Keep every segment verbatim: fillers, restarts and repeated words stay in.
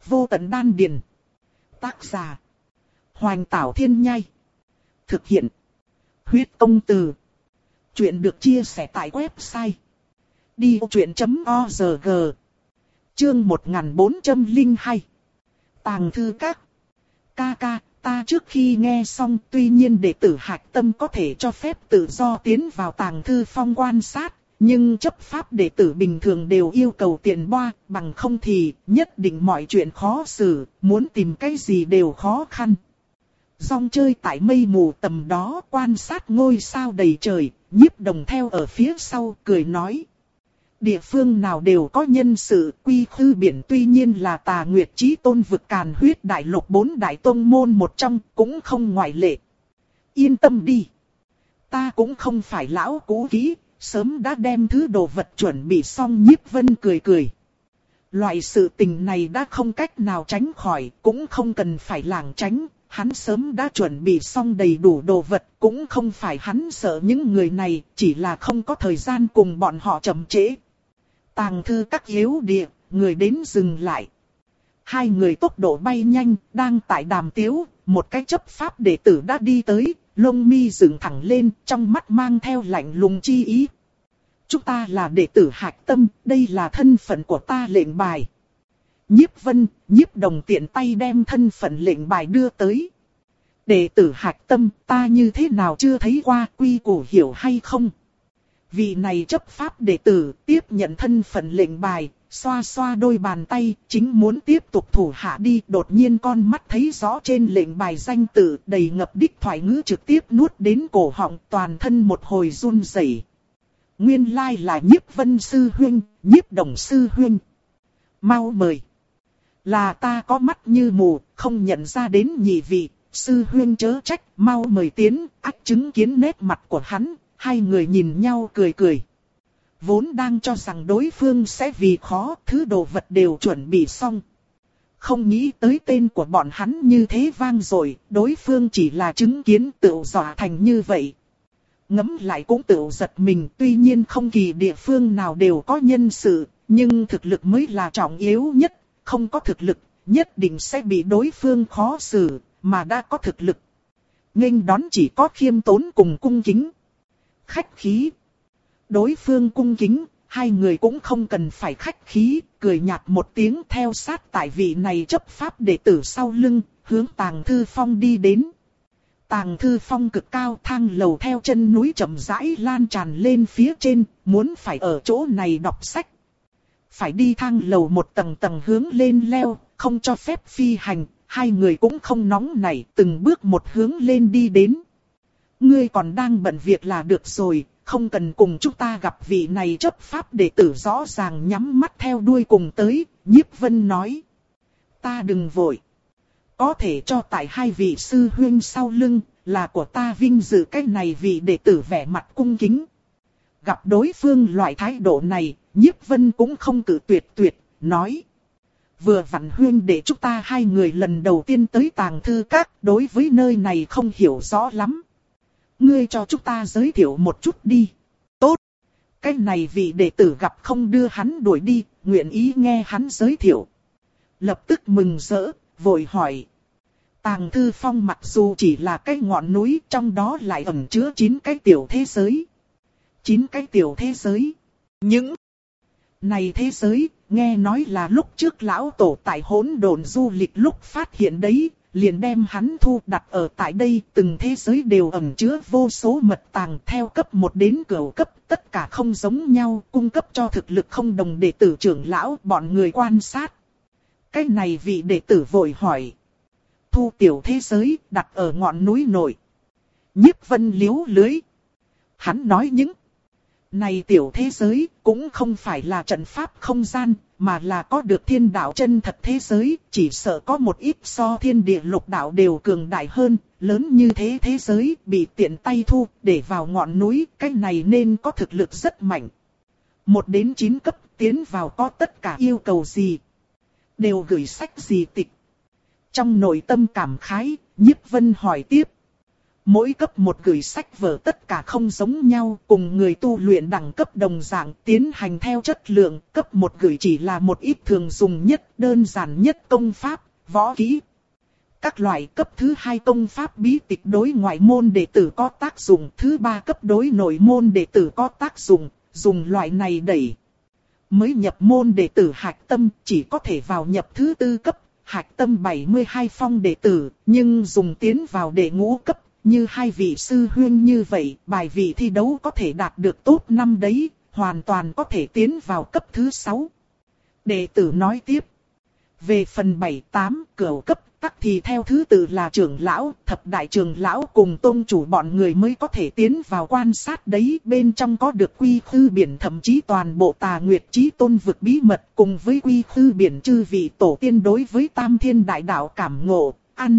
Vô tận đan điền. Tác giả. Hoành Tảo Thiên Nhai. Thực hiện. Huyết Công Từ. Chuyện được chia sẻ tại website đi vô chuyện chấm org. Chương một nghìn bốn trăm lẻ hai. Tàng thư các. Ca ca, ta trước khi nghe xong, tuy nhiên đệ tử Hạch Tâm có thể cho phép tự do tiến vào tàng thư phong quan sát, nhưng chấp pháp đệ tử bình thường đều yêu cầu tiền boa, bằng không thì nhất định mọi chuyện khó xử, muốn tìm cái gì đều khó khăn. Rong chơi tại mây mù tầm đó, quan sát ngôi sao đầy trời, Nhiếp Đồng theo ở phía sau cười nói. Địa phương nào đều có nhân sự, Quy Khư Biển tuy nhiên là Tà Nguyệt Chí Tôn vực Càn Huyết Đại Lục bốn đại tông môn một trong, cũng không ngoại lệ. Yên tâm đi. Ta cũng không phải lão cũ kỹ, sớm đã đem thứ đồ vật chuẩn bị xong. Nhiếp Vân cười cười. Loại sự tình này đã không cách nào tránh khỏi, cũng không cần phải lảng tránh. Hắn sớm đã chuẩn bị xong đầy đủ đồ vật, cũng không phải hắn sợ những người này, chỉ là không có thời gian cùng bọn họ chậm trễ. Tàng thư các yếu địa, người đến dừng lại. Hai người tốc độ bay nhanh, đang tại đàm tiếu, một cái chấp pháp đệ tử đã đi tới, lông mi dựng thẳng lên, trong mắt mang theo lạnh lùng chi ý. Chúng ta là đệ tử Hạch Tâm, đây là thân phận của ta lệnh bài. Nhiếp Vân, Nhiếp Đồng tiện tay đem thân phận lệnh bài đưa tới. Đệ tử Hạch Tâm, ta như thế nào chưa thấy qua, quy củ hiểu hay không? Vị này chấp pháp đệ tử tiếp nhận thân phận lệnh bài, xoa xoa đôi bàn tay, chính muốn tiếp tục thủ hạ đi. Đột nhiên con mắt thấy rõ trên lệnh bài danh tự đầy ngập đích thoại ngữ trực tiếp nuốt đến cổ họng, toàn thân một hồi run rẩy. Nguyên lai là Nhiếp Vân sư huynh, Nhiếp Đồng sư huynh. Mau mời. Là ta có mắt như mù, không nhận ra đến nhị vị, sư huynh chớ trách, mau mời tiến. Ách chứng kiến nét mặt của hắn, hai người nhìn nhau cười cười. Vốn đang cho rằng đối phương sẽ vì khó, thứ đồ vật đều chuẩn bị xong. Không nghĩ tới tên của bọn hắn như thế vang rồi, đối phương chỉ là chứng kiến tự dọa thành như vậy. Ngẫm lại cũng tự giật mình, tuy nhiên không kỳ địa phương nào đều có nhân sự, nhưng thực lực mới là trọng yếu nhất. Không có thực lực, nhất định sẽ bị đối phương khó xử, mà đã có thực lực. Nghênh đón chỉ có khiêm tốn cùng cung kính. Khách khí. Đối phương cung kính, hai người cũng không cần phải khách khí, cười nhạt một tiếng theo sát tại vị này chấp pháp đệ tử sau lưng, hướng Tàng Thư Phong đi đến. Tàng Thư Phong cực cao, thang lầu theo chân núi chậm rãi lan tràn lên phía trên, muốn phải ở chỗ này đọc sách. Phải đi thang lầu một tầng tầng hướng lên leo, không cho phép phi hành, hai người cũng không nóng nảy, từng bước một hướng lên đi đến. Ngươi còn đang bận việc là được rồi, không cần cùng chúng ta gặp vị này chấp pháp đệ tử rõ ràng nhắm mắt theo đuôi cùng tới. Nhiếp Vân nói. Ta đừng vội. Có thể cho tại hai vị sư huynh sau lưng, là của ta vinh dự. Cái này vị đệ tử vẻ mặt cung kính. Gặp đối phương loại thái độ này, Nhiếp Vân cũng không cự tuyệt tuyệt, nói. Vừa vặn huynh để chúng ta hai người lần đầu tiên tới tàng thư các, đối với nơi này không hiểu rõ lắm. Ngươi cho chúng ta giới thiệu một chút đi. Tốt. Cái này vị đệ tử gặp không đưa hắn đuổi đi, nguyện ý nghe hắn giới thiệu. Lập tức mừng rỡ, vội hỏi. Tàng Thư Phong mặc dù chỉ là cái ngọn núi, trong đó lại ẩn chứa chín cái tiểu thế giới. Chín cái tiểu thế giới. Những này thế giới, nghe nói là lúc trước lão tổ tại hỗn độn du lịch lúc phát hiện đấy, liền đem hắn thu đặt ở tại đây. Từng thế giới đều ẩn chứa vô số mật tàng, theo cấp một đến cửu cấp, tất cả không giống nhau, cung cấp cho thực lực không đồng đệ tử trưởng lão bọn người quan sát. Cái này vị đệ tử vội hỏi. Thu tiểu thế giới đặt ở ngọn núi nội. Nhiếp Vân liếu lưới. Hắn nói những này tiểu thế giới cũng không phải là trận pháp không gian, mà là có được thiên đạo chân thật thế giới, chỉ sợ có một ít so thiên địa lục đạo đều cường đại hơn, lớn như thế thế giới bị tiện tay thu để vào ngọn núi, cái này nên có thực lực rất mạnh. Một đến chín cấp tiến vào có tất cả yêu cầu gì? Đều gửi sách gì tịch? Trong nội tâm cảm khái, Nhiếp Vân hỏi tiếp. Mỗi cấp một gửi sách vở tất cả không giống nhau, cùng người tu luyện đẳng cấp đồng dạng, tiến hành theo chất lượng. Cấp một gửi chỉ là một ít thường dùng nhất, đơn giản nhất công pháp, võ kỹ. Các loại cấp thứ hai công pháp bí tịch đối ngoại môn đệ tử có tác dụng, thứ ba cấp đối nội môn đệ tử có tác dụng, dùng loại này đẩy. Mới nhập môn đệ tử hạch tâm chỉ có thể vào nhập thứ tư cấp, hạch tâm bảy mươi hai phong đệ tử, nhưng dùng tiến vào đệ ngũ cấp, như hai vị sư huynh như vậy, bài vị thi đấu có thể đạt được top năm đấy, hoàn toàn có thể tiến vào cấp thứ sáu. Đệ tử nói tiếp. Về phần bảy, tám, cửu cấp, tắc thì theo thứ tự là trưởng lão, thập đại trưởng lão cùng tôn chủ bọn người mới có thể tiến vào quan sát đấy. Bên trong có được quy khư biển, thậm chí toàn bộ Tà Nguyệt Chí Tôn vực bí mật, cùng với quy khư biển chư vị tổ tiên đối với Tam Thiên Đại Đạo cảm ngộ, ăn.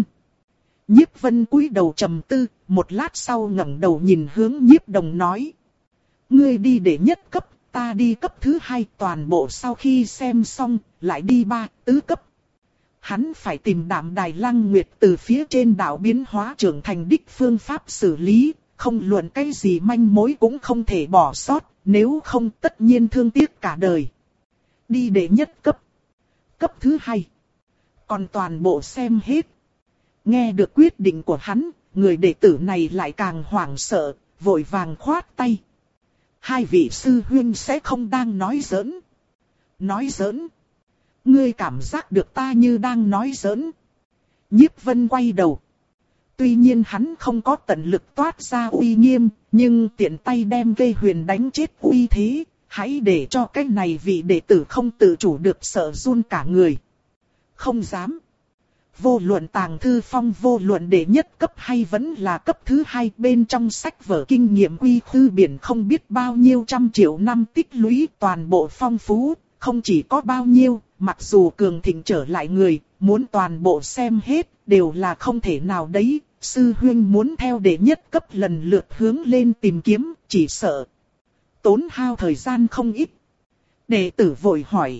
Nhiếp Vân cúi đầu trầm tư, một lát sau ngẩng đầu nhìn hướng Nhiếp Đồng nói. Ngươi đi để nhất cấp, ta đi cấp thứ hai, toàn bộ sau khi xem xong, lại đi ba, tứ cấp. Hắn phải tìm Đạm Đài Lăng Nguyệt từ phía trên đạo biến hóa trưởng thành đích phương pháp xử lý, không luận cái gì manh mối cũng không thể bỏ sót, nếu không tất nhiên thương tiếc cả đời. Đi để nhất cấp. Cấp thứ hai. Còn toàn bộ xem hết. Nghe được quyết định của hắn, người đệ tử này lại càng hoảng sợ, vội vàng khoát tay. Hai vị sư huynh sẽ không đang nói giỡn. Nói giỡn. Ngươi cảm giác được ta như đang nói giỡn. Nhiếp Vân quay đầu. Tuy nhiên hắn không có tận lực toát ra uy nghiêm, nhưng tiện tay đem Gây Huyền đánh chết uy thế, hãy để cho cái này vị đệ tử không tự chủ được sợ run cả người. Không dám. Vô luận Tàng Thư Phong, vô luận đệ nhất cấp hay vẫn là cấp thứ hai, bên trong sách vở kinh nghiệm quy khư biển không biết bao nhiêu trăm triệu năm tích lũy, toàn bộ phong phú, không chỉ có bao nhiêu, mặc dù cường thịnh trở lại người, muốn toàn bộ xem hết, đều là không thể nào đấy. Sư huynh muốn theo đệ nhất cấp lần lượt hướng lên tìm kiếm, chỉ sợ tốn hao thời gian không ít. Đệ tử vội hỏi.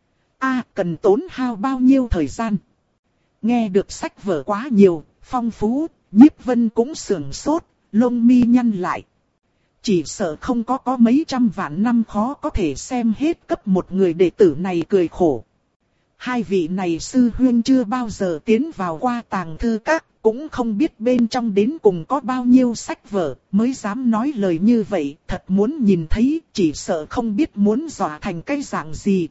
A, cần tốn hao bao nhiêu thời gian? Nghe được sách vở quá nhiều, phong phú, Nhiếp Vân cũng sưởng sốt, lông mi nhăn lại. Chỉ sợ không có có mấy trăm vạn năm khó có thể xem hết. Cấp một người đệ tử này cười khổ. Hai vị này sư huynh chưa bao giờ tiến vào qua tàng thư các, cũng không biết bên trong đến cùng có bao nhiêu sách vở, mới dám nói lời như vậy. Thật muốn nhìn thấy, chỉ sợ không biết muốn dọa thành cái dạng gì.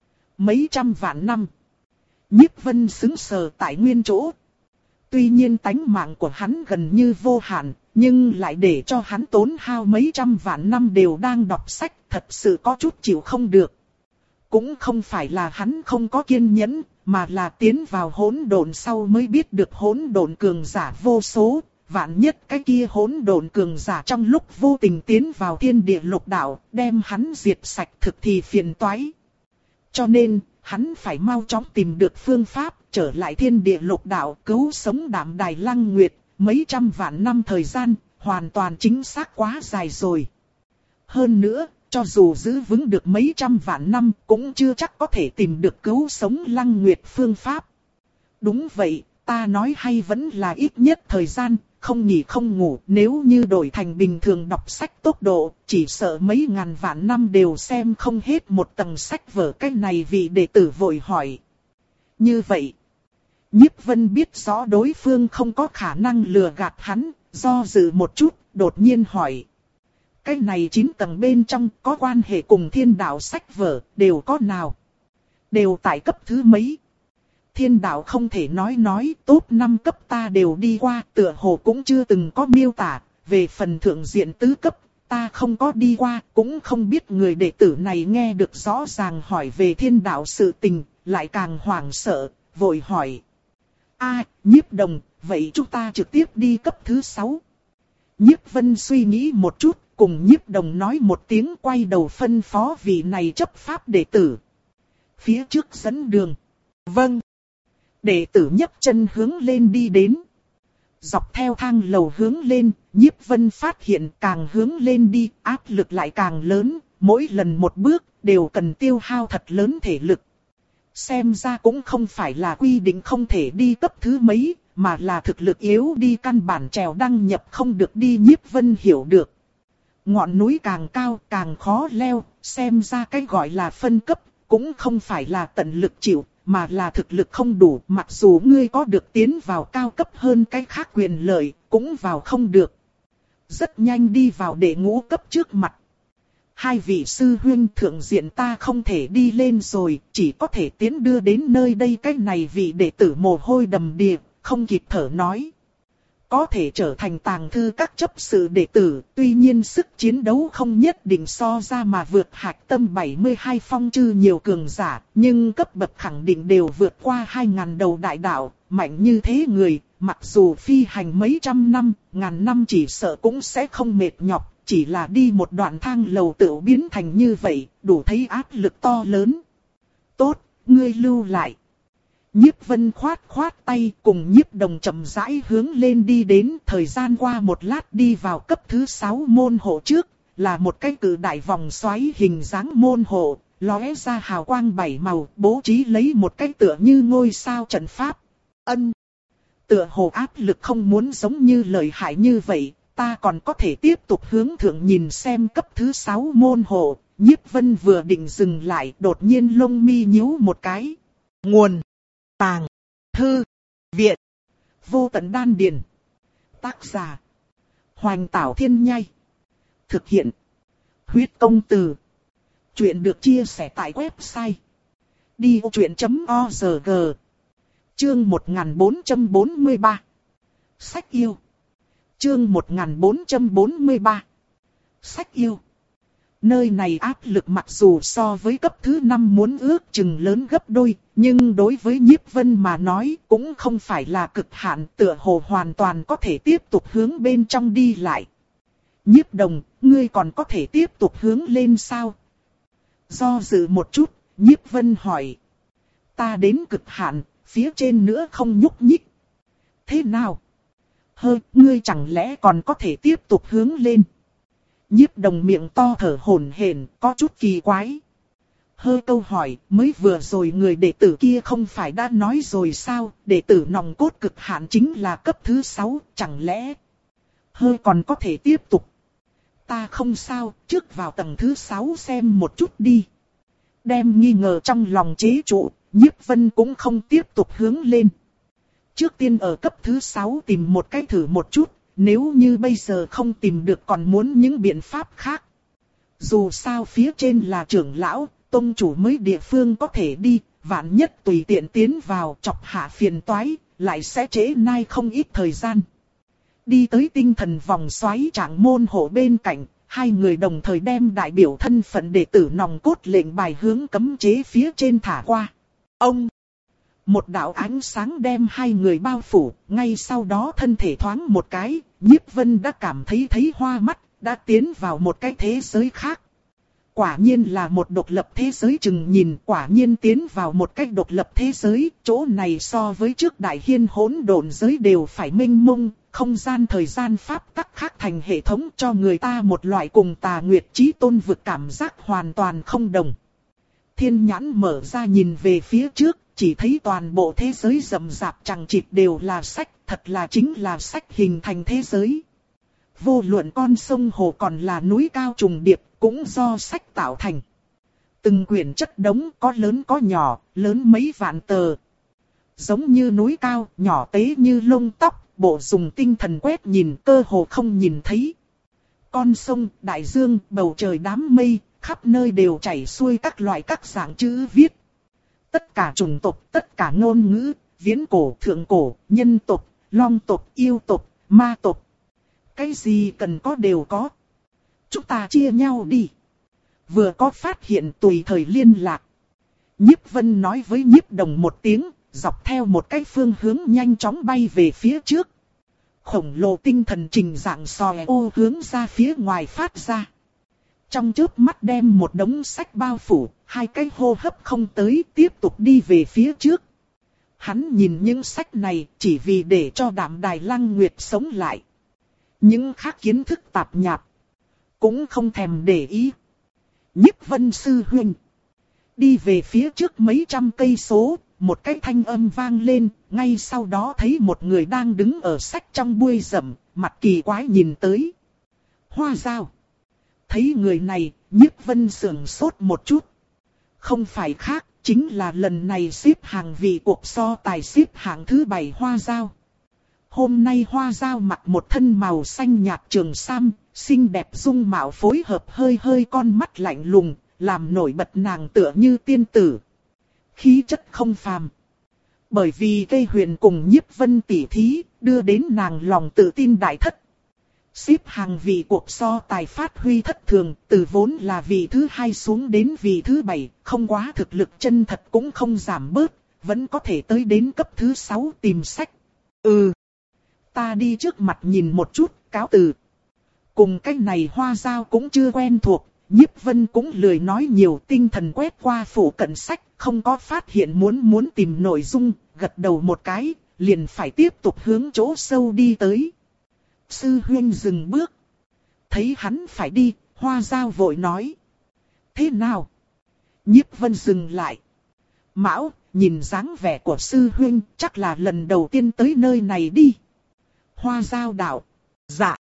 Mấy trăm vạn năm. Nhiếp Vân sững sờ tại nguyên chỗ. Tuy nhiên tánh mạng của hắn gần như vô hạn, nhưng lại để cho hắn tốn hao mấy trăm vạn năm đều đang đọc sách, thật sự có chút chịu không được. Cũng không phải là hắn không có kiên nhẫn, mà là tiến vào hỗn độn sau mới biết được hỗn độn cường giả vô số. Vạn nhất cái kia hỗn độn cường giả trong lúc vô tình tiến vào thiên địa lục đạo, đem hắn diệt sạch thực thì phiền toái. Cho nên, hắn phải mau chóng tìm được phương pháp, trở lại thiên địa lục đạo, cứu sống Đạm Đài Lăng Nguyệt. Mấy trăm vạn năm thời gian, hoàn toàn chính xác quá dài rồi. Hơn nữa, cho dù giữ vững được mấy trăm vạn năm, cũng chưa chắc có thể tìm được cứu sống Lăng Nguyệt phương pháp. Đúng vậy, ta nói hay vẫn là ít nhất thời gian, không nghỉ không ngủ. Nếu như đổi thành bình thường đọc sách tốc độ, chỉ sợ mấy ngàn vạn năm đều xem không hết một tầng sách vở. Cái này vị đệ tử vội hỏi. Như vậy, Nhiếp Vân biết rõ đối phương không có khả năng lừa gạt hắn, do dự một chút, đột nhiên hỏi. Cái này chín tầng bên trong có quan hệ cùng thiên đạo sách vở, đều có nào? Đều tại cấp thứ mấy? Thiên đạo không thể nói nói, top năm cấp ta đều đi qua, tựa hồ cũng chưa từng có miêu tả. Về phần thượng diện tứ cấp, ta không có đi qua, cũng không biết. Người đệ tử này nghe được rõ ràng hỏi về thiên đạo sự tình, lại càng hoảng sợ, vội hỏi. A, Nhiếp Đồng, vậy chúng ta trực tiếp đi cấp thứ sáu. Nhiếp Vân suy nghĩ một chút, cùng Nhiếp Đồng nói một tiếng, quay đầu phân phó vị này chấp pháp đệ tử. Phía trước dẫn đường. Vâng. Đệ tử nhấc chân hướng lên đi đến. Dọc theo thang lầu hướng lên, Nhiếp Vân phát hiện càng hướng lên đi, áp lực lại càng lớn, mỗi lần một bước đều cần tiêu hao thật lớn thể lực. Xem ra cũng không phải là quy định không thể đi cấp thứ mấy, mà là thực lực yếu đi căn bản trèo đăng nhập không được đi. Nhiếp Vân hiểu được. Ngọn núi càng cao càng khó leo, xem ra cái gọi là phân cấp, cũng không phải là tận lực chịu, mà là thực lực không đủ. Mặc dù ngươi có được tiến vào cao cấp hơn cái khác quyền lợi, cũng vào không được. Rất nhanh đi vào đệ ngũ cấp trước mặt. Hai vị sư huynh thượng diện ta không thể đi lên rồi, chỉ có thể tiến đưa đến nơi đây. Cái này vị đệ tử mồ hôi đầm đìa, không kịp thở nói. Có thể trở thành tàng thư các chấp sự đệ tử, tuy nhiên sức chiến đấu không nhất định so ra mà vượt hạch tâm bảy mươi hai phong chư nhiều cường giả, nhưng cấp bậc khẳng định đều vượt qua hai ngàn đầu đại đạo, mạnh như thế người, mặc dù phi hành mấy trăm năm, ngàn năm chỉ sợ cũng sẽ không mệt nhọc, chỉ là đi một đoạn thang lầu tự biến thành như vậy, đủ thấy áp lực to lớn. Tốt, ngươi lưu lại. Nhiếp Vân khoát khoát tay cùng Nhiếp Đồng chậm rãi hướng lên đi đến. Thời gian qua một lát đi vào cấp thứ sáu môn hộ trước, là một cái cự đại vòng xoáy hình dáng môn hộ, lóe ra hào quang bảy màu, bố trí lấy một cái tựa như ngôi sao trận pháp. Ân, tựa hồ áp lực không muốn giống như lợi hại như vậy, ta còn có thể tiếp tục hướng thượng nhìn xem cấp thứ sáu môn hộ. Nhiếp Vân vừa định dừng lại, đột nhiên lông mi nhíu một cái. Nguồn Tàng Thư Viện Vô Tận Đan Điền. Tác giả Hoành Tảo Thiên Nhai. Thực hiện Huyết Công Từ. Chuyện được chia sẻ tại website đi vô chuyện chấm org. Chương một nghìn bốn trăm bốn mươi ba. Sách yêu. Chương một nghìn bốn trăm bốn mươi ba. Sách yêu. Nơi này áp lực mặc dù so với cấp thứ năm muốn ước chừng lớn gấp đôi, nhưng đối với Nhiếp Vân mà nói cũng không phải là cực hạn, tựa hồ hoàn toàn có thể tiếp tục hướng bên trong đi lại. Nhiếp Đồng, ngươi còn có thể tiếp tục hướng lên sao? Do dự một chút, Nhiếp Vân hỏi. Ta đến cực hạn, phía trên nữa không nhúc nhích. Thế nào? Hơ, ngươi chẳng lẽ còn có thể tiếp tục hướng lên? Nhiếp Đồng miệng to thở hổn hển, có chút kỳ quái. Hơ câu hỏi, mới vừa rồi người đệ tử kia không phải đã nói rồi sao, đệ tử nòng cốt cực hạn chính là cấp thứ sáu, chẳng lẽ Hơ còn có thể tiếp tục? Ta không sao, trước vào tầng thứ sáu xem một chút đi. Đem nghi ngờ trong lòng chế trụ, Nhiếp Vân cũng không tiếp tục hướng lên. Trước tiên ở cấp thứ sáu tìm một cái thử một chút. Nếu như bây giờ không tìm được còn muốn những biện pháp khác. Dù sao phía trên là trưởng lão, tông chủ mới địa phương có thể đi, vạn nhất tùy tiện tiến vào chọc hạ phiền toái, lại sẽ trễ nai không ít thời gian. Đi tới tinh thần vòng xoáy trạng môn hộ bên cạnh, hai người đồng thời đem đại biểu thân phận đệ tử nòng cốt lệnh bài hướng cấm chế phía trên thả qua. Ông! Một đạo ánh sáng đem hai người bao phủ, ngay sau đó thân thể thoáng một cái, Nhiếp Vân đã cảm thấy thấy hoa mắt, đã tiến vào một cái thế giới khác. Quả nhiên là một độc lập thế giới, chừng nhìn quả nhiên tiến vào một cách độc lập thế giới, chỗ này so với trước đại hiên hỗn độn giới đều phải mênh mông, không gian thời gian pháp tắc khác thành hệ thống cho người ta một loại cùng Tà Nguyệt Chí Tôn vực cảm giác hoàn toàn không đồng. Thiên nhãn mở ra nhìn về phía trước. Chỉ thấy toàn bộ thế giới rậm rạp chằng chịt đều là sách, thật là chính là sách hình thành thế giới. Vô luận con sông hồ còn là núi cao trùng điệp, cũng do sách tạo thành. Từng quyển chất đống có lớn có nhỏ, lớn mấy vạn tờ. Giống như núi cao, nhỏ tế như lông tóc, bộ dùng tinh thần quét nhìn cơ hồ không nhìn thấy. Con sông, đại dương, bầu trời đám mây, khắp nơi đều chảy xuôi các loại các dạng chữ viết. Tất cả chủng tộc, tất cả ngôn ngữ, viễn cổ, thượng cổ, nhân tộc, long tộc, yêu tộc, ma tộc. Cái gì cần có đều có. Chúng ta chia nhau đi. Vừa có phát hiện tùy thời liên lạc. Nhiếp Vân nói với Nhiếp Đồng một tiếng, dọc theo một cái phương hướng nhanh chóng bay về phía trước. Khổng lồ tinh thần trình dạng sòe ô hướng ra phía ngoài phát ra. Trong chớp mắt đem một đống sách bao phủ, hai cái hô hấp không tới tiếp tục đi về phía trước. Hắn nhìn những sách này chỉ vì để cho Đạm Đài Lăng Nguyệt sống lại. Những khác kiến thức tạp nhạp cũng không thèm để ý. Nhiếp Vân sư huynh đi về phía trước mấy trăm cây số, một cái thanh âm vang lên, ngay sau đó thấy một người đang đứng ở sách trong bụi rậm, mặt kỳ quái nhìn tới. Hoa Dao. Thấy người này, Nhiếp Vân sững sốt một chút. Không phải khác, chính là lần này xếp hàng vị cuộc so tài xếp hạng thứ bảy Hoa Dao. Hôm nay Hoa Dao mặc một thân màu xanh nhạt trường sam, xinh đẹp dung mạo phối hợp hơi hơi con mắt lạnh lùng, làm nổi bật nàng tựa như tiên tử. Khí chất không phàm. Bởi vì cây huyền cùng Nhiếp Vân tỉ thí, đưa đến nàng lòng tự tin đại thất. Xếp hàng vị cuộc so tài phát huy thất thường, từ vốn là vị thứ hai xuống đến vị thứ bảy, không quá thực lực chân thật cũng không giảm bớt, vẫn có thể tới đến cấp thứ sáu tìm sách. Ừ, ta đi trước mặt nhìn một chút, cáo từ. Cùng cái này Hoa Dao cũng chưa quen thuộc, Nhiếp Vân cũng lười nói nhiều, tinh thần quét qua phủ cận sách, không có phát hiện muốn muốn tìm nội dung, gật đầu một cái, liền phải tiếp tục hướng chỗ sâu đi tới. Sư huynh dừng bước. Thấy hắn phải đi, Hoa Dao vội nói. Thế nào? Nhiếp Vân dừng lại. Mão, nhìn dáng vẻ của sư huynh, chắc là lần đầu tiên tới nơi này đi. Hoa Dao đạo. Dạ.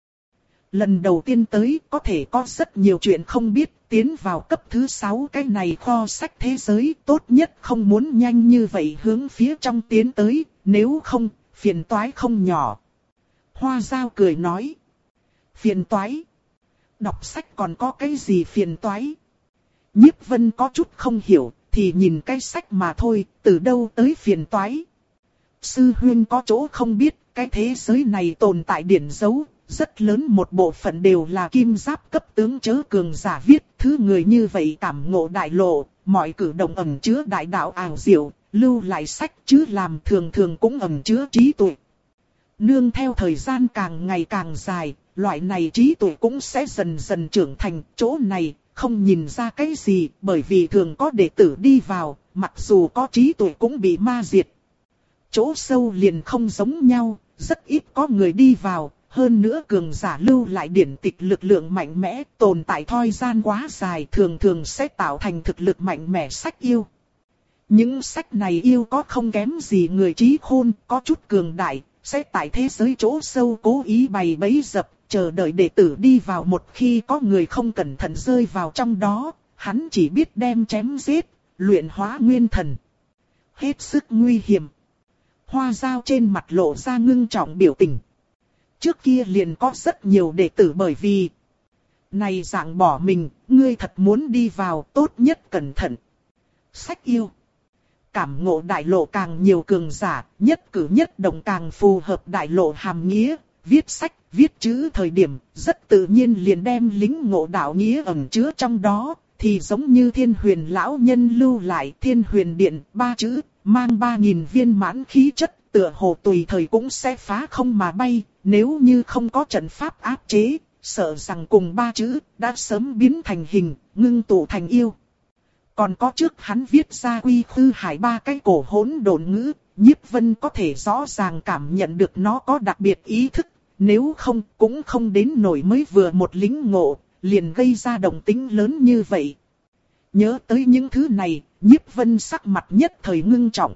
Lần đầu tiên tới, có thể có rất nhiều chuyện không biết, tiến vào cấp thứ sáu cái này kho sách thế giới, tốt nhất không muốn nhanh như vậy hướng phía trong tiến tới, nếu không, phiền toái không nhỏ. Hoa Dao cười nói. Phiền toái? Đọc sách còn có cái gì phiền toái? Nhiếp Vân có chút không hiểu, thì nhìn cái sách mà thôi, từ đâu tới phiền toái? Sư huynh có chỗ không biết, cái thế giới này tồn tại điển dấu, rất lớn một bộ phận đều là kim giáp cấp tướng chớ cường giả viết, thứ người như vậy cảm ngộ đại lộ, mọi cử động ẩn chứa đại đạo ảo diệu, lưu lại sách chứ làm thường thường cũng ẩn chứa trí tuệ. Nương theo thời gian càng ngày càng dài, loại này trí tuệ cũng sẽ dần dần trưởng thành, chỗ này không nhìn ra cái gì, bởi vì thường có đệ tử đi vào, mặc dù có trí tuệ cũng bị ma diệt. Chỗ sâu liền không giống nhau, rất ít có người đi vào, hơn nữa cường giả lưu lại điển tịch lực lượng mạnh mẽ, tồn tại thời gian quá dài thường thường sẽ tạo thành thực lực mạnh mẽ sách yêu. Những sách này yêu có không kém gì người trí khôn, có chút cường đại, sẽ tại thế giới chỗ sâu cố ý bày bẫy dập, chờ đợi đệ tử đi vào, một khi có người không cẩn thận rơi vào trong đó, hắn chỉ biết đem chém giết, luyện hóa nguyên thần. Hết sức nguy hiểm. Hoa Dao trên mặt lộ ra ngưng trọng biểu tình. Trước kia liền có rất nhiều đệ tử bởi vì này dạng bỏ mình, ngươi thật muốn đi vào, tốt nhất cẩn thận. Sách yêu. Cảm ngộ đại lộ càng nhiều cường giả, nhất cử nhất động càng phù hợp đại lộ hàm nghĩa, viết sách, viết chữ thời điểm, rất tự nhiên liền đem lính ngộ đạo nghĩa ẩn chứa trong đó, thì giống như Thiên Huyền lão nhân lưu lại Thiên Huyền Điện, ba chữ, mang ba nghìn viên mãn khí chất, tựa hồ tùy thời cũng sẽ phá không mà bay, nếu như không có trận pháp áp chế, sợ rằng cùng ba chữ, đã sớm biến thành hình, ngưng tụ thành yêu. Còn có trước hắn viết ra quy khư hải ba cái cổ hỗn độn ngữ, Nhiếp Vân có thể rõ ràng cảm nhận được nó có đặc biệt ý thức, nếu không cũng không đến nổi mới vừa một lính ngộ, liền gây ra động tĩnh lớn như vậy. Nhớ tới những thứ này, Nhiếp Vân sắc mặt nhất thời ngưng trọng.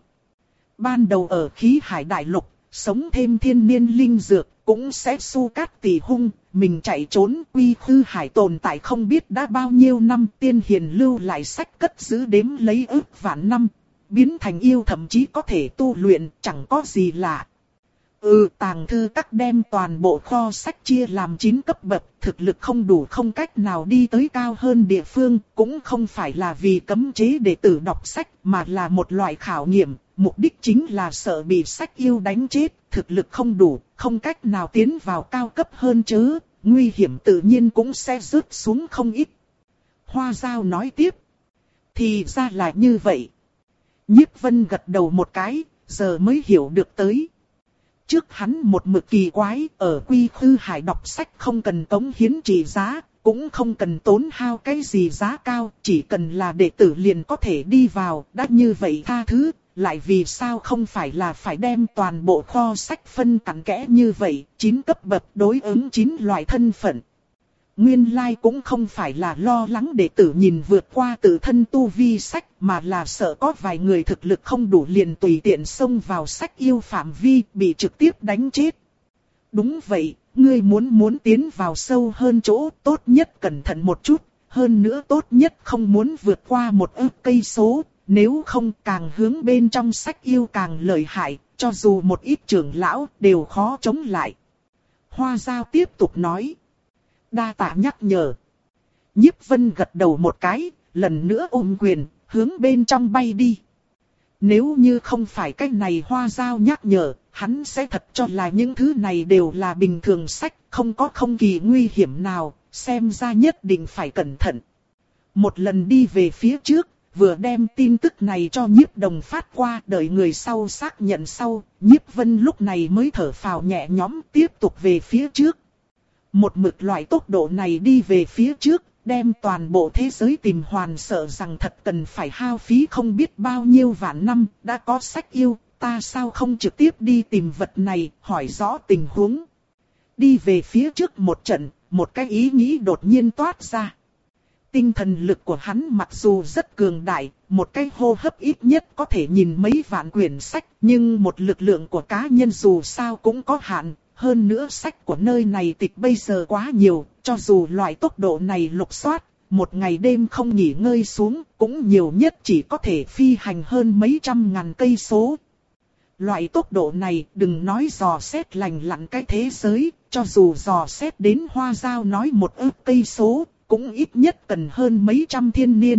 Ban đầu ở khí hải đại lục, sống thêm thiên niên linh dược, cũng sẽ su cát tỷ hung, mình chạy trốn, quy khư hải tồn tại không biết đã bao nhiêu năm, tiên hiền lưu lại sách cất giữ đếm lấy ước vạn năm, biến thành yêu thậm chí có thể tu luyện, chẳng có gì lạ. Ừ, tàng thư các đem toàn bộ kho sách chia làm chín cấp bậc, thực lực không đủ không cách nào đi tới cao hơn địa phương, cũng không phải là vì cấm chế đệ tử đọc sách, mà là một loại khảo nghiệm, mục đích chính là sợ bị sách yêu đánh chết, thực lực không đủ, không cách nào tiến vào cao cấp hơn chớ, nguy hiểm tự nhiên cũng sẽ rớt xuống không ít. Hoa Dao nói tiếp, thì ra là như vậy. Nhiếp Vân gật đầu một cái, giờ mới hiểu được tới. Trước hắn một mực kỳ quái, ở quy khư hải đọc sách không cần cống hiến trị giá, cũng không cần tốn hao cái gì giá cao, chỉ cần là đệ tử liền có thể đi vào, đã như vậy tha thứ, lại vì sao không phải là phải đem toàn bộ kho sách phân cặn kẽ như vậy, chín cấp bậc đối ứng chín loại thân phận. Nguyên lai cũng không phải là lo lắng đệ tử nhìn vượt qua tự thân tu vi sách, mà là sợ có vài người thực lực không đủ liền tùy tiện xông vào sách yêu phạm vi, bị trực tiếp đánh chết. Đúng vậy, ngươi muốn muốn tiến vào sâu hơn chỗ, tốt nhất cẩn thận một chút, hơn nữa tốt nhất không muốn vượt qua một ức cây số, nếu không càng hướng bên trong sách yêu càng lợi hại, cho dù một ít trưởng lão đều khó chống lại. Hoa Giao tiếp tục nói. Đa tạ nhắc nhở. Nhiếp Vân gật đầu một cái, lần nữa ôm quyền, hướng bên trong bay đi. Nếu như không phải cách này Hoa Giao nhắc nhở, hắn sẽ thật cho là những thứ này đều là bình thường sách, không có không kỳ nguy hiểm nào, xem ra nhất định phải cẩn thận. Một lần đi về phía trước, vừa đem tin tức này cho Nhiếp Đồng phát qua, đợi người sau xác nhận sau, Nhiếp Vân lúc này mới thở phào nhẹ nhõm tiếp tục về phía trước. Một mực loại tốc độ này đi về phía trước, đem toàn bộ thế giới tìm hoàn, sợ rằng thật cần phải hao phí không biết bao nhiêu vạn năm. Đã có sách yêu, ta sao không trực tiếp đi tìm vật này, hỏi rõ tình huống. Đi về phía trước một trận, một cái ý nghĩ đột nhiên toát ra. Tinh thần lực của hắn mặc dù rất cường đại, một cái hô hấp ít nhất có thể nhìn mấy vạn quyển sách, nhưng một lực lượng của cá nhân dù sao cũng có hạn. Hơn nữa sách của nơi này tịch bây giờ quá nhiều, cho dù loại tốc độ này lục soát, một ngày đêm không nghỉ ngơi xuống, cũng nhiều nhất chỉ có thể phi hành hơn mấy trăm ngàn cây số. Loại tốc độ này đừng nói dò xét lành lặn cái thế giới, cho dù dò xét đến Hoa Giao nói một ức cây số, cũng ít nhất cần hơn mấy trăm thiên niên.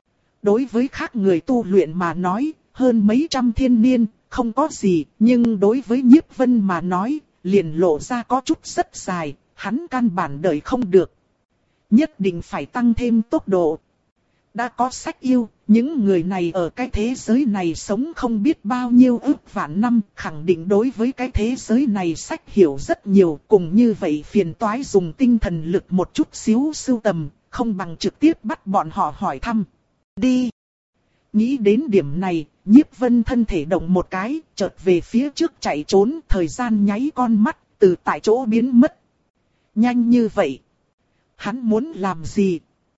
Đối với khác người tu luyện mà nói, hơn mấy trăm thiên niên, không có gì, nhưng đối với Nhiếp Vân mà nói, liền lộ ra có chút rất dài, hắn căn bản đợi không được. Nhất định phải tăng thêm tốc độ. Đã có sách yêu, những người này ở cái thế giới này sống không biết bao nhiêu ức vạn năm, khẳng định đối với cái thế giới này sách hiểu rất nhiều, cùng như vậy phiền toái dùng tinh thần lực một chút xíu sưu tầm, không bằng trực tiếp bắt bọn họ hỏi thăm. Đi! Nghĩ đến điểm này, Nhiếp Vân thân thể động một cái, chợt về phía trước chạy trốn, thời gian nháy con mắt, từ tại chỗ biến mất. Nhanh như vậy! Hắn muốn làm gì?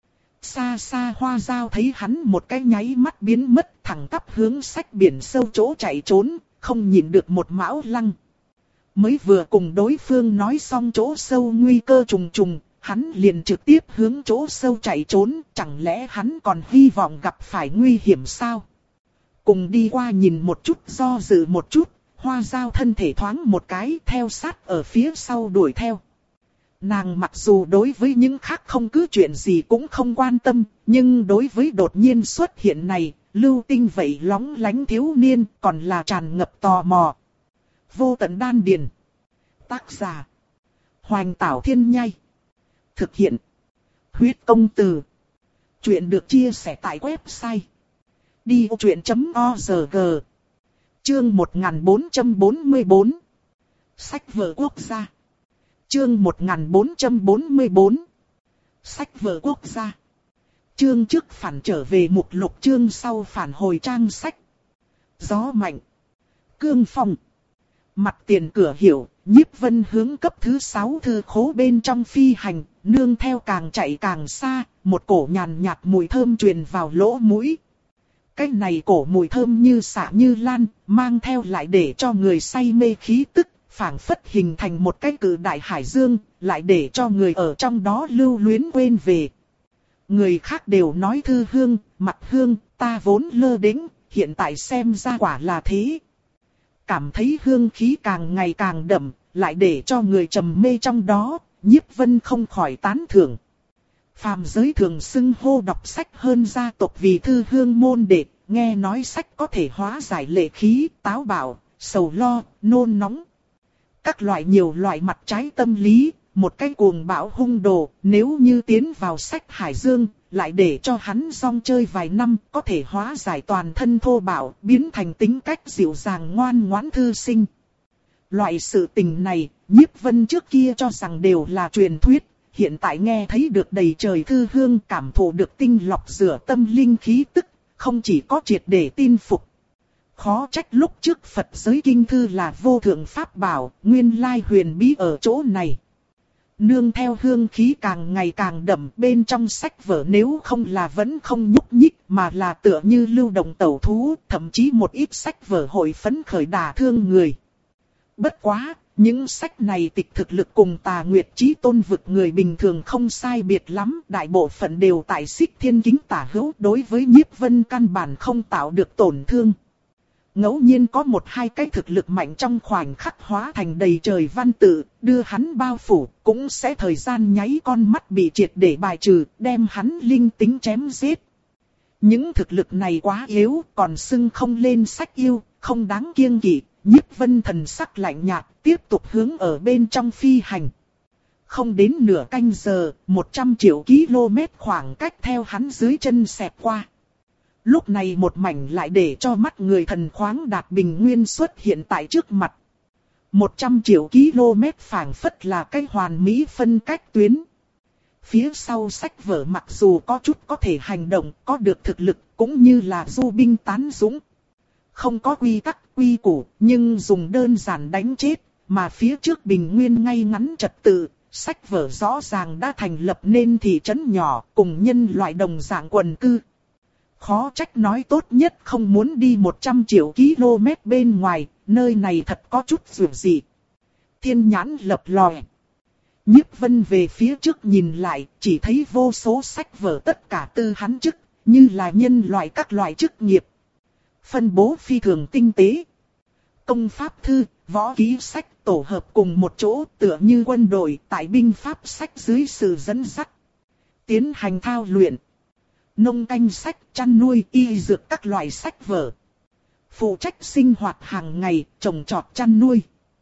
Xa xa Hoa Giao thấy hắn một cái nháy mắt biến mất, thẳng tắp hướng sách biển sâu chỗ chạy trốn, không nhìn được một mão lăng. Mới vừa cùng đối phương nói xong chỗ sâu nguy cơ trùng trùng, hắn liền trực tiếp hướng chỗ sâu chạy trốn, chẳng lẽ hắn còn hy vọng gặp phải nguy hiểm sao? Cùng đi qua nhìn một chút, do dự một chút, Hoa Giao thân thể thoáng một cái theo sát ở phía sau đuổi theo. Nàng mặc dù đối với những khác không cứ chuyện gì cũng không quan tâm, nhưng đối với đột nhiên xuất hiện này, lưu tinh vậy lóng lánh thiếu niên còn là tràn ngập tò mò. Vô tận đan điền. Tác giả. Hoành Tảo Thiên Nhai. Thực hiện. Huyết Công Từ. Chuyện được chia sẻ tại website. đi ô chuyện chấm o rờ gờ. Chương một nghìn bốn trăm bốn mươi bốn. Sách vở quốc gia. Chương một nghìn bốn trăm bốn mươi bốn. Sách vở quốc gia. Chương trước phản trở về mục lục, chương sau phản hồi trang sách. Gió mạnh. Cương phong. Mặt tiền cửa hiểu, Nhiếp Vân hướng cấp thứ sáu thư khố bên trong phi hành, nương theo càng chạy càng xa, một cổ nhàn nhạt mùi thơm truyền vào lỗ mũi. Cái này cổ mùi thơm như xạ như lan, mang theo lại để cho người say mê khí tức, phảng phất hình thành một cái cự đại hải dương, lại để cho người ở trong đó lưu luyến quên về. Người khác đều nói thư hương, mặt hương, ta vốn lơ đễnh, hiện tại xem ra quả là thế. Cảm thấy hương khí càng ngày càng đậm, lại để cho người trầm mê trong đó, Nhiếp Vân không khỏi tán thưởng. Phàm giới thường xưng hô đọc sách hơn gia tộc vì thư hương môn đệ, nghe nói sách có thể hóa giải lệ khí, táo bạo, sầu lo, nôn nóng. Các loại nhiều loại mặt trái tâm lý, một cái cuồng bão hung đồ, nếu như tiến vào sách hải dương, lại để cho hắn rong chơi vài năm, có thể hóa giải toàn thân thô bạo, biến thành tính cách dịu dàng ngoan ngoãn thư sinh. Loại sự tình này, Nhiếp Vân trước kia cho rằng đều là truyền thuyết, hiện tại nghe thấy được đầy trời thư hương, cảm thụ được tinh lọc rửa tâm linh khí tức, không chỉ có triệt để tin phục. Khó trách lúc trước Phật giới kinh thư là vô thượng pháp bảo, nguyên lai huyền bí ở chỗ này. Nương theo hương khí càng ngày càng đậm, bên trong sách vở nếu không là vẫn không nhúc nhích mà là tựa như lưu động tẩu thú, thậm chí một ít sách vở hội phấn khởi đả thương người. Bất quá, những sách này tịch thực lực cùng Tà Nguyệt Chí Tôn vực người bình thường không sai biệt lắm, đại bộ phận đều tại Xích Thiên Kính tả hữu, đối với Nhiếp Vân căn bản không tạo được tổn thương. Ngẫu nhiên có một hai cái thực lực mạnh trong khoảnh khắc hóa thành đầy trời văn tự, đưa hắn bao phủ, cũng sẽ thời gian nháy con mắt bị triệt để bài trừ, đem hắn linh tính chém giết. Những thực lực này quá yếu, còn xưng không lên sách yêu, không đáng kiêng kỵ. Nhiếp Vân thần sắc lạnh nhạt, tiếp tục hướng ở bên trong phi hành. Không đến nửa canh giờ, một trăm triệu km khoảng cách theo hắn dưới chân xẹt qua. Lúc này một mảnh lại để cho mắt người thần khoáng đạt bình nguyên xuất hiện tại trước mặt. một trăm triệu km phảng phất là cái hoàn mỹ phân cách tuyến. Phía sau sách vở mặc dù có chút có thể hành động, có được thực lực, cũng như là du binh tán dũng. Không có quy tắc, quy củ, nhưng dùng đơn giản đánh chết, mà phía trước bình nguyên ngay ngắn trật tự, sách vở rõ ràng đã thành lập nên thị trấn nhỏ, cùng nhân loại đồng dạng quần cư. Khó trách nói tốt nhất không muốn đi một trăm triệu km bên ngoài, nơi này thật có chút dù gì. Thiên nhãn lập lòe. Nhiếp Vân về phía trước nhìn lại, chỉ thấy vô số sách vở tất cả tư hắn chức, như là nhân loại các loại chức nghiệp. Phân bố phi thường tinh tế. Công pháp thư, võ ký sách tổ hợp cùng một chỗ tựa như quân đội tại binh pháp sách dưới sự dẫn dắt. Tiến hành thao luyện. Nông canh sách, chăn nuôi, y dược các loại sách vở. Phụ trách sinh hoạt hàng ngày, trồng trọt chăn nuôi.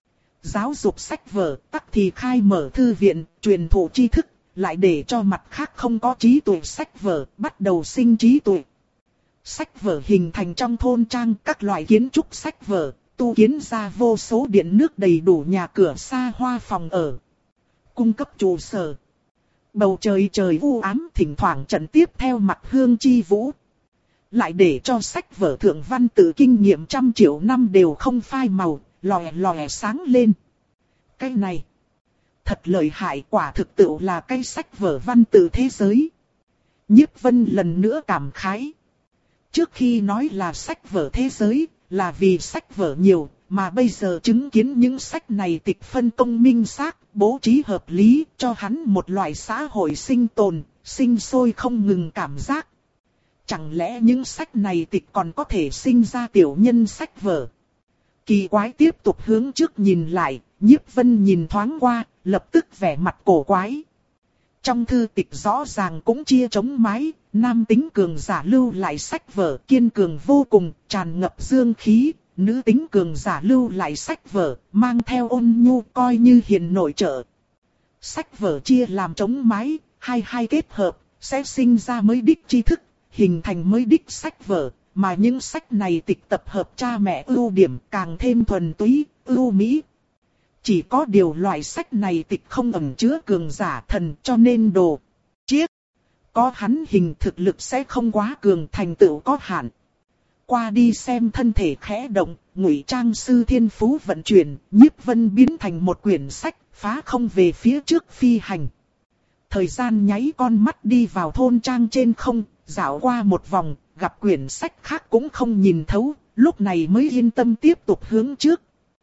Giáo dục sách vở, tắc thì khai mở thư viện, truyền thụ tri thức, lại để cho mặt khác không có trí tuệ sách vở, bắt đầu sinh trí tuệ. Sách vở hình thành trong thôn trang các loại kiến trúc sách vở, tu kiến ra vô số điện nước đầy đủ nhà cửa xa hoa phòng ở. Cung cấp trụ sở. Bầu trời trời u ám thỉnh thoảng trận tiếp theo mặt hương chi vũ. Lại để cho sách vở thượng văn tự kinh nghiệm trăm triệu năm đều không phai màu, lòe lòe sáng lên. Cái này, thật lợi hại, quả thực tự là cái sách vở văn tự thế giới. Nhiếp Vân lần nữa cảm khái. Trước khi nói là sách vở thế giới, là vì sách vở nhiều, mà bây giờ chứng kiến những sách này tịch phân công minh xác, bố trí hợp lý, cho hắn một loại xã hội sinh tồn, sinh sôi không ngừng cảm giác. Chẳng lẽ những sách này tịch còn có thể sinh ra tiểu nhân sách vở? Kỳ quái tiếp tục hướng trước nhìn lại, Nhiếp Vân nhìn thoáng qua, lập tức vẻ mặt cổ quái. Trong thư tịch rõ ràng cũng chia chống mái, nam tính cường giả lưu lại sách vở kiên cường vô cùng, tràn ngập dương khí, nữ tính cường giả lưu lại sách vở, mang theo ôn nhu coi như hiền nội trợ. Sách vở chia làm chống mái, hai hai kết hợp, sẽ sinh ra mới đích tri thức, hình thành mới đích sách vở, mà những sách này tịch tập hợp cha mẹ ưu điểm càng thêm thuần túy, ưu mỹ. Chỉ có điều loại sách này tịch không ẩn chứa cường giả thần cho nên đồ chiếc. Có hắn hình thực lực sẽ không quá cường, thành tựu có hạn. Qua đi xem thân thể khẽ động, Ngụy Trang sư thiên phú vận chuyển, Nhiếp Vân biến thành một quyển sách, phá không về phía trước phi hành. Thời gian nháy con mắt đi vào thôn trang trên không, dạo qua một vòng, gặp quyển sách khác cũng không nhìn thấu, lúc này mới yên tâm tiếp tục hướng trước.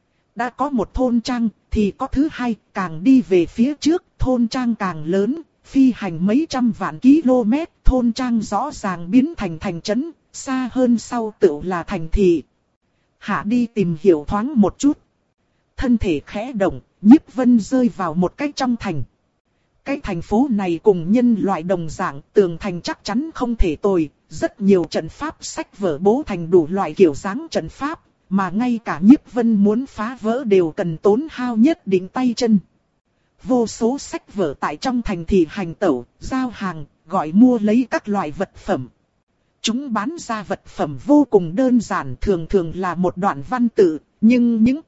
Đã có một thôn trang, thì có thứ hai, càng đi về phía trước, thôn trang càng lớn, phi hành mấy trăm vạn km, thôn trang rõ ràng biến thành thành trấn, xa hơn sau tựu là thành thị. Hạ đi tìm hiểu thoáng một chút. Thân thể khẽ động, Nhiếp Vân rơi vào một cái trong thành. Cái thành phố này cùng nhân loại đồng dạng, tường thành chắc chắn không thể tồi, rất nhiều trận pháp sách vở bố thành đủ loại kiểu dáng trận pháp, mà ngay cả Nhiếp Vân muốn phá vỡ đều cần tốn hao nhất định tay chân. Vô số sách vở tại trong thành thị hành tẩu, giao hàng, gọi mua lấy các loại vật phẩm. Chúng bán ra vật phẩm vô cùng đơn giản, thường thường là một đoạn văn tự, nhưng những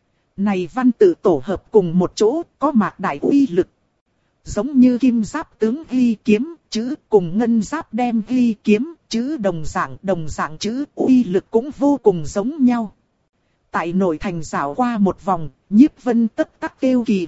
này văn tự tổ hợp cùng một chỗ có mạc đại uy lực. Giống như kim giáp tướng ghi kiếm, chữ cùng ngân giáp đem ghi kiếm, chữ đồng dạng, đồng dạng chữ uy lực cũng vô cùng giống nhau. Tại nội thành dạo qua một vòng, Nhiếp Vân tất tắc kêu kỳ lạ,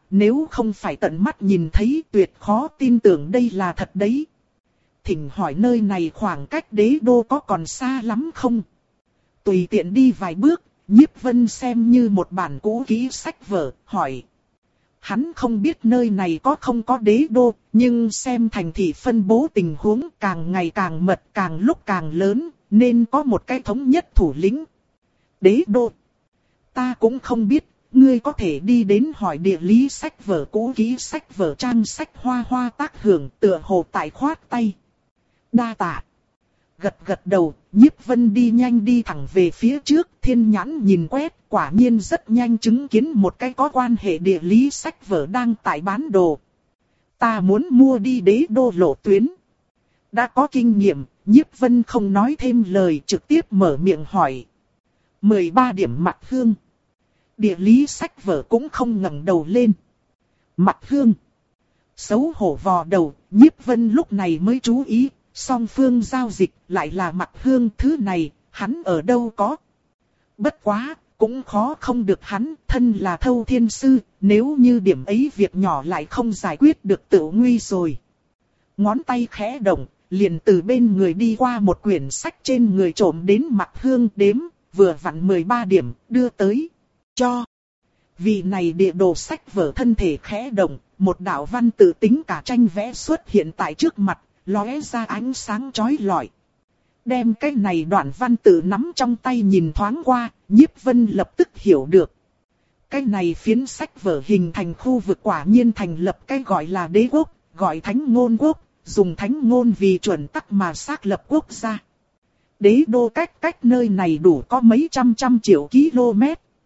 nếu không phải tận mắt nhìn thấy tuyệt khó tin tưởng đây là thật đấy. Thỉnh hỏi nơi này khoảng cách đế đô có còn xa lắm không? Tùy tiện đi vài bước, Nhiếp Vân xem như một bản cũ kỹ sách vở, hỏi. Hắn không biết nơi này có không có đế đô, nhưng xem thành thị phân bố tình huống càng ngày càng mật, càng lúc càng lớn, nên có một cái thống nhất thủ lĩnh. Đế đô? Ta cũng không biết, ngươi có thể đi đến hỏi địa lý sách vở cũ kỹ sách vở trang sách hoa hoa tác hưởng tựa hồ tại khoát tay. Đa tạ. Gật gật đầu, Nhiếp Vân đi nhanh đi thẳng về phía trước, thiên nhãn nhìn quét, quả nhiên rất nhanh chứng kiến một cái có quan hệ địa lý sách vở đang tại bán đồ. Ta muốn mua đi đế đô lộ tuyến. Đã có kinh nghiệm, Nhiếp Vân không nói thêm lời trực tiếp mở miệng hỏi. mười ba điểm Mặt Hương. Địa lý sách vở cũng không ngẩng đầu lên. Mặt Hương. Xấu hổ vò đầu, Nhiếp Vân lúc này mới chú ý. Song phương giao dịch lại là Mặt Hương, thứ này, hắn ở đâu có. Bất quá, cũng khó không được hắn, thân là Thâu Thiên Sư, nếu như điểm ấy việc nhỏ lại không giải quyết được tự nguy rồi. Ngón tay khẽ động, liền từ bên người đi qua một quyển sách trên người trộm đến Mặt Hương đếm, vừa vặn mười ba điểm, đưa tới. Cho. Vì này địa đồ sách vở thân thể khẽ động, một đạo văn tự tính cả tranh vẽ xuất hiện tại trước mặt. Lóe ra ánh sáng chói lọi. Đem cái này đoạn văn tự nắm trong tay nhìn thoáng qua, Nhiếp Vân lập tức hiểu được. Cái này phiến sách vở hình thành khu vực quả nhiên thành lập cái gọi là đế quốc, gọi thánh ngôn quốc, dùng thánh ngôn vì chuẩn tắc mà xác lập quốc gia. Đế đô cách cách nơi này đủ có mấy trăm trăm triệu km.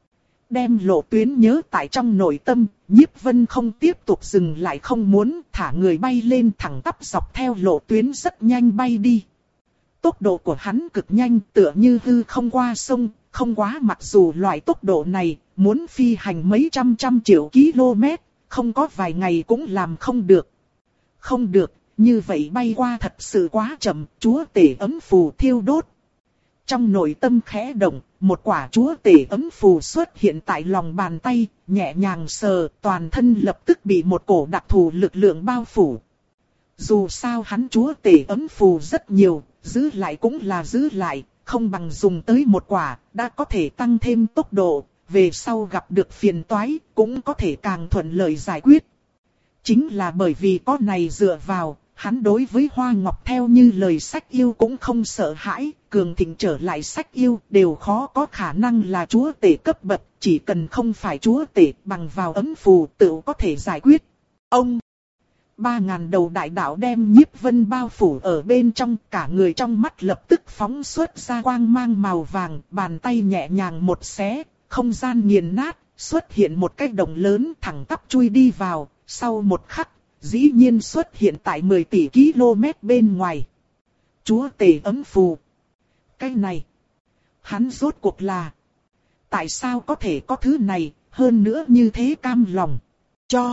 Đem lộ tuyến nhớ tại trong nội tâm, Nhiếp Vân không tiếp tục dừng lại, không muốn thả người bay lên thẳng tắp dọc theo lộ tuyến rất nhanh bay đi. Tốc độ của hắn cực nhanh, tựa như hư không qua sông, không quá, mặc dù loại tốc độ này, muốn phi hành mấy trăm trăm triệu km, không có vài ngày cũng làm không được. Không được, như vậy bay qua thật sự quá chậm, chúa tể ấm phù thiêu đốt. Trong nội tâm khẽ động, một quả chúa tể ấm phù xuất hiện tại lòng bàn tay, nhẹ nhàng sờ, toàn thân lập tức bị một cổ đặc thù lực lượng bao phủ. Dù sao hắn chúa tể ấm phù rất nhiều, giữ lại cũng là giữ lại, không bằng dùng tới một quả, đã có thể tăng thêm tốc độ, về sau gặp được phiền toái, cũng có thể càng thuận lợi giải quyết. Chính là bởi vì có này dựa vào, hắn đối với Hoa Ngọc theo như lời sách yêu cũng không sợ hãi, cường thịnh trở lại sách yêu đều khó có khả năng là chúa tể cấp bậc, chỉ cần không phải chúa tể bằng vào ấm phù tự có thể giải quyết. Ông! Ba ngàn đầu đại đạo đem Nhiếp Vân bao phủ ở bên trong, cả người trong mắt lập tức phóng xuất ra quang mang màu vàng, bàn tay nhẹ nhàng một xé, không gian nghiền nát, xuất hiện một cái động lớn thẳng tắp chui đi vào, sau một khắc, dĩ nhiên xuất hiện tại mười tỷ km bên ngoài. Chúa tể ấm phù. Cái này, hắn rốt cuộc là, tại sao có thể có thứ này, hơn nữa như thế cam lòng, cho.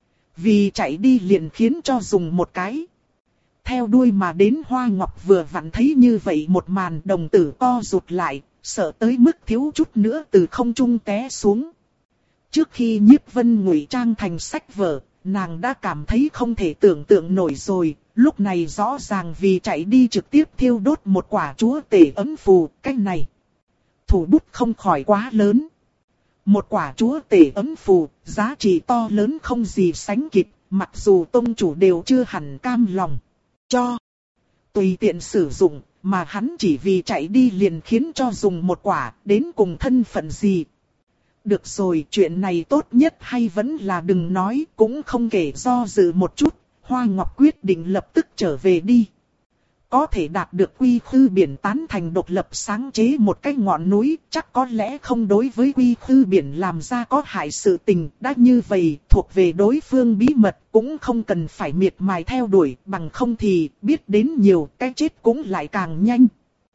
Vì chạy đi liền khiến cho dùng một cái. Theo đuôi mà đến Hoa Ngọc vừa vặn thấy như vậy một màn, đồng tử co rụt lại, sợ tới mức thiếu chút nữa từ không trung té xuống. Trước khi Nhiếp Vân ngụy trang thành sách vở, nàng đã cảm thấy không thể tưởng tượng nổi rồi, lúc này rõ ràng vì chạy đi trực tiếp thiêu đốt một quả chúa tể ấm phù, cái này. Thủ bút không khỏi quá lớn. Một quả chúa tể ấm phù, giá trị to lớn không gì sánh kịp, mặc dù tông chủ đều chưa hẳn cam lòng. Cho. Tùy tiện sử dụng, mà hắn chỉ vì chạy đi liền khiến cho dùng một quả, đến cùng thân phận gì. Được rồi, chuyện này tốt nhất hay vẫn là đừng nói, cũng không kể do dự một chút, Hoa Ngọc quyết định lập tức trở về đi. Có thể đạt được quy khư biển tán thành độc lập sáng chế một cái ngọn núi, chắc có lẽ không đối với quy khư biển làm ra có hại sự tình, đã như vậy, thuộc về đối phương bí mật, cũng không cần phải miệt mài theo đuổi, bằng không thì, biết đến nhiều, cái chết cũng lại càng nhanh.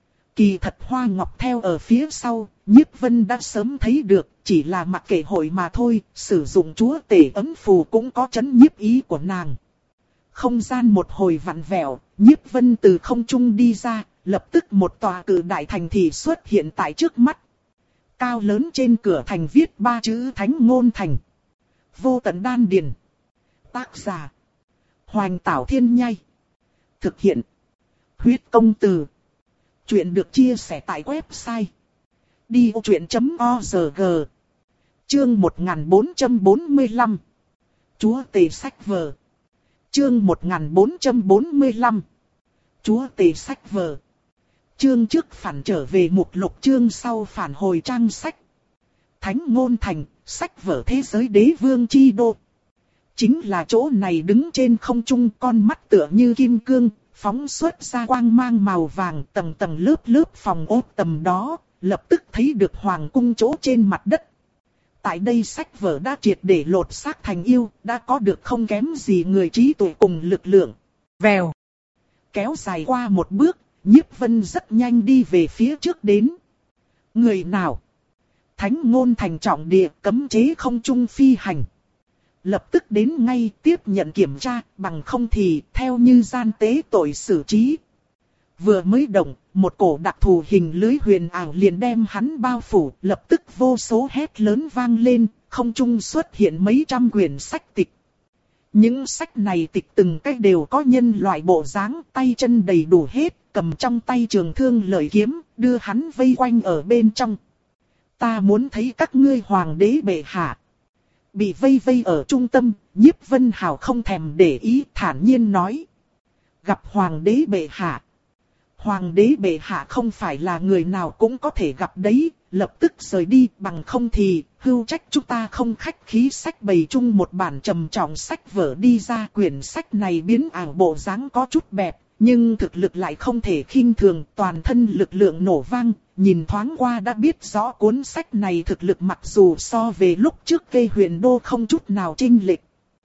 Kỳ thật Hoa Ngọc theo ở phía sau, Nhiếp Vân đã sớm thấy được, chỉ là mặc kệ hội mà thôi, sử dụng chúa tể ấm phù cũng có chấn nhiếp ý của nàng. Không gian một hồi vặn vẹo, Nhiếp Vân từ không trung đi ra, lập tức một tòa cự đại thành thị xuất hiện tại trước mắt. Cao lớn trên cửa thành viết ba chữ Thánh Ngôn Thành. Vô tận đan điền. Tác giả. Hoành Tảo Thiên Nhai. Thực hiện. Huyết Công Từ. Chuyện được chia sẻ tại website đi ô chuyện chấm org. Chương một nghìn bốn trăm bốn mươi lăm. Chúa tể sách vở. Chương một nghìn bốn trăm bốn mươi lăm. Chúa tể sách vở. Chương trước phản trở về mục lục, chương sau phản hồi trang sách. Thánh Ngôn Thành, sách vở thế giới đế vương chi đô. Chính là chỗ này, đứng trên không trung, con mắt tựa như kim cương, phóng xuất ra quang mang màu vàng, tầng tầng lớp lớp phòng ốt tầm đó, lập tức thấy được hoàng cung chỗ trên mặt đất. Tại đây sách vở đã triệt để lột xác thành yêu, đã có được không kém gì người trí tuệ cùng lực lượng. Vèo. Kéo dài qua một bước, Nhiếp Vân rất nhanh đi về phía trước đến. Người nào? Thánh Ngôn Thành trọng địa, cấm chế không trung phi hành. Lập tức đến ngay tiếp nhận kiểm tra, bằng không thì theo như gian tế tội xử trí. Vừa mới động, một cổ đặc thù hình lưới huyền ảo liền đem hắn bao phủ, lập tức vô số hét lớn vang lên, không trung xuất hiện mấy trăm quyển sách tịch. Những sách này tịch từng cách đều có nhân loại bộ dáng, tay chân đầy đủ hết, cầm trong tay trường thương lợi kiếm, đưa hắn vây quanh ở bên trong. Ta muốn thấy các ngươi hoàng đế bệ hạ. Bị vây vây ở trung tâm, Nhiếp Vân Hào không thèm để ý, thản nhiên nói. Gặp hoàng đế bệ hạ. Hoàng đế bệ hạ không phải là người nào cũng có thể gặp đấy, lập tức rời đi, bằng không thì hưu trách chúng ta không khách khí. Sách bày chung một bản trầm trọng sách vở đi ra. Quyển sách này biến ảo bộ dáng có chút bẹp, nhưng thực lực lại không thể khinh thường, toàn thân lực lượng nổ vang. Nhìn thoáng qua đã biết rõ cuốn sách này thực lực mặc dù so về lúc trước cây huyền đô không chút nào chênh lệch.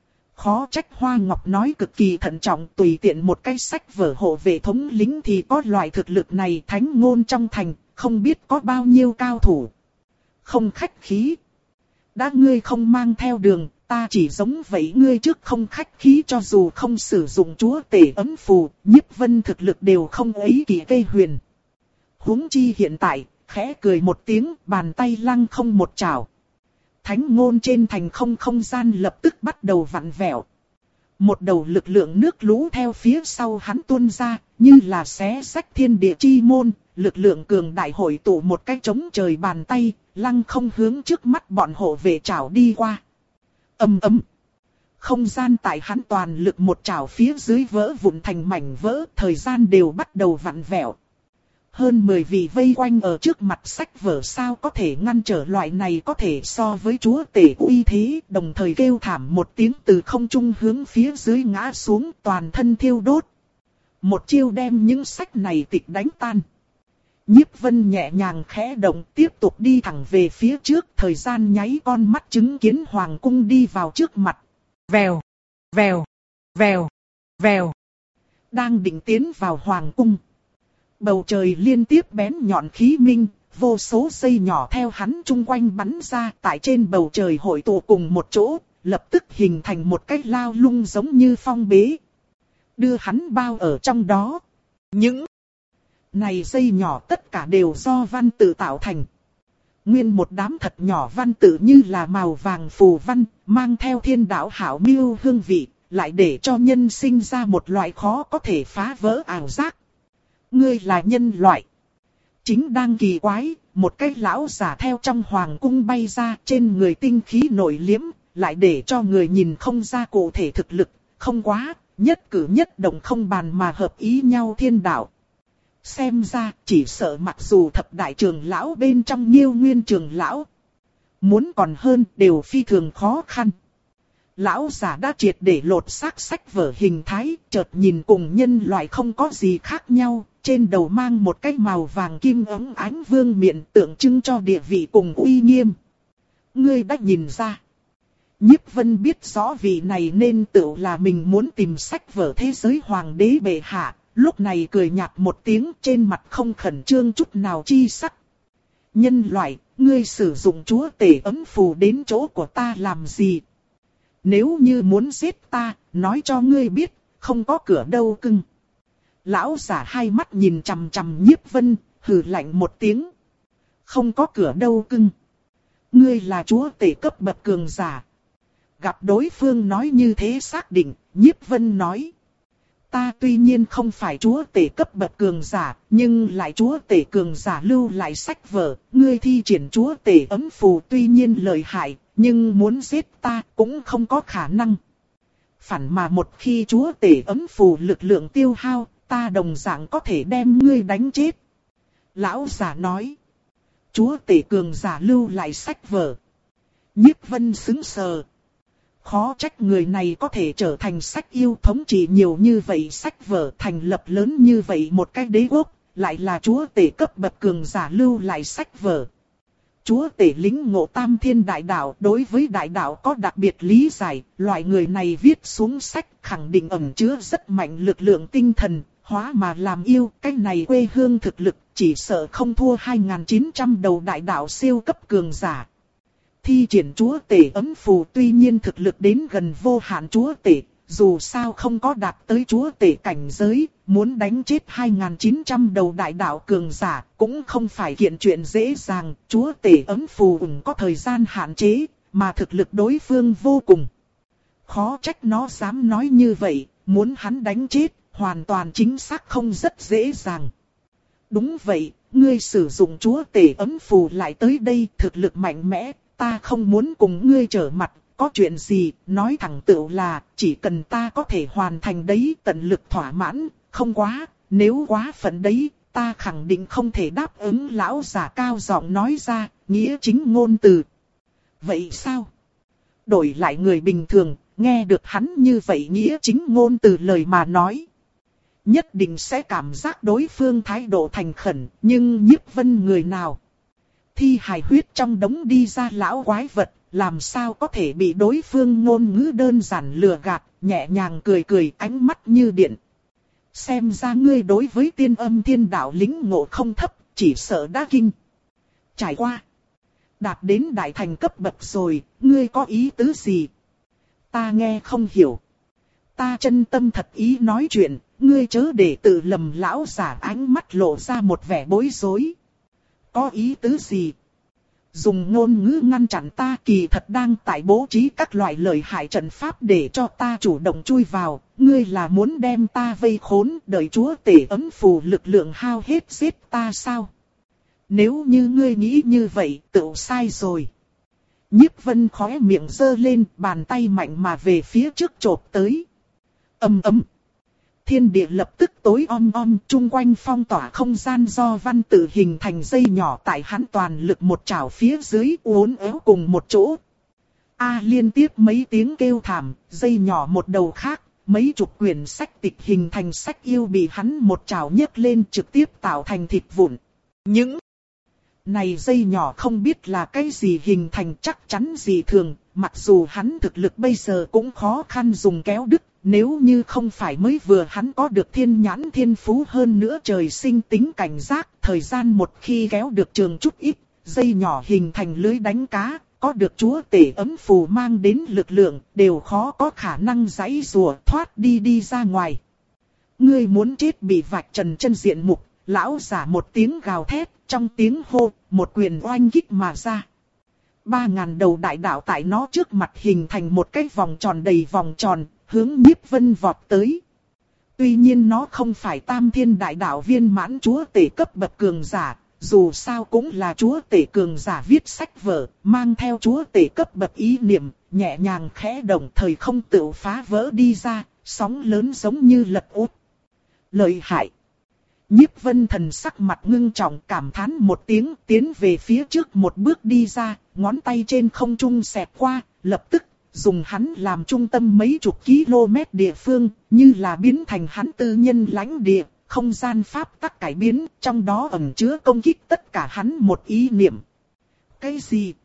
Khó trách Hoa Ngọc nói cực kỳ thận trọng, tùy tiện một cái sách vở hộ vệ thống lĩnh thì có loại thực lực này. Thánh Ngôn trong thành, không biết có bao nhiêu cao thủ. Không khách khí. Đã ngươi không mang theo đường, ta chỉ giống vậy ngươi trước không khách khí. Cho dù không sử dụng chúa tể ấm phù, Nhiếp Vân thực lực đều không ấy kỳ cây huyền. Huống chi hiện tại, khẽ cười một tiếng, bàn tay lăng không một chảo. Thánh Ngôn trên thành không không gian lập tức bắt đầu vặn vẹo. Một đầu lực lượng nước lũ theo phía sau hắn tuôn ra, như là xé rách thiên địa chi môn, lực lượng cường đại hội tụ một cái trống trời bàn tay, lăng không hướng trước mắt bọn hộ vệ chảo đi qua. Ầm ầm. Không gian tại hắn toàn lực một chảo phía dưới vỡ vụn thành mảnh vỡ, thời gian đều bắt đầu vặn vẹo. Hơn mười vị vây quanh ở trước mặt sách vở, sao có thể ngăn trở loại này có thể so với chúa tể uy thế, đồng thời kêu thảm một tiếng từ không trung hướng phía dưới ngã xuống, toàn thân thiêu đốt. Một chiêu đem những sách này tịch đánh tan. Nhiếp Vân nhẹ nhàng khẽ động, tiếp tục đi thẳng về phía trước, thời gian nháy con mắt chứng kiến hoàng cung đi vào trước mặt. Vèo, vèo, vèo, vèo. Đang định tiến vào hoàng cung. Bầu trời liên tiếp bén nhọn khí minh, vô số dây nhỏ theo hắn chung quanh bắn ra, tại trên bầu trời hội tụ cùng một chỗ, lập tức hình thành một cái lao lung giống như phong bế. Đưa hắn bao ở trong đó. Những này dây nhỏ tất cả đều do văn tự tạo thành. Nguyên một đám thật nhỏ văn tự như là màu vàng phù văn, mang theo thiên đạo hảo miêu hương vị, lại để cho nhân sinh ra một loại khó có thể phá vỡ ảo giác. Ngươi là nhân loại. Chính đang kỳ quái, một cái lão giả theo trong hoàng cung bay ra, trên người tinh khí nổi liếm, lại để cho người nhìn không ra cụ thể thực lực, không quá, nhất cử nhất động không bàn mà hợp ý nhau thiên đạo. Xem ra, chỉ sợ mặc dù thập đại trưởng lão bên trong Nhiêu Nguyên trưởng lão, muốn còn hơn đều phi thường khó khăn. Lão giả đã triệt để lột xác sách vở hình thái, chợt nhìn cùng nhân loại không có gì khác nhau, trên đầu mang một cái màu vàng kim óng ánh vương miện tượng trưng cho địa vị cùng uy nghiêm. Ngươi đã nhìn ra. Nhiếp Vân biết rõ vị này nên tự là mình muốn tìm sách vở thế giới hoàng đế bệ hạ, lúc này cười nhạt một tiếng, trên mặt không khẩn trương chút nào chi sắc. Nhân loại, ngươi sử dụng chúa tể ấm phù đến chỗ của ta làm gì? Nếu như muốn giết ta, nói cho ngươi biết, không có cửa đâu cưng. Lão giả hai mắt nhìn chằm chằm Nhiếp Vân, hừ lạnh một tiếng. Không có cửa đâu cưng. Ngươi là chúa tể cấp bậc cường giả. gặp đối phương nói như thế xác định, Nhiếp Vân nói. Ta tuy nhiên không phải chúa tể cấp bậc cường giả, nhưng lại chúa tể cường giả lưu lại sách vở, ngươi thi triển chúa tể ấm phù tuy nhiên lợi hại, nhưng muốn giết ta cũng không có khả năng. Phản mà một khi chúa tể ấm phù lực lượng tiêu hao, ta đồng dạng có thể đem ngươi đánh chết. Lão giả nói. Chúa tể cường giả lưu lại sách vở. Nhiếp Vân sững sờ. Khó trách người này có thể trở thành sách yêu thống trị nhiều như vậy sách vở, thành lập lớn như vậy một cái đế quốc, lại là chúa tể cấp bậc cường giả lưu lại sách vở. Chúa tể lĩnh ngộ tam thiên đại đạo, đối với đại đạo có đặc biệt lý giải, loại người này viết xuống sách khẳng định ẩn chứa rất mạnh lực lượng tinh thần, hóa mà làm yêu, cái này quê hương thực lực chỉ sợ không thua hai nghìn chín trăm đầu đại đạo siêu cấp cường giả. Thi triển chúa tể ấm phù tuy nhiên thực lực đến gần vô hạn chúa tể, dù sao không có đạt tới chúa tể cảnh giới, muốn đánh chết hai nghìn chín trăm đầu đại đạo cường giả cũng không phải kiện chuyện dễ dàng. Chúa tể ấm phù cũng có thời gian hạn chế, mà thực lực đối phương vô cùng. Khó trách nó dám nói như vậy, muốn hắn đánh chết, hoàn toàn chính xác không rất dễ dàng. Đúng vậy, ngươi sử dụng chúa tể ấm phù lại tới đây thực lực mạnh mẽ. Ta không muốn cùng ngươi trở mặt, có chuyện gì, nói thẳng tựu là, chỉ cần ta có thể hoàn thành đấy tận lực thỏa mãn, không quá, nếu quá phận đấy, ta khẳng định không thể đáp ứng. Lão giả cao giọng nói ra, nghĩa chính ngôn từ. Vậy sao? Đổi lại người bình thường, nghe được hắn như vậy nghĩa chính ngôn từ lời mà nói. Nhất định sẽ cảm giác đối phương thái độ thành khẩn, nhưng Nhiếp Vân người nào? Thi hài huyết trong đống đi ra lão quái vật, làm sao có thể bị đối phương ngôn ngữ đơn giản lừa gạt, nhẹ nhàng cười cười, ánh mắt như điện. Xem ra ngươi đối với tiên âm thiên đạo lĩnh ngộ không thấp, chỉ sợ đã kinh. Trải qua, đạt đến đại thành cấp bậc rồi, ngươi có ý tứ gì? Ta nghe không hiểu. Ta chân tâm thật ý nói chuyện, ngươi chớ để tự lầm. Lão giả ánh mắt lộ ra một vẻ bối rối. Có ý tứ gì? Dùng ngôn ngữ ngăn chặn ta, kỳ thật đang tại bố trí các loại lợi hại trận pháp để cho ta chủ động chui vào. Ngươi là muốn đem ta vây khốn, đợi chúa tể ấm phù lực lượng hao hết giết ta sao? Nếu như ngươi nghĩ như vậy, tự sai rồi. Nhiếp Vân khóe miệng giơ lên, bàn tay mạnh mà về phía trước chộp tới. Ầm ầm. Thiên địa lập tức tối om om, chung quanh phong tỏa không gian do văn tự hình thành dây nhỏ tại hắn toàn lực một chảo phía dưới uốn éo cùng một chỗ. A liên tiếp mấy tiếng kêu thảm, dây nhỏ một đầu khác, mấy chục quyển sách tịch hình thành sách yêu bị hắn một chảo nhấc lên trực tiếp tạo thành thịt vụn. Những này dây nhỏ không biết là cái gì hình thành, chắc chắn gì thường, mặc dù hắn thực lực bây giờ cũng khó khăn dùng kéo đứt. Nếu như không phải mới vừa hắn có được thiên nhãn thiên phú, hơn nữa trời sinh tính cảnh giác, thời gian một khi kéo được trường chút ít, dây nhỏ hình thành lưới đánh cá, có được chúa tể ấm phù mang đến lực lượng, đều khó có khả năng giãy rùa thoát đi đi ra ngoài. Ngươi muốn chết bị vạch trần chân diện mục, lão giả một tiếng gào thét, trong tiếng hô, một quyền oanh kích mà ra. Ba ngàn đầu đại đạo tại nó trước mặt hình thành một cái vòng tròn đầy vòng tròn, hướng Nhiếp Vân vọt tới. Tuy nhiên nó không phải tam thiên đại đạo viên mãn chúa tể cấp bậc cường giả, dù sao cũng là chúa tể cường giả viết sách vở, mang theo chúa tể cấp bậc ý niệm, nhẹ nhàng khẽ động thời không tự phá vỡ đi ra, sóng lớn giống như lật úp. Lợi hại. Nhiếp Vân thần sắc mặt ngưng trọng cảm thán một tiếng, tiến về phía trước một bước đi ra, ngón tay trên không trung xẹt qua, lập tức dùng hắn làm trung tâm mấy chục km địa phương, như là biến thành hắn tư nhân lãnh địa, không gian pháp tắc cải biến, trong đó ẩn chứa công kích tất cả hắn một ý niệm. Cái gì?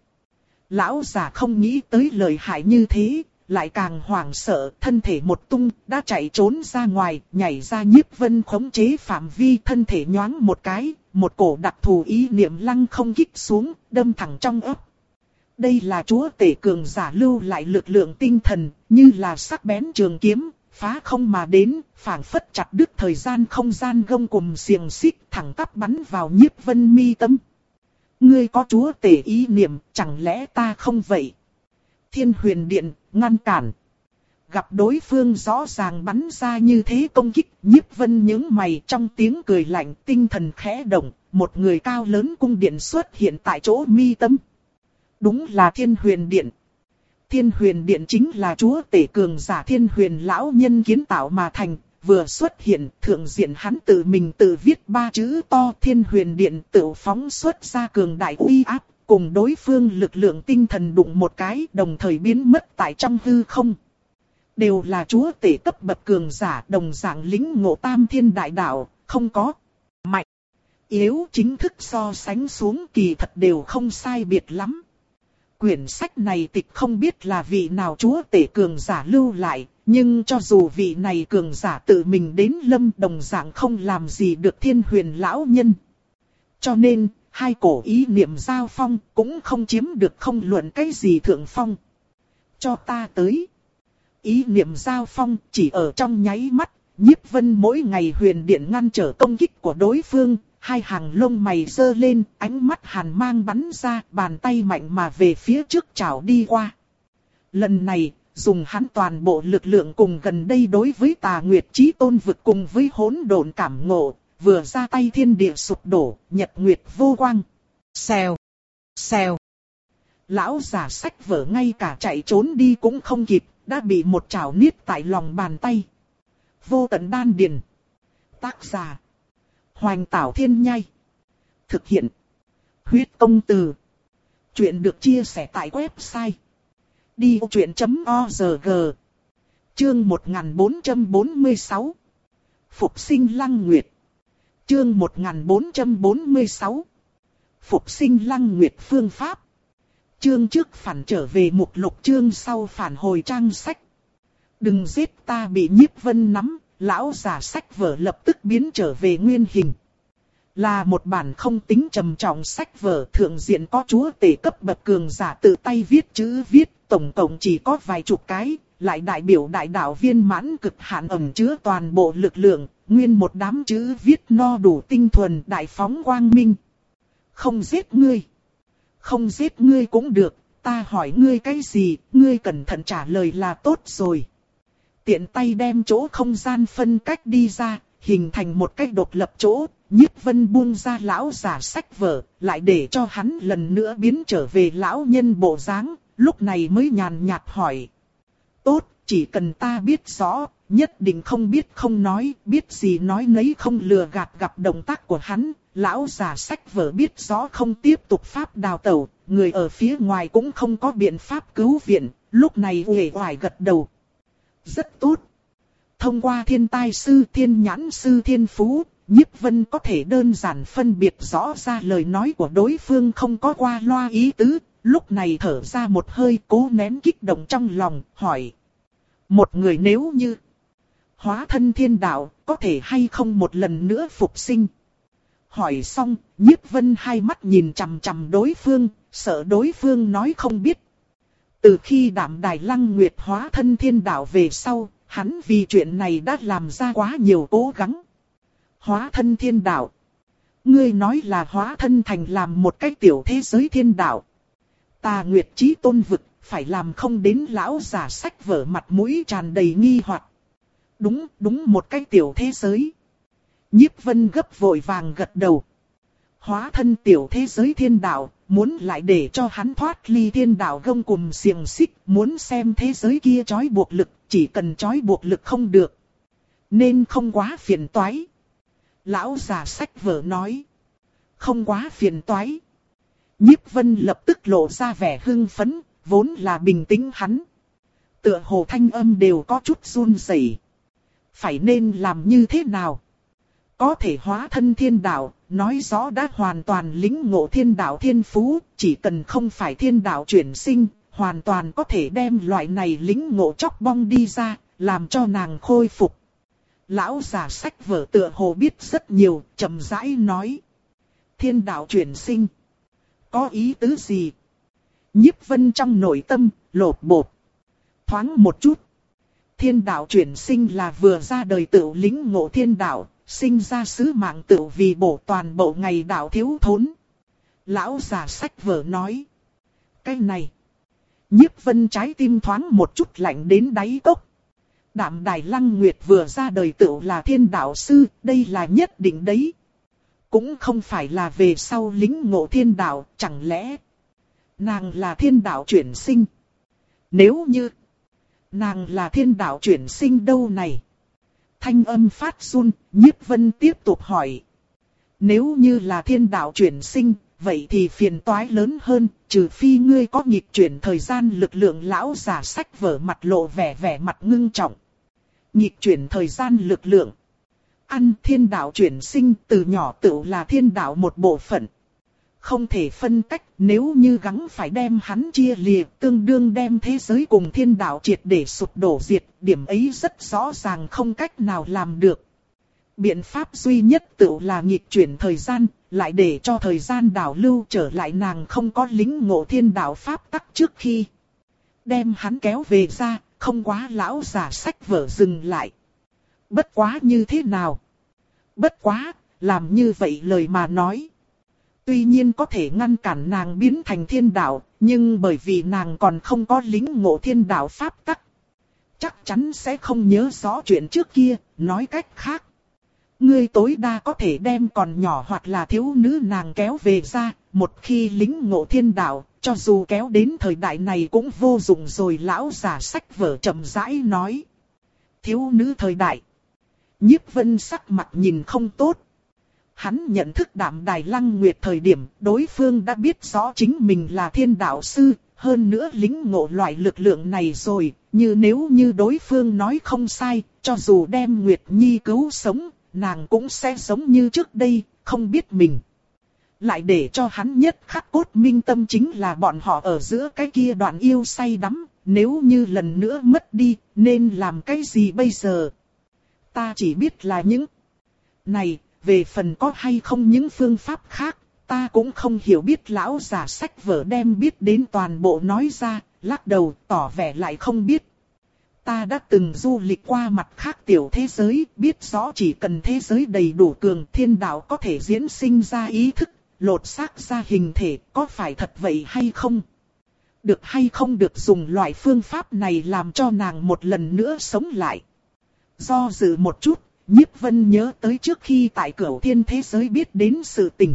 Lão già không nghĩ tới lợi hại như thế, lại càng hoảng sợ, thân thể một tung, đã chạy trốn ra ngoài, nhảy ra Nhiếp Vân khống chế phạm vi, thân thể nhoáng một cái, một cổ đặc thù ý niệm lăng không kích xuống, đâm thẳng trong ấp. Đây là chúa tể cường giả lưu lại lực lượng tinh thần, như là sắc bén trường kiếm, phá không mà đến, phảng phất chặt đứt thời gian không gian gông cùm xiềng xích, thẳng tắp bắn vào Nhiếp Vân mi tâm. Ngươi có chúa tể ý niệm, chẳng lẽ ta không vậy? Thiên Huyền Điện, ngăn cản. Gặp đối phương rõ ràng bắn ra như thế công kích, Nhiếp Vân nhướng mày trong tiếng cười lạnh, tinh thần khẽ động, một người cao lớn cung điện xuất hiện tại chỗ mi tâm. Đúng là Thiên Huyền Điện. Thiên Huyền Điện chính là chúa tể cường giả Thiên Huyền lão nhân kiến tạo mà thành, vừa xuất hiện, thượng diện hắn tự mình tự viết ba chữ to Thiên Huyền Điện tự phóng xuất ra cường đại uy áp, cùng đối phương lực lượng tinh thần đụng một cái, đồng thời biến mất tại trong hư không. Đều là chúa tể cấp bậc cường giả, đồng dạng lĩnh ngộ tam thiên đại đạo, không có mạnh, yếu chính thức so sánh xuống kỳ thật đều không sai biệt lắm. Quyển sách này tịch không biết là vị nào chúa tể cường giả lưu lại, nhưng cho dù vị này cường giả tự mình đến lâm đồng dạng không làm gì được Thiên Huyền lão nhân. Cho nên, hai cổ ý niệm giao phong cũng không chiếm được không luận cái gì thượng phong. Cho ta tới. Ý niệm giao phong chỉ ở trong nháy mắt, Nhiếp Vân mỗi ngày huyền điện ngăn trở công kích của đối phương, hai hàng lông mày giơ lên, ánh mắt hàn mang bắn ra, bàn tay mạnh mà về phía trước chảo đi qua. Lần này, dùng hắn toàn bộ lực lượng cùng gần đây đối với Tà Nguyệt Chí Tôn vực cùng với hỗn độn cảm ngộ, vừa ra tay thiên địa sụp đổ, nhật nguyệt vô quang. Xèo, xèo. Lão giả sách vở ngay cả chạy trốn đi cũng không kịp, đã bị một chảo niết tại lòng bàn tay. Vô tận đan điền. Tác giả: Hoành Tảo Thiên Nhai. Thực hiện: Huyết Công Từ. Chuyện được chia sẻ tại website đi vô chuyện chấm org. Chương một nghìn bốn trăm bốn mươi sáu. Phục sinh Lăng Nguyệt. Chương một nghìn bốn trăm bốn mươi sáu. Phục sinh Lăng Nguyệt phương pháp. Chương trước phản trở về mục lục, chương sau phản hồi trang sách. Đừng giết ta, bị Nhiếp Vân nắm, lão giả sách vở lập tức biến trở về nguyên hình. Là một bản không tính trầm trọng sách vở, thượng diện có chúa tể cấp bậc cường giả tự tay viết chữ viết, tổng cộng chỉ có vài chục cái, lại đại biểu đại đạo viên mãn cực hạn ẩn chứa toàn bộ lực lượng, nguyên một đám chữ viết no đủ tinh thuần đại phóng quang minh. Không giết ngươi. Không giết ngươi cũng được, ta hỏi ngươi cái gì, ngươi cẩn thận trả lời là tốt rồi. Tiện tay đem chỗ không gian phân cách đi ra, hình thành một cái độc lập chỗ, Nhiếp Vân buông ra lão giả sách vở, lại để cho hắn lần nữa biến trở về lão nhân bộ dáng, lúc này mới nhàn nhạt hỏi. Tốt, chỉ cần ta biết rõ, nhất định không biết không nói, biết gì nói nấy không lừa gạt. Gặp động tác của hắn, lão giả sách vở biết rõ không tiếp tục pháp đào tẩu, người ở phía ngoài cũng không có biện pháp cứu viện, lúc này uể oải gật đầu. Rất tốt. Thông qua thiên tai sư, thiên nhãn sư, thiên phú, Nhiếp Vân có thể đơn giản phân biệt rõ ra lời nói của đối phương không có qua loa ý tứ, lúc này thở ra một hơi, cố nén kích động trong lòng, hỏi. Một người nếu như hóa thân thiên đạo, có thể hay không một lần nữa phục sinh? Hỏi xong, Nhiếp Vân hai mắt nhìn chằm chằm đối phương, sợ đối phương nói không biết. Từ khi Đạm Đài Lăng Nguyệt hóa thân thiên đạo về sau, hắn vì chuyện này đã làm ra quá nhiều cố gắng. Hóa thân thiên đạo. Ngươi nói là hóa thân thành làm một cái tiểu thế giới thiên đạo. Tà Nguyệt Chí Tôn vực, phải làm không đến. Lão giả sách vở mặt mũi tràn đầy nghi hoặc. Đúng, đúng một cái tiểu thế giới. Nhiếp Vân gấp vội vàng gật đầu. Hóa thân tiểu thế giới thiên đạo, muốn lại để cho hắn thoát ly thiên đạo gông cùm xiềng xích, muốn xem thế giới kia trói buộc lực, chỉ cần trói buộc lực không được. Nên không quá phiền toái. Lão già sách vở nói. Không quá phiền toái. Nhiếp Vân lập tức lộ ra vẻ hưng phấn, vốn là bình tĩnh hắn. Tựa hồ thanh âm đều có chút run rẩy. Phải nên làm như thế nào? Có thể hóa thân thiên đạo, nói rõ đã hoàn toàn lĩnh ngộ thiên đạo thiên phú, chỉ cần không phải thiên đạo chuyển sinh, hoàn toàn có thể đem loại này lĩnh ngộ chóc bong đi ra, làm cho nàng khôi phục. Lão già sách vở tựa hồ biết rất nhiều, chậm rãi nói. Thiên đạo chuyển sinh. Có ý tứ gì? Nhiếp Vân trong nội tâm, lột bột. Thoáng một chút. Thiên đạo chuyển sinh là vừa ra đời tự lĩnh ngộ thiên đạo, sinh ra sứ mạng tự vì bổ toàn bộ ngày đạo thiếu thốn. Lão già sách vở nói. Cái này. Nhiếp Vân trái tim thoáng một chút lạnh đến đáy cốc. Đạm Đài Lăng Nguyệt vừa ra đời tựu là thiên đạo sư, đây là nhất định đấy. Cũng không phải là về sau lính ngộ thiên đạo, chẳng lẽ nàng là thiên đạo chuyển sinh? Nếu như nàng là thiên đạo chuyển sinh đâu này? Thanh âm phát run, Nhiếp Vân tiếp tục hỏi. Nếu như là thiên đạo chuyển sinh, vậy thì phiền toái lớn hơn, trừ phi ngươi có nghịch chuyển thời gian lực lượng. Lão giả sách vở mặt lộ vẻ vẻ mặt ngưng trọng. Nghịch chuyển thời gian lực lượng. Ăn thiên đạo chuyển sinh từ nhỏ tựu là thiên đạo một bộ phận. Không thể phân cách, nếu như gắng phải đem hắn chia lìa, tương đương đem thế giới cùng thiên đạo triệt để sụp đổ diệt, điểm ấy rất rõ ràng không cách nào làm được. Biện pháp duy nhất tựu là nghịch chuyển thời gian, lại để cho thời gian đảo lưu trở lại nàng không có lính ngộ thiên đạo pháp tắc trước khi. Đem hắn kéo về ra, không quá. Lão giả sách vở dừng lại. Bất quá như thế nào? Bất quá, làm như vậy lời mà nói. Tuy nhiên có thể ngăn cản nàng biến thành thiên đạo, nhưng bởi vì nàng còn không có lính ngộ thiên đạo pháp tắc, chắc chắn sẽ không nhớ rõ chuyện trước kia. Nói cách khác, ngươi tối đa có thể đem còn nhỏ hoặc là thiếu nữ nàng kéo về ra, một khi lính ngộ thiên đạo, cho dù kéo đến thời đại này cũng vô dụng rồi. Lão giả sách vở chậm rãi nói. Thiếu nữ thời đại. Nhiếp Vân sắc mặt nhìn không tốt. Hắn nhận thức Đạm Đài Lăng Nguyệt thời điểm, đối phương đã biết rõ chính mình là thiên đạo sư, hơn nữa lính ngộ loại lực lượng này rồi, như nếu như đối phương nói không sai, cho dù đem Nguyệt Nhi cứu sống, nàng cũng sẽ giống như trước đây, không biết mình. Lại để cho hắn nhất khắc cốt minh tâm chính là bọn họ ở giữa cái kia đoạn yêu say đắm, nếu như lần nữa mất đi, nên làm cái gì bây giờ? Ta chỉ biết là những này, về phần có hay không những phương pháp khác, ta cũng không hiểu biết. Lão giả sách vở đem biết đến toàn bộ nói ra, lắc đầu tỏ vẻ lại không biết. Ta đã từng du lịch qua mặt khác tiểu thế giới, biết rõ chỉ cần thế giới đầy đủ cường, thiên đạo có thể diễn sinh ra ý thức, lột xác ra hình thể, có phải thật vậy hay không? Được hay không được dùng loại phương pháp này làm cho nàng một lần nữa sống lại? Do dự một chút, Nhiếp Vân nhớ tới trước khi tại Cửu Thiên thế giới biết đến sự tình.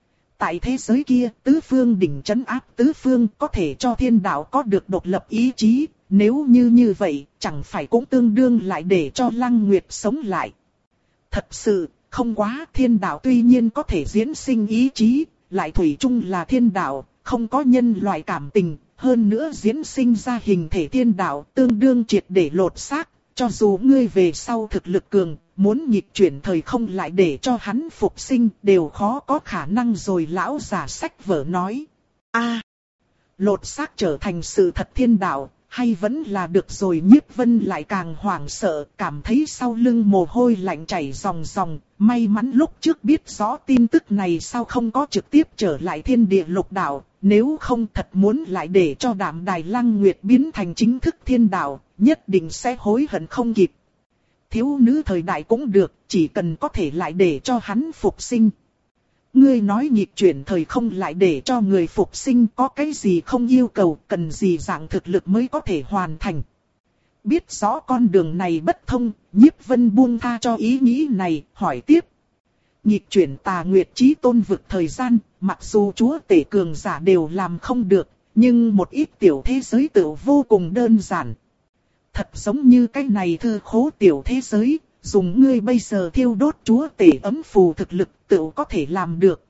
Tại thế giới kia, tứ phương đỉnh trấn áp tứ phương, có thể cho thiên đạo có được độc lập ý chí. Nếu như như vậy, chẳng phải cũng tương đương lại để cho Lăng Nguyệt sống lại. Thật sự, không quá. Thiên đạo tuy nhiên có thể diễn sinh ý chí, lại thủy chung là thiên đạo, không có nhân loại cảm tình. Hơn nữa diễn sinh ra hình thể thiên đạo, tương đương triệt để lột xác. Cho dù ngươi về sau thực lực cường, muốn nghịch chuyển thời không lại để cho hắn phục sinh, đều khó có khả năng rồi. Lão giả sách vở nói. A, lột xác trở thành sự thật thiên đạo, hay vẫn là được rồi. Nhiếp Vân lại càng hoảng sợ, cảm thấy sau lưng mồ hôi lạnh chảy ròng ròng. May mắn lúc trước biết rõ tin tức này sao không có trực tiếp trở lại thiên địa lục đạo. Nếu không thật muốn lại để cho Đạm Đài Lăng Nguyệt biến thành chính thức thiên đạo, nhất định sẽ hối hận không kịp. Thiếu nữ thời đại cũng được, chỉ cần có thể lại để cho hắn phục sinh. Ngươi nói nghịch chuyển thời không lại để cho người phục sinh, có cái gì không yêu cầu, cần gì dạng thực lực mới có thể hoàn thành. Biết rõ con đường này bất thông, Nhiếp Vân buông tha cho ý nghĩ này, hỏi tiếp. Nghịch chuyển Tà Nguyệt Chí Tôn vực thời gian, mặc dù chúa tể cường giả đều làm không được, nhưng một ít tiểu thế giới tự vô cùng đơn giản. Thật giống như cái này thư khố tiểu thế giới, dùng ngươi bây giờ thiêu đốt chúa tể ấm phù thực lực tự có thể làm được.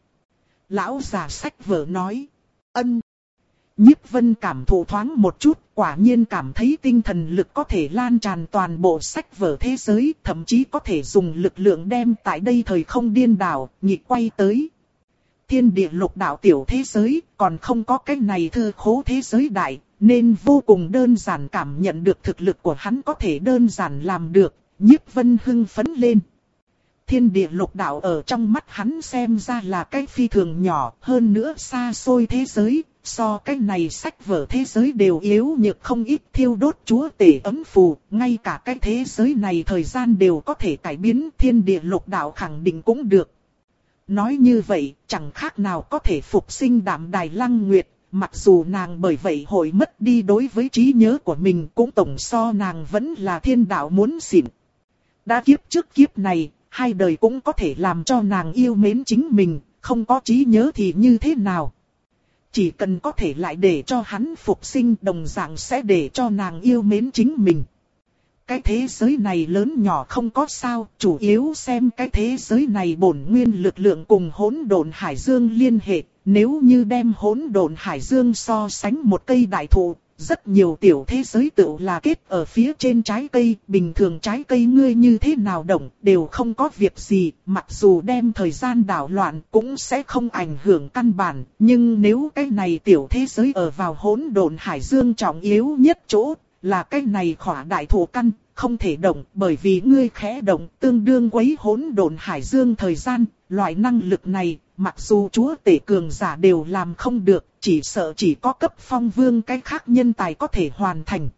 Lão già sách vở nói. Ân. Nhiếp Vân cảm thụ thoáng một chút, quả nhiên cảm thấy tinh thần lực có thể lan tràn toàn bộ sách vở thế giới, thậm chí có thể dùng lực lượng đem tại đây thời không điên đảo, nhịp quay tới. Thiên địa lục đạo tiểu thế giới, còn không có cái này thư khố thế giới đại, nên vô cùng đơn giản cảm nhận được thực lực của hắn có thể đơn giản làm được. Nhiếp Vân hưng phấn lên. Thiên địa lục đạo ở trong mắt hắn xem ra là cái phi thường nhỏ, hơn nữa xa xôi thế giới, so cái này sách vở thế giới đều yếu nhược không ít. Thiêu đốt chúa tể ấm phù, ngay cả cái thế giới này thời gian đều có thể cải biến, thiên địa lục đạo khẳng định cũng được. Nói như vậy, chẳng khác nào có thể phục sinh Đạm Đài Lăng Nguyệt, mặc dù nàng bởi vậy hội mất đi đối với trí nhớ của mình, cũng tổng so nàng vẫn là thiên đạo muốn xịn. Đã kiếp trước kiếp này, hai đời cũng có thể làm cho nàng yêu mến chính mình, không có trí nhớ thì như thế nào. Chỉ cần có thể lại để cho hắn phục sinh, đồng dạng sẽ để cho nàng yêu mến chính mình. Cái thế giới này lớn nhỏ không có sao, chủ yếu xem cái thế giới này bổn nguyên lực lượng cùng hỗn độn hải dương liên hệ. Nếu như đem hỗn độn hải dương so sánh một cây đại thụ, rất nhiều tiểu thế giới tựu là kết ở phía trên trái cây. Bình thường trái cây ngươi như thế nào động đều không có việc gì, mặc dù đem thời gian đảo loạn cũng sẽ không ảnh hưởng căn bản. Nhưng nếu cái này tiểu thế giới ở vào hỗn độn hải dương trọng yếu nhất chỗ, là cái này khỏa đại thụ căn, không thể động, bởi vì ngươi khẽ động tương đương quấy hỗn độn hải dương thời gian. Loại năng lực này, mặc dù chúa tể cường giả đều làm không được, chỉ sợ chỉ có cấp phong vương cái khác nhân tài có thể hoàn thành.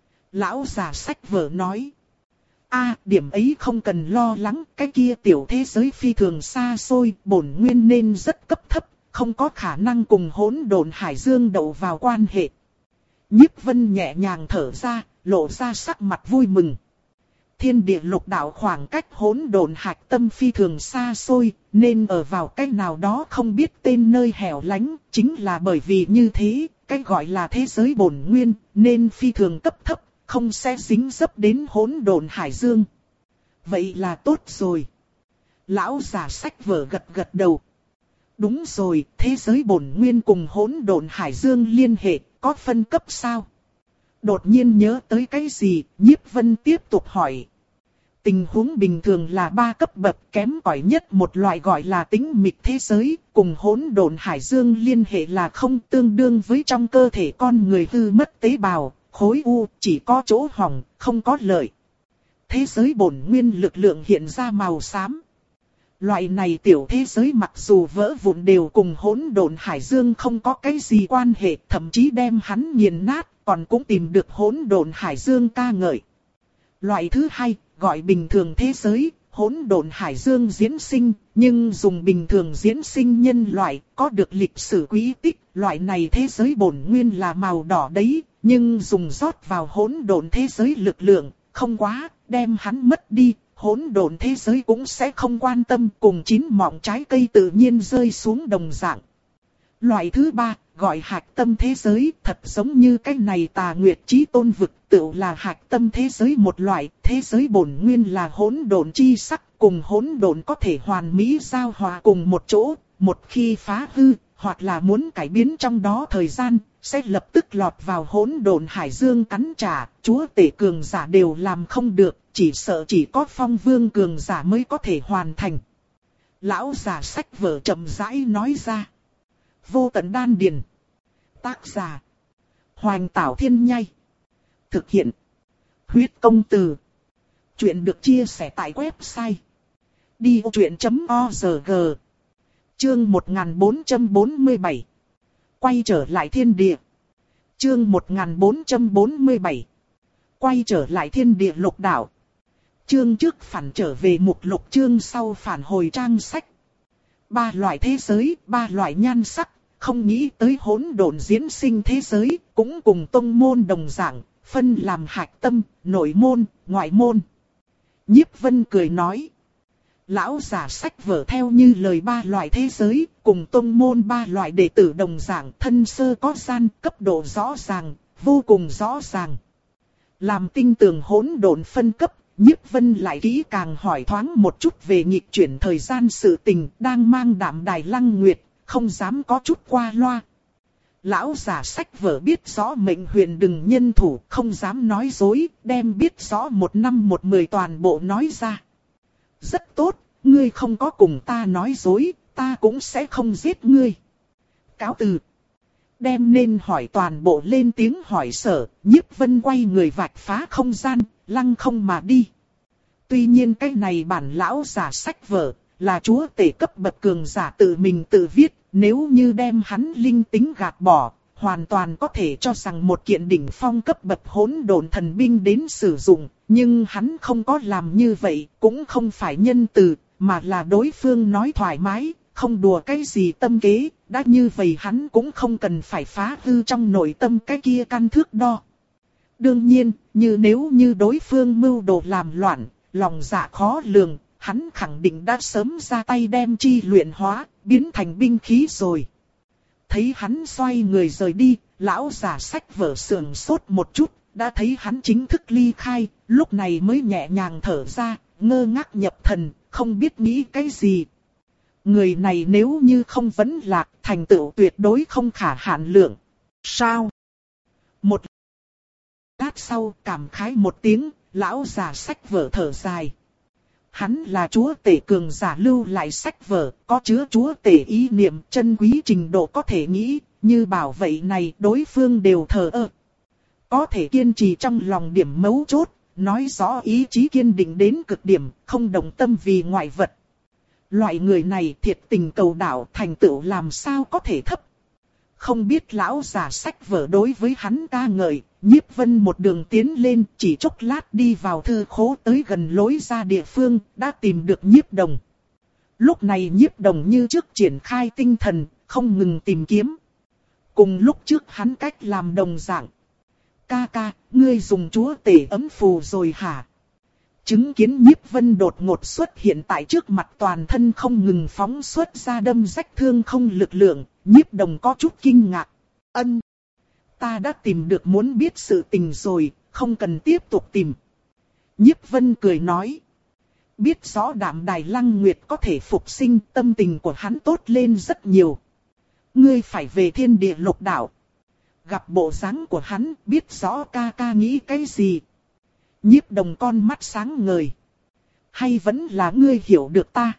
Lão già sách vở nói, a điểm ấy không cần lo lắng, cái kia tiểu thế giới phi thường xa xôi, bổn nguyên nên rất cấp thấp, không có khả năng cùng hỗn độn hải dương đậu vào quan hệ. Nhiếp Vân nhẹ nhàng thở ra, lộ ra sắc mặt vui mừng. Thiên địa lục đạo khoảng cách hỗn độn hạch tâm phi thường xa xôi, nên ở vào cái nào đó không biết tên nơi hẻo lánh, chính là bởi vì như thế, cái gọi là thế giới bổn nguyên, nên phi thường cấp thấp, không sẽ dính dấp đến hỗn độn hải dương. Vậy là tốt rồi. Lão già sách vở gật gật đầu. Đúng rồi, thế giới bổn nguyên cùng hỗn độn hải dương liên hệ, có phân cấp sao? Đột nhiên nhớ tới cái gì, Nhiếp Vân tiếp tục hỏi. Tình huống bình thường là ba cấp bậc, kém cỏi nhất một loại gọi là tĩnh mịch thế giới, cùng hỗn độn hải dương liên hệ là không, tương đương với trong cơ thể con người hư mất tế bào, khối u, chỉ có chỗ hỏng, không có lợi. Thế giới bổn nguyên lực lượng hiện ra màu xám. Loại này tiểu thế giới mặc dù vỡ vụn đều cùng hỗn độn hải dương không có cái gì quan hệ, thậm chí đem hắn nghiền nát, còn cũng tìm được hỗn độn hải dương ca ngợi. Loại thứ hai, gọi bình thường thế giới, hỗn độn hải dương diễn sinh, nhưng dùng bình thường diễn sinh nhân loại, có được lịch sử quý tích, loại này thế giới bổn nguyên là màu đỏ đấy, nhưng dùng rót vào hỗn độn thế giới lực lượng, không quá, đem hắn mất đi, hỗn độn thế giới cũng sẽ không quan tâm, cùng chín mọng trái cây tự nhiên rơi xuống đồng dạng. Loại thứ ba, gọi hạch tâm thế giới, thật giống như cái này Tà Nguyệt Chí Tôn vực, tựu là hạch tâm thế giới một loại, thế giới bổn nguyên là hỗn độn chi sắc, cùng hỗn độn có thể hoàn mỹ giao hòa cùng một chỗ, một khi phá hư, hoặc là muốn cải biến trong đó thời gian, sẽ lập tức lọt vào hỗn độn hải dương cắn trả, chúa tể cường giả đều làm không được, chỉ sợ chỉ có phong vương cường giả mới có thể hoàn thành. Lão già sách vở chậm rãi nói ra. Vô tận đan điền. Tác giả Hoành Tảo Thiên Nhai. Thực hiện Huyết Công Từ. Chuyện được chia sẻ tại website đi ô truyện chấm org. Chương một nghìn bốn trăm bốn mươi bảy. Quay trở lại thiên địa. Chương một nghìn bốn trăm bốn mươi bảy. Quay trở lại thiên địa lục đạo. Chương trước phản trở về mục lục, chương sau phản hồi trang sách. Ba loại thế giới, ba loại nhan sắc, không nghĩ tới hỗn độn diễn sinh thế giới, cũng cùng tông môn đồng dạng, phân làm hạch tâm, nội môn, ngoại môn. Nhiếp Vân cười nói. Lão giả sách vở theo như lời ba loại thế giới, cùng tông môn ba loại đệ tử đồng dạng, thân sơ có gian, cấp độ rõ ràng, vô cùng rõ ràng. Làm tinh tường hỗn độn phân cấp, Nhiếp Vân lại kỹ càng hỏi thoáng một chút về nghịch chuyển thời gian sự tình, đang mang đạm đài Lăng Nguyệt, không dám có chút qua loa. Lão giả sách vở biết rõ mệnh huyền đừng nhân thủ, không dám nói dối, đem biết rõ một năm một mười toàn bộ nói ra. Rất tốt, ngươi không có cùng ta nói dối, ta cũng sẽ không giết ngươi. Cáo từ. Đem nên hỏi toàn bộ lên tiếng hỏi sở, Nhiếp Vân quay người vạch phá không gian, lăng không mà đi. Tuy nhiên cái này bản lão giả sách vở, là chúa tể cấp bậc cường giả tự mình tự viết, nếu như đem hắn linh tính gạt bỏ, hoàn toàn có thể cho rằng một kiện đỉnh phong cấp bậc hỗn độn thần binh đến sử dụng, nhưng hắn không có làm như vậy, cũng không phải nhân từ, mà là đối phương nói thoải mái, không đùa cái gì tâm kế, đã như vậy hắn cũng không cần phải phá hư trong nội tâm cái kia căn thước đo. Đương nhiên, như nếu như đối phương mưu đồ làm loạn, lòng dạ khó lường, hắn khẳng định đã sớm ra tay đem chi luyện hóa, biến thành binh khí rồi. Thấy hắn xoay người rời đi, lão giả sách vở sườn sốt một chút, đã thấy hắn chính thức ly khai, lúc này mới nhẹ nhàng thở ra, ngơ ngác nhập thần, không biết nghĩ cái gì. Người này nếu như không vấn lạc, thành tựu tuyệt đối không khả hạn lượng. Sao? Một lát sau cảm khái một tiếng, lão già sách vở thở dài. Hắn là chúa tể cường giả lưu lại sách vở, có chứa chúa tể ý niệm chân quý trình độ có thể nghĩ, như bảo vậy này đối phương đều thờ ơ. Có thể kiên trì trong lòng điểm mấu chốt, nói rõ ý chí kiên định đến cực điểm, không động tâm vì ngoại vật. Loại người này thiệt tình cầu đạo thành tựu làm sao có thể thấp. Không biết lão giả sách vở đối với hắn ca ngợi, Nhiếp Vân một đường tiến lên, chỉ chốc lát đi vào thư khố tới gần lối ra địa phương, đã tìm được Nhiếp Đồng. Lúc này Nhiếp Đồng như trước triển khai tinh thần, không ngừng tìm kiếm. Cùng lúc trước hắn cách làm đồng dạng. Ca ca, ngươi dùng chúa tể ấm phù rồi hả? Chứng kiến Nhiếp Vân đột ngột xuất hiện tại trước mặt, toàn thân không ngừng phóng xuất ra đâm rách thương không lực lượng, Nhiếp Đồng có chút kinh ngạc. Ân, ta đã tìm được muốn biết sự tình rồi, không cần tiếp tục tìm. Nhiếp Vân cười nói. Biết rõ Đạm Đài Lăng Nguyệt có thể phục sinh, tâm tình của hắn tốt lên rất nhiều. Ngươi phải về Thiên Địa Lục Đạo. Gặp bộ dáng của hắn, biết rõ ca ca nghĩ cái gì. Nhiếp Đồng con mắt sáng ngời. Hay vẫn là ngươi hiểu được ta?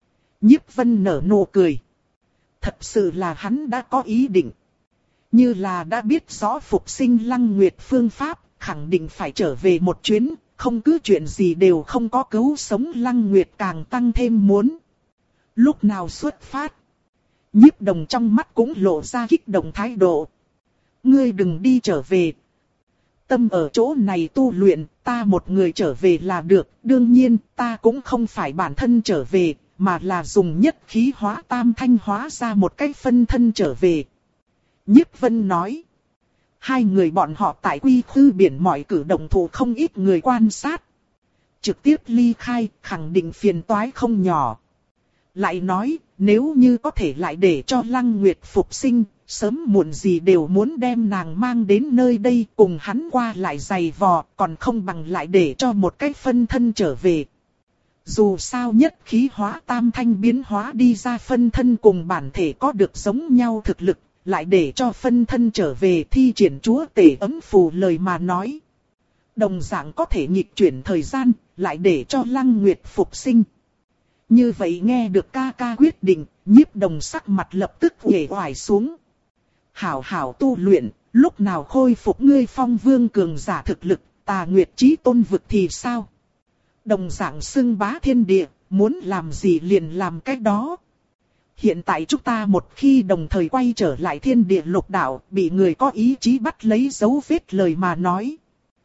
Nhiếp Vân nở nụ cười. Thật sự là hắn đã có ý định. Như là đã biết rõ phục sinh Lăng Nguyệt phương pháp, khẳng định phải trở về một chuyến, không cứ chuyện gì đều không có cứu sống Lăng Nguyệt càng tăng thêm muốn. Lúc nào xuất phát? Nhiếp Đồng trong mắt cũng lộ ra kích động thái độ. Ngươi đừng đi trở về. Tâm ở chỗ này tu luyện, ta một người trở về là được, đương nhiên ta cũng không phải bản thân trở về, mà là dùng nhất khí hóa tam thanh hóa ra một cái phân thân trở về. Nhiếp Vân nói. Hai người bọn họ tại quy khư biển mọi cử động thủ không ít người quan sát. Trực tiếp ly khai, khẳng định phiền toái không nhỏ. Lại nói, nếu như có thể lại để cho Lăng Nguyệt phục sinh, sớm muộn gì đều muốn đem nàng mang đến nơi đây cùng hắn qua lại giày vò, còn không bằng lại để cho một cái phân thân trở về. Dù sao nhất khí hóa tam thanh biến hóa đi ra phân thân cùng bản thể có được giống nhau thực lực, lại để cho phân thân trở về thi triển chúa tể ấm phù lời mà nói. Đồng dạng có thể nghịch chuyển thời gian, lại để cho Lăng Nguyệt phục sinh. Như vậy nghe được ca ca quyết định, Nhiếp Đồng sắc mặt lập tức uể oải xuống. Hảo hảo tu luyện, lúc nào khôi phục ngươi phong vương cường giả thực lực, Tà Nguyệt Chí Tôn vực thì sao? Đồng dạng xưng bá thiên địa, muốn làm gì liền làm cái đó. Hiện tại chúng ta một khi đồng thời quay trở lại Thiên Địa Lục Đạo, bị người có ý chí bắt lấy dấu vết lời mà nói.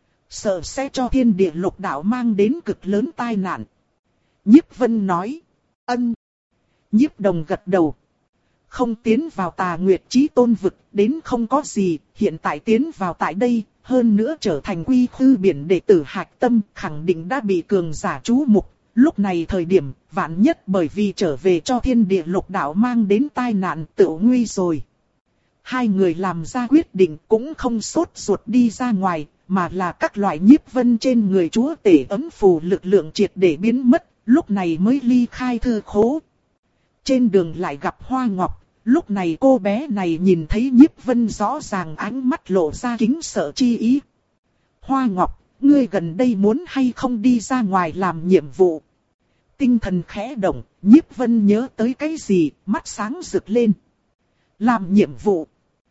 Sợ sẽ cho Thiên Địa Lục Đạo mang đến cực lớn tai nạn. Nhiếp Vân nói. Ân. Nhiếp Đồng gật đầu. Không tiến vào Tà Nguyệt Chí Tôn vực, đến không có gì, hiện tại tiến vào tại đây, hơn nữa trở thành quy khư biển đệ tử hạch tâm, khẳng định đã bị cường giả chú mục. Lúc này thời điểm, vạn nhất bởi vì trở về cho Thiên Địa Lục Đạo mang đến tai nạn tự nguy rồi. Hai người làm ra quyết định cũng không sốt ruột đi ra ngoài, mà là các loại Nhiếp Vân trên người chúa tể ấm phù lực lượng triệt để biến mất, lúc này mới ly khai thư khố. Trên đường lại gặp Hoa Ngọc, lúc này cô bé này nhìn thấy Nhiếp Vân rõ ràng ánh mắt lộ ra kính sợ chi ý. Hoa Ngọc, ngươi gần đây muốn hay không đi ra ngoài làm nhiệm vụ? Tinh thần khẽ động, Nhiếp Vân nhớ tới cái gì, mắt sáng rực lên. Làm nhiệm vụ?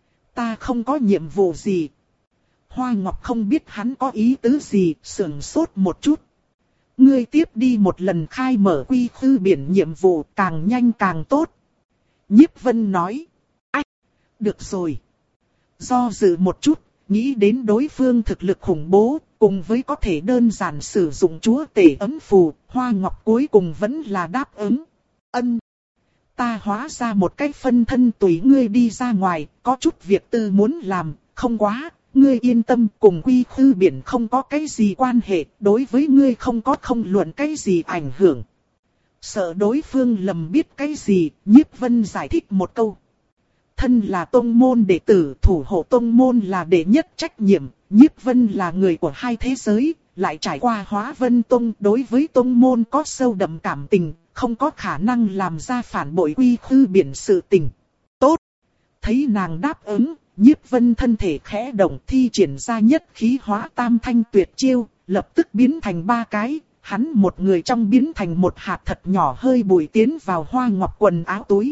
Ta không có nhiệm vụ gì. Hoa Ngọc không biết hắn có ý tứ gì, sườn sốt một chút. Ngươi tiếp đi một lần khai mở quy khư biển nhiệm vụ, càng nhanh càng tốt. Nhiếp Vân nói. Ách, được rồi. Do dự một chút, nghĩ đến đối phương thực lực khủng bố, cùng với có thể đơn giản sử dụng chúa tể ấm phù, Hoa Ngọc cuối cùng vẫn là đáp ứng. Ân. ta hóa ra một cái phân thân tùy ngươi đi ra ngoài, có chút việc tư muốn làm, không quá, ngươi yên tâm, cùng Quy Khư Biển không có cái gì quan hệ, đối với ngươi không có không luận cái gì ảnh hưởng. Sợ đối phương lầm biết cái gì, Nhiếp Vân giải thích một câu. Thân là tông môn đệ tử, thủ hộ tông môn là đệ nhất trách nhiệm, Nhiếp Vân là người của hai thế giới, lại trải qua Hóa Vân Tông, đối với tông môn có sâu đậm cảm tình, không có khả năng làm ra phản bội Quy Khư Biển sự tình. Tốt! Thấy nàng đáp ứng, Nhiếp Vân thân thể khẽ động, thi triển ra nhất khí hóa tam thanh tuyệt chiêu, lập tức biến thành ba cái, hắn một người trong biến thành một hạt thật nhỏ hơi bụi tiến vào Hoa Ngọc quần áo túi.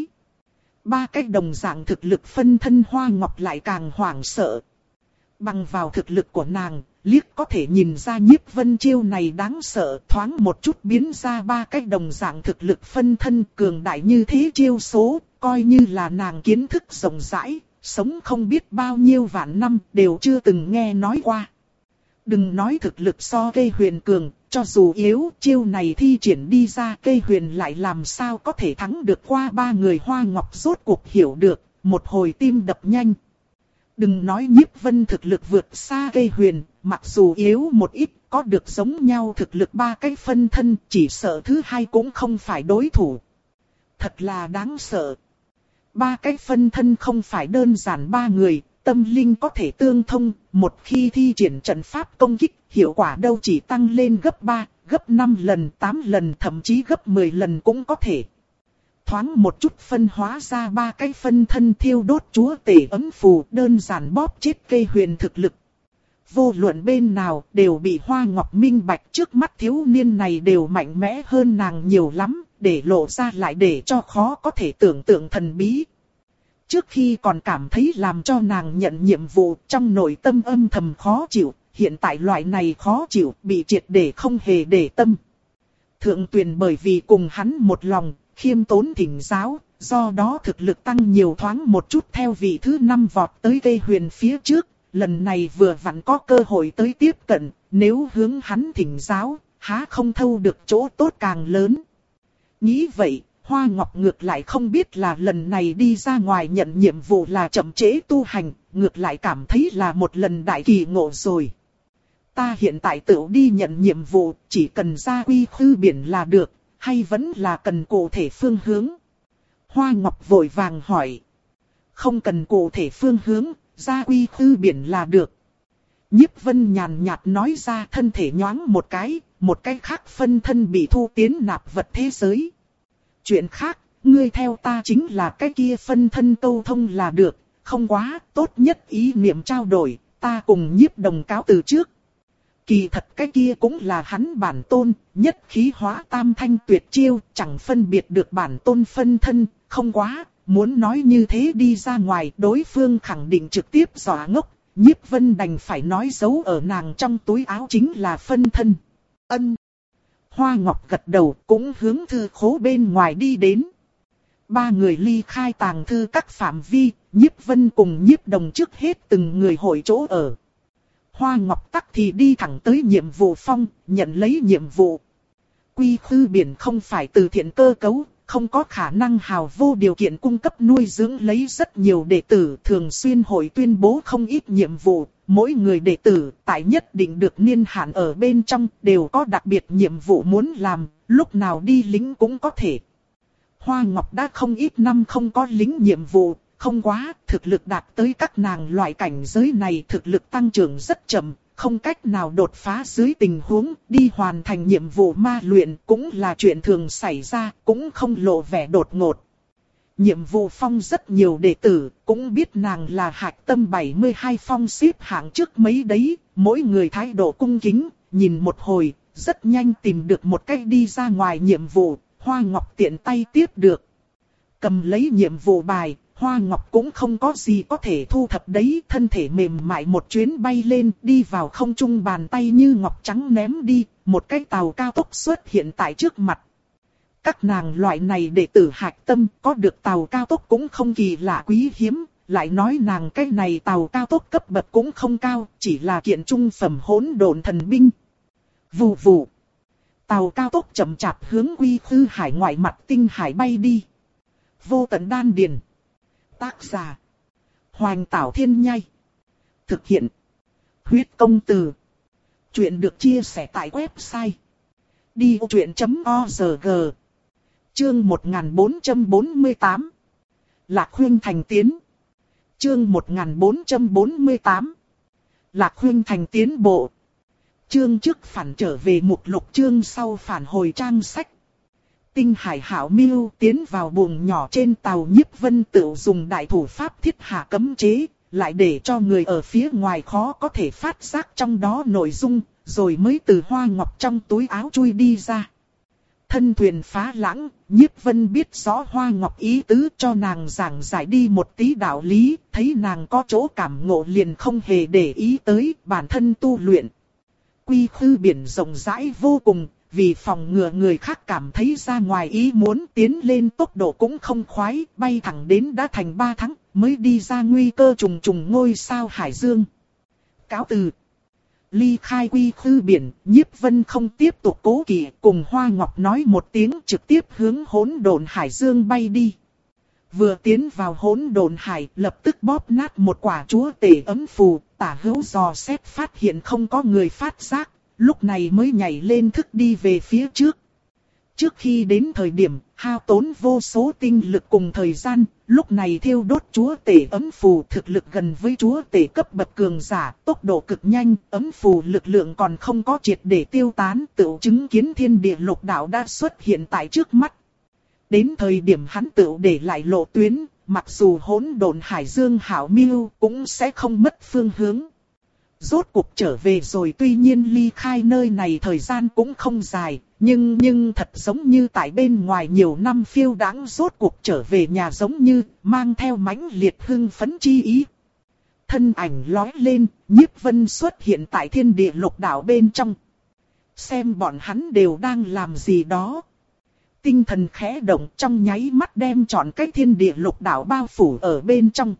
Ba cái đồng dạng thực lực phân thân Hoa Ngọc lại càng hoảng sợ. Bằng vào thực lực của nàng, liếc có thể nhìn ra Nhiếp Vân chiêu này đáng sợ, thoáng một chút biến ra ba cái đồng dạng thực lực phân thân cường đại như thế chiêu số, coi như là nàng kiến thức rộng rãi, sống không biết bao nhiêu vạn năm đều chưa từng nghe nói qua. Đừng nói thực lực so Cây Huyền cường, cho dù yếu, chiêu này thi triển đi ra Cây Huyền lại làm sao có thể thắng được qua ba người. Hoa Ngọc rốt cuộc hiểu được, một hồi tim đập nhanh. Đừng nói Nhiếp Vân thực lực vượt xa Cây Huyền, mặc dù yếu một ít, có được giống nhau thực lực ba cái phân thân, chỉ sợ thứ hai cũng không phải đối thủ. Thật là đáng sợ. Ba cái phân thân không phải đơn giản ba người, tâm linh có thể tương thông, một khi thi triển trận pháp công kích, hiệu quả đâu chỉ tăng lên gấp ba, gấp năm lần, tám lần, thậm chí gấp mười lần cũng có thể. Thoáng một chút phân hóa ra ba cái phân thân thiêu đốt chúa tể ấm phù, đơn giản bóp chết Cây Huyền thực lực. Vô luận bên nào đều bị Hoa Ngọc minh bạch, trước mắt thiếu niên này đều mạnh mẽ hơn nàng nhiều lắm, để lộ ra lại để cho khó có thể tưởng tượng thần bí. Trước khi còn cảm thấy làm cho nàng nhận nhiệm vụ, trong nội tâm âm thầm khó chịu, hiện tại loại này khó chịu bị triệt để không hề để tâm. Thượng Tuyền bởi vì cùng hắn một lòng, khiêm tốn thỉnh giáo, do đó thực lực tăng nhiều thoáng một chút theo vị thứ năm vọt tới Cây Huyền phía trước, lần này vừa vặn có cơ hội tới tiếp cận, nếu hướng hắn thỉnh giáo, há không thâu được chỗ tốt càng lớn. Nghĩ vậy, Hoa Ngọc ngược lại không biết là lần này đi ra ngoài nhận nhiệm vụ là chậm trễ tu hành, ngược lại cảm thấy là một lần đại kỳ ngộ rồi. Ta hiện tại tự đi nhận nhiệm vụ, chỉ cần ra Quy Khư Biển là được, hay vẫn là cần cụ thể phương hướng? Hoa Ngọc vội vàng hỏi. Không cần cụ thể phương hướng, ra Quy Khư Biển là được. Nhiếp Vân nhàn nhạt nói ra, thân thể nhoáng một cái, một cái khác phân thân bị thu tiến nạp vật thế giới. Chuyện khác, ngươi theo ta chính là cái kia phân thân câu thông là được, không quá, tốt nhất ý niệm trao đổi, ta cùng Nhiếp Đồng cáo từ trước. Kỳ thật cái kia cũng là hắn bản tôn, nhất khí hóa tam thanh tuyệt chiêu, chẳng phân biệt được bản tôn phân thân, không quá, muốn nói như thế đi ra ngoài, đối phương khẳng định trực tiếp dọa ngốc, Nhiếp Vân đành phải nói giấu ở nàng trong túi áo chính là phân thân. Ân. Hoa Ngọc gật đầu, cũng hướng thư khố bên ngoài đi đến. Ba người ly khai tàng thư các phạm vi, Nhiếp Vân cùng Nhiếp Đồng trước hết từng người hội chỗ ở. Hoa Ngọc tắc thì đi thẳng tới nhiệm vụ phong, nhận lấy nhiệm vụ. Quy Khư Biển không phải từ thiện cơ cấu, không có khả năng hào vô điều kiện cung cấp nuôi dưỡng lấy rất nhiều đệ tử, thường xuyên hội tuyên bố không ít nhiệm vụ. Mỗi người đệ tử tại nhất định được niên hạn ở bên trong đều có đặc biệt nhiệm vụ muốn làm, lúc nào đi lính cũng có thể. Hoa Ngọc đã không ít năm không có lính nhiệm vụ, không quá, thực lực đạt tới các nàng loại cảnh giới này thực lực tăng trưởng rất chậm, không cách nào đột phá dưới tình huống đi hoàn thành nhiệm vụ ma luyện cũng là chuyện thường xảy ra, cũng không lộ vẻ đột ngột. Nhiệm vụ phong rất nhiều đệ tử, cũng biết nàng là hạch tâm bảy mươi hai phong xếp hạng trước mấy đấy, mỗi người thái độ cung kính, nhìn một hồi, rất nhanh tìm được một cách đi ra ngoài nhiệm vụ, Hoa Ngọc tiện tay tiếp được. Cầm lấy nhiệm vụ bài, Hoa Ngọc cũng không có gì có thể thu thập đấy, thân thể mềm mại một chuyến bay lên, đi vào không trung, bàn tay như ngọc trắng ném đi, một cái tàu cao tốc xuất hiện tại trước mặt. Các nàng loại này đệ tử hạch tâm có được tàu cao tốc cũng không kỳ lạ quý hiếm, lại nói nàng cái này tàu cao tốc cấp bậc cũng không cao, chỉ là kiện trung phẩm hỗn độn thần binh. Vù vù. Tàu cao tốc chậm chạp hướng Quy Khư Hải ngoại mặt tinh hải bay đi. Vô tận đan điền. Tác giả. Hoành Tảo Thiên Nhai. Thực hiện. Huyết Công Từ. Chuyện được chia sẻ tại website đi ô chuyện chấm org. Chương một nghìn bốn trăm bốn mươi tám. Lạc Huynh thành tiến. Chương một nghìn bốn trăm bốn mươi tám. Lạc Huynh thành tiến bộ. Chương trước phản trở về mục lục, chương sau phản hồi trang sách. Tinh Hải Hảo Miêu tiến vào buồng nhỏ trên tàu, Nhiếp Vân tự dùng đại thủ pháp thiết hạ cấm chế, lại để cho người ở phía ngoài khó có thể phát giác trong đó nội dung, rồi mới từ hoa ngọc trong túi áo chui đi ra. Thân thuyền phá lãng, Nhiếp Vân biết rõ hoa ngọc ý tứ, cho nàng giảng giải đi một tí đạo lý, thấy nàng có chỗ cảm ngộ liền không hề để ý tới, bản thân tu luyện. Quy khư biển rộng rãi vô cùng, vì phòng ngừa người khác cảm thấy ra ngoài ý muốn, tiến lên tốc độ cũng không khoái, bay thẳng đến đã thành ba tháng, mới đi ra nguy cơ trùng trùng ngôi sao hải dương. Cáo từ. Ly khai quy khư biển, Nhiếp Vân không tiếp tục cố kỵ, cùng Hoa Ngọc nói một tiếng, trực tiếp hướng hỗn độn hải dương bay đi. Vừa tiến vào hỗn độn hải, lập tức bóp nát một quả chúa tể ấm phù, tả hữu dò xét phát hiện không có người phát giác, lúc này mới nhảy lên thức đi về phía trước. Trước khi đến thời điểm, hao tốn vô số tinh lực cùng thời gian, lúc này thiêu đốt chúa tể ấm phù, thực lực gần với chúa tể cấp bậc cường giả, tốc độ cực nhanh, ấm phù lực lượng còn không có triệt để tiêu tán, tự chứng kiến thiên địa lục đạo đã xuất hiện tại trước mắt. Đến thời điểm hắn tự để lại lộ tuyến, mặc dù hỗn độn hải dương hảo miêu cũng sẽ không mất phương hướng. Rốt cuộc trở về rồi, tuy nhiên ly khai nơi này thời gian cũng không dài, nhưng nhưng thật giống như tại bên ngoài nhiều năm phiêu đãng, rốt cuộc trở về nhà giống như mang theo mãnh liệt hưng phấn chi ý. Thân ảnh lói lên, Nhiếp Vân xuất hiện tại thiên địa lục đảo bên trong. Xem bọn hắn đều đang làm gì đó. Tinh thần khẽ động, trong nháy mắt đem trọn cái thiên địa lục đảo bao phủ ở bên trong.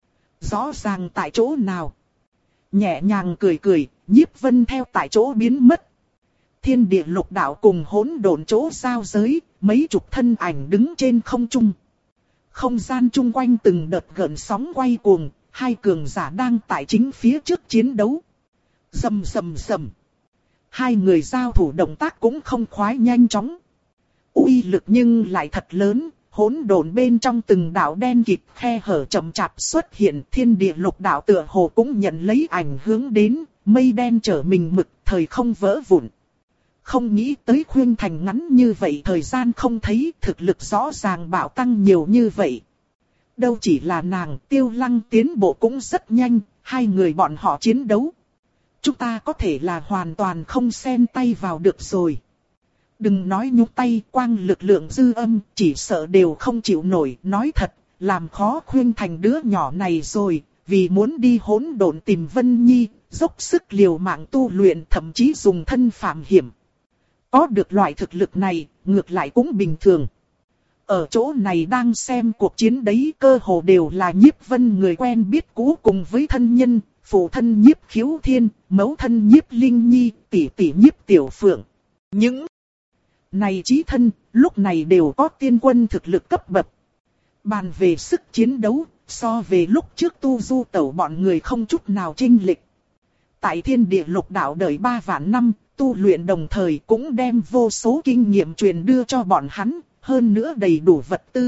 Rõ ràng tại chỗ nào. Nhẹ nhàng cười cười, Nhiếp Vân theo tại chỗ biến mất. Thiên địa lục đạo cùng hỗn độn chỗ giao giới, mấy chục thân ảnh đứng trên không trung. Không gian chung quanh từng đợt gợn sóng quay cuồng, hai cường giả đang tại chính phía trước chiến đấu. Rầm rầm rầm. Hai người giao thủ động tác cũng không khoái nhanh chóng. Uy lực nhưng lại thật lớn. Hỗn độn bên trong từng đạo đen kịt khe hở chậm chạp xuất hiện, thiên địa lục đạo tựa hồ cũng nhận lấy ảnh hưởng đến, mây đen trở mình mực, thời không vỡ vụn. Không nghĩ tới Khuyên Thành ngắn như vậy thời gian không thấy, thực lực rõ ràng bạo tăng nhiều như vậy. Đâu chỉ là nàng, Tiêu Lăng tiến bộ cũng rất nhanh, hai người bọn họ chiến đấu. Chúng ta có thể là hoàn toàn không xen tay vào được rồi. Đừng nói nhúc tay, quang lực lượng dư âm, chỉ sợ đều không chịu nổi. Nói thật, làm khó Khuyên Thành đứa nhỏ này rồi, vì muốn đi hỗn độn tìm Vân Nhi, dốc sức liều mạng tu luyện, thậm chí dùng thân phạm hiểm. Có được loại thực lực này, ngược lại cũng bình thường. Ở chỗ này đang xem cuộc chiến đấy, cơ hồ đều là Nhiếp Vân người quen biết cũ cùng với thân nhân, phụ thân Nhiếp Khiếu Thiên, mẫu thân Nhiếp Linh Nhi, tỷ tỷ Nhiếp Tiểu Phượng. Những này chí thân, lúc này đều có tiên quân thực lực cấp bậc. Bàn về sức chiến đấu, so về lúc trước tu du tẩu bọn người không chút nào chênh lệch. Tại thiên địa lục đạo đời ba vạn năm, tu luyện đồng thời cũng đem vô số kinh nghiệm truyền đưa cho bọn hắn, hơn nữa đầy đủ vật tư.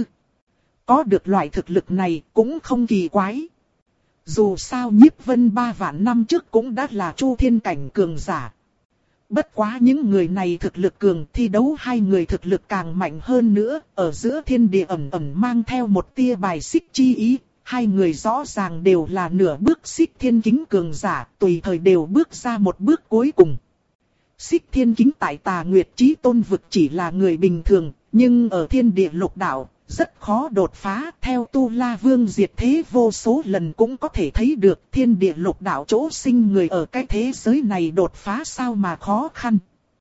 Có được loại thực lực này cũng không kỳ quái. Dù sao Nhiếp Vân ba vạn năm trước cũng đã là Chu Thiên cảnh cường giả. Bất quá những người này thực lực cường, thi đấu hai người thực lực càng mạnh hơn nữa, ở giữa thiên địa ẩn ẩn mang theo một tia bài xích chi ý, hai người rõ ràng đều là nửa bước xích thiên kính cường giả, tùy thời đều bước ra một bước cuối cùng. Xích thiên kính tại Tà Nguyệt Chí Tôn vực chỉ là người bình thường, nhưng ở thiên địa lục đạo, rất khó đột phá, theo Tu La Vương diệt thế vô số lần cũng có thể thấy được thiên địa lục đạo chỗ sinh người ở cái thế giới này đột phá sao mà khó khăn.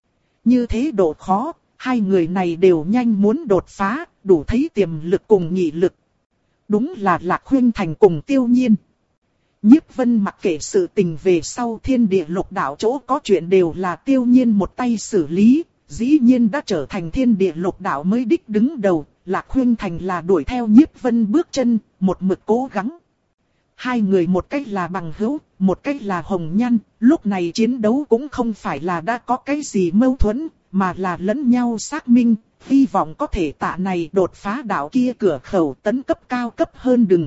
Như thế độ khó, hai người này đều nhanh muốn đột phá, đủ thấy tiềm lực cùng nghị lực. Đúng là Lạc Huynh Thành cùng Tiêu Nhiên. Nhiếp Vân mặc kệ sự tình về sau thiên địa lục đạo chỗ có chuyện đều là Tiêu Nhiên một tay xử lý. Dĩ nhiên đã trở thành thiên địa lục đạo mới đích đứng đầu, Lạc Khuynh Thành là đuổi theo Nhiếp Vân bước chân, một mực cố gắng. Hai người một cách là bằng hữu, một cách là hồng nhan, lúc này chiến đấu cũng không phải là đã có cái gì mâu thuẫn, mà là lẫn nhau xác minh, hy vọng có thể tạ này đột phá đạo kia cửa khẩu tấn cấp cao cấp hơn đừng.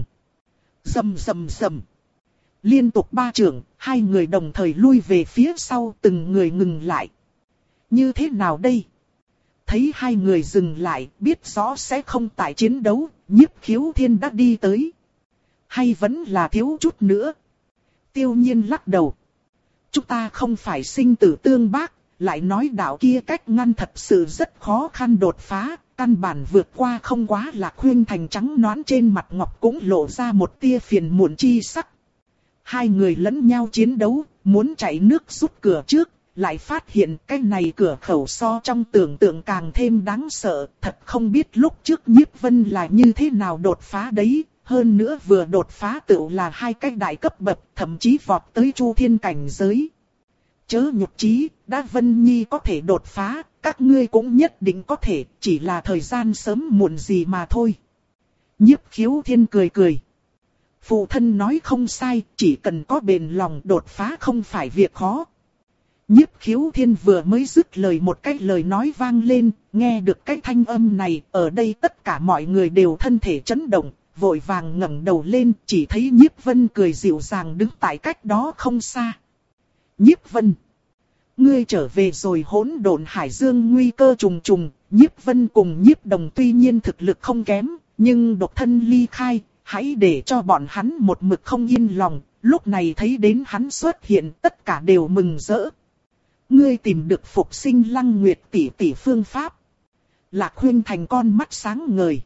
Rầm rầm rầm. Liên tục ba trường, hai người đồng thời lui về phía sau, từng người ngừng lại. Như thế nào đây? Thấy hai người dừng lại, biết rõ sẽ không tại chiến đấu, Nhiếp Khiếu Thiên đã đi tới. Hay vẫn là thiếu chút nữa? Tiêu Nhiên lắc đầu. Chúng ta không phải sinh tử tương bác, lại nói đạo kia cách ngăn thật sự rất khó khăn đột phá, căn bản vượt qua không quá. Lạc Khuynh Thành trắng nõn trên mặt ngọc cũng lộ ra một tia phiền muộn chi sắc. Hai người lẫn nhau chiến đấu, muốn chạy nước rút cửa trước, lại phát hiện cái này cửa khẩu so trong tưởng tượng càng thêm đáng sợ, thật không biết lúc trước Nhiếp Vân là như thế nào đột phá đấy. Hơn nữa vừa đột phá tựu là hai cái đại cấp bậc, thậm chí vọt tới chu thiên cảnh giới. Chớ nhục trí, đã Vân Nhi có thể đột phá, các ngươi cũng nhất định có thể, chỉ là thời gian sớm muộn gì mà thôi. Nhiếp Khiếu Thiên cười cười. Phụ thân nói không sai, chỉ cần có bền lòng đột phá không phải việc khó. Nhiếp Khiếu Thiên vừa mới dứt lời một cái lời nói vang lên, nghe được cái thanh âm này, ở đây tất cả mọi người đều thân thể chấn động. Vội vàng ngẩng đầu lên, chỉ thấy Nhiếp Vân cười dịu dàng đứng tại cách đó không xa. Nhiếp Vân, ngươi trở về rồi. Hỗn độn hải dương nguy cơ trùng trùng, Nhiếp Vân cùng Nhiếp Đồng tuy nhiên thực lực không kém, nhưng độc thân ly khai, hãy để cho bọn hắn một mực không yên lòng. Lúc này thấy đến hắn xuất hiện, tất cả đều mừng rỡ. Ngươi tìm được phục sinh Lăng Nguyệt tỷ tỷ phương pháp. Lạc Khuynh Thành con mắt sáng ngời.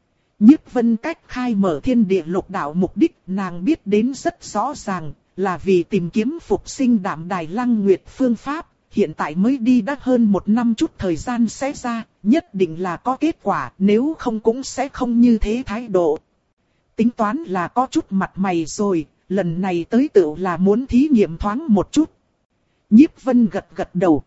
Nhiếp Vân cách khai mở thiên địa lục đạo mục đích nàng biết đến rất rõ ràng, là vì tìm kiếm phục sinh Đạm Đài Lăng Nguyệt phương pháp, hiện tại mới đi đã hơn một năm chút thời gian sẽ ra, nhất định là có kết quả, nếu không cũng sẽ không như thế thái độ. Tính toán là có chút mặt mày rồi, lần này tới tựu là muốn thí nghiệm thoáng một chút. Nhiếp Vân gật gật đầu.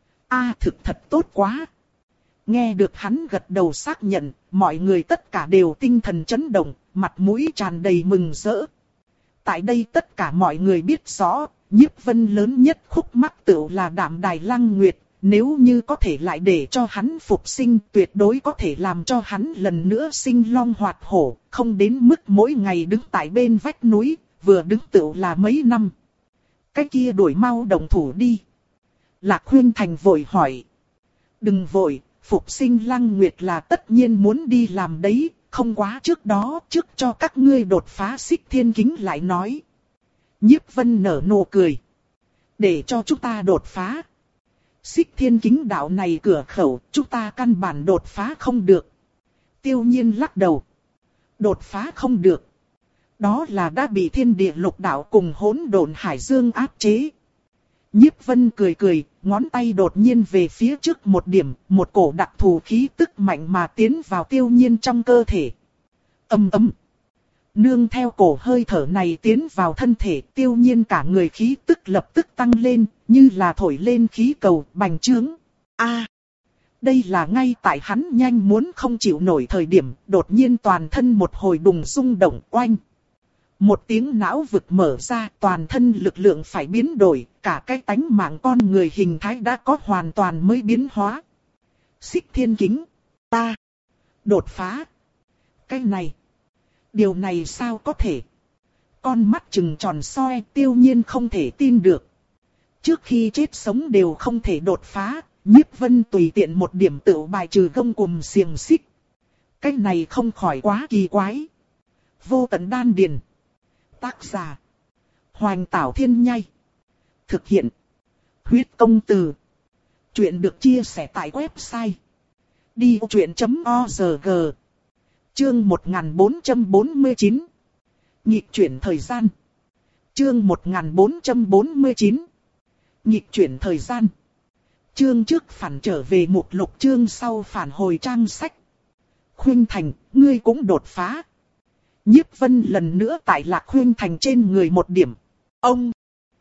A thực thật tốt quá. Nghe được hắn gật đầu xác nhận, mọi người tất cả đều tinh thần chấn động, mặt mũi tràn đầy mừng rỡ. Tại đây tất cả mọi người biết rõ, Nhiếp Vân lớn nhất khúc mắc tựu là Đạm Đài Lăng Nguyệt, nếu như có thể lại để cho hắn phục sinh, tuyệt đối có thể làm cho hắn lần nữa sinh long hoạt hổ, không đến mức mỗi ngày đứng tại bên vách núi, vừa đứng tựu là mấy năm. Cái kia đuổi mau động thủ đi. Lạc Khuynh Thành vội hỏi. Đừng vội. Phục sinh Lăng Nguyệt là tất nhiên muốn đi làm đấy, không quá trước đó, trước cho các ngươi đột phá Xích Thiên Kính lại nói. Nhiếp Vân nở nụ cười. Để cho chúng ta đột phá. Xích Thiên Kính đạo này cửa khẩu, chúng ta căn bản đột phá không được. Tiêu Nhiên lắc đầu. Đột phá không được. Đó là đã bị thiên địa lục đạo cùng hỗn độn hải dương áp chế. Nhiếp Vân cười cười, ngón tay đột nhiên về phía trước một điểm, một cổ đặc thù khí tức mạnh mà tiến vào Tiêu Nhiên trong cơ thể. Ầm ầm. Nương theo cổ hơi thở này tiến vào thân thể, Tiêu Nhiên cả người khí tức lập tức tăng lên, như là thổi lên khí cầu, bành trướng. A, đây là ngay tại hắn nhanh muốn không chịu nổi thời điểm, đột nhiên toàn thân một hồi đùng rung động oanh. Một tiếng não vực mở ra, toàn thân lực lượng phải biến đổi, cả cái tánh mạng con người hình thái đã có hoàn toàn mới biến hóa. Xích Thiên Kính, ta đột phá. Cái này, điều này sao có thể? Con mắt trừng tròn soi, Tiêu Nhiên không thể tin được. Trước khi chết sống đều không thể đột phá, Nhiếp Vân tùy tiện một điểm tựu bài trừ gông cùm xiềng xích. Cái này không khỏi quá kỳ quái. Vô tận đan điền. Tác giả Hoành Tảo Thiên Nhai. Thực hiện Huyết Công Từ. Chuyện được chia sẻ tại website đi vô chuyện chấm org. Chương một nghìn bốn trăm bốn mươi chín. Nhịp chuyển thời gian. Chương một nghìn bốn trăm bốn mươi chín. Nhịp chuyển thời gian. Chương trước phản trở về mục lục, chương sau phản hồi trang sách. Khuynh Thành, ngươi cũng đột phá. Nhiếp Vân lần nữa tại Lạc Khuynh Thành trên người một điểm. Ông!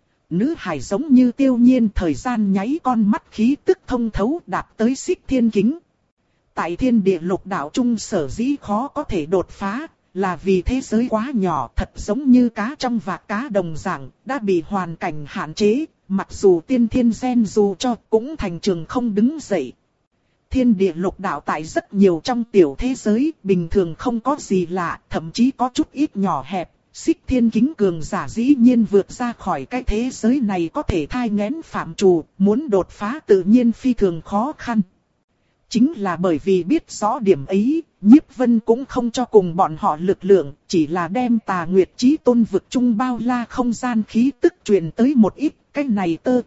Nữ hài giống như Tiêu Nhiên, thời gian nháy con mắt khí tức thông thấu đạt tới Xích Thiên Kính. tại thiên địa lục đạo trung sở dĩ khó có thể đột phá, là vì thế giới quá nhỏ, thật giống như cá trong vạc cá đồng dạng, đã bị hoàn cảnh hạn chế, mặc dù tiên thiên gen dù cho cũng thành trường không đứng dậy. Thiên địa lục đạo tại rất nhiều trong tiểu thế giới, bình thường không có gì lạ, thậm chí có chút ít nhỏ hẹp. Xích thiên kính cường giả dĩ nhiên vượt ra khỏi cái thế giới này có thể thai nghén phạm trù, muốn đột phá tự nhiên phi thường khó khăn. Chính là bởi vì biết rõ điểm ấy, Nhiếp Vân cũng không cho cùng bọn họ lực lượng, chỉ là đem Tà Nguyệt Chí Tôn vực trung bao la không gian khí tức truyền tới một ít, cái này tơ.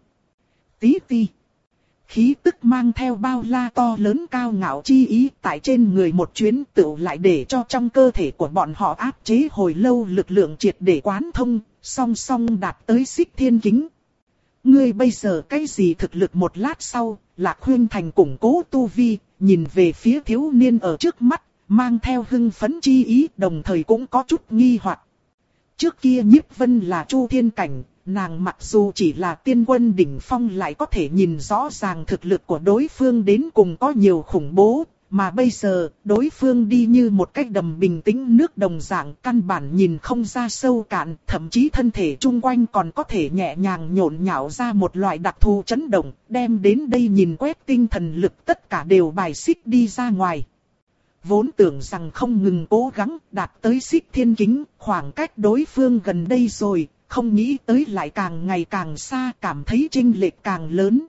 Tí ti. Khí tức mang theo bao la to lớn cao ngạo chi ý tại trên người một chuyến tựu lại để cho trong cơ thể của bọn họ áp chế hồi lâu lực lượng triệt để quán thông, song song đạt tới xích thiên kính. Ngươi bây giờ cái gì thực lực? Một lát sau, Lạc Huyên Thành củng cố tu vi, nhìn về phía thiếu niên ở trước mắt, mang theo hưng phấn chi ý, đồng thời cũng có chút nghi hoặc. Trước kia Nhiếp Vân là Chu Thiên cảnh, nàng mặc dù chỉ là tiên quân đỉnh phong lại có thể nhìn rõ ràng thực lực của đối phương đến cùng có nhiều khủng bố, mà bây giờ đối phương đi như một cách đầm bình tĩnh nước đồng dạng, căn bản nhìn không ra sâu cạn, thậm chí thân thể chung quanh còn có thể nhẹ nhàng nhộn nhạo ra một loại đặc thù chấn động, đem đến đây nhìn quét tinh thần lực tất cả đều bài xích đi ra ngoài. Vốn tưởng rằng không ngừng cố gắng đạt tới xích thiên kính, khoảng cách đối phương gần đây rồi, không nghĩ tới lại càng ngày càng xa, cảm thấy chênh lệch càng lớn.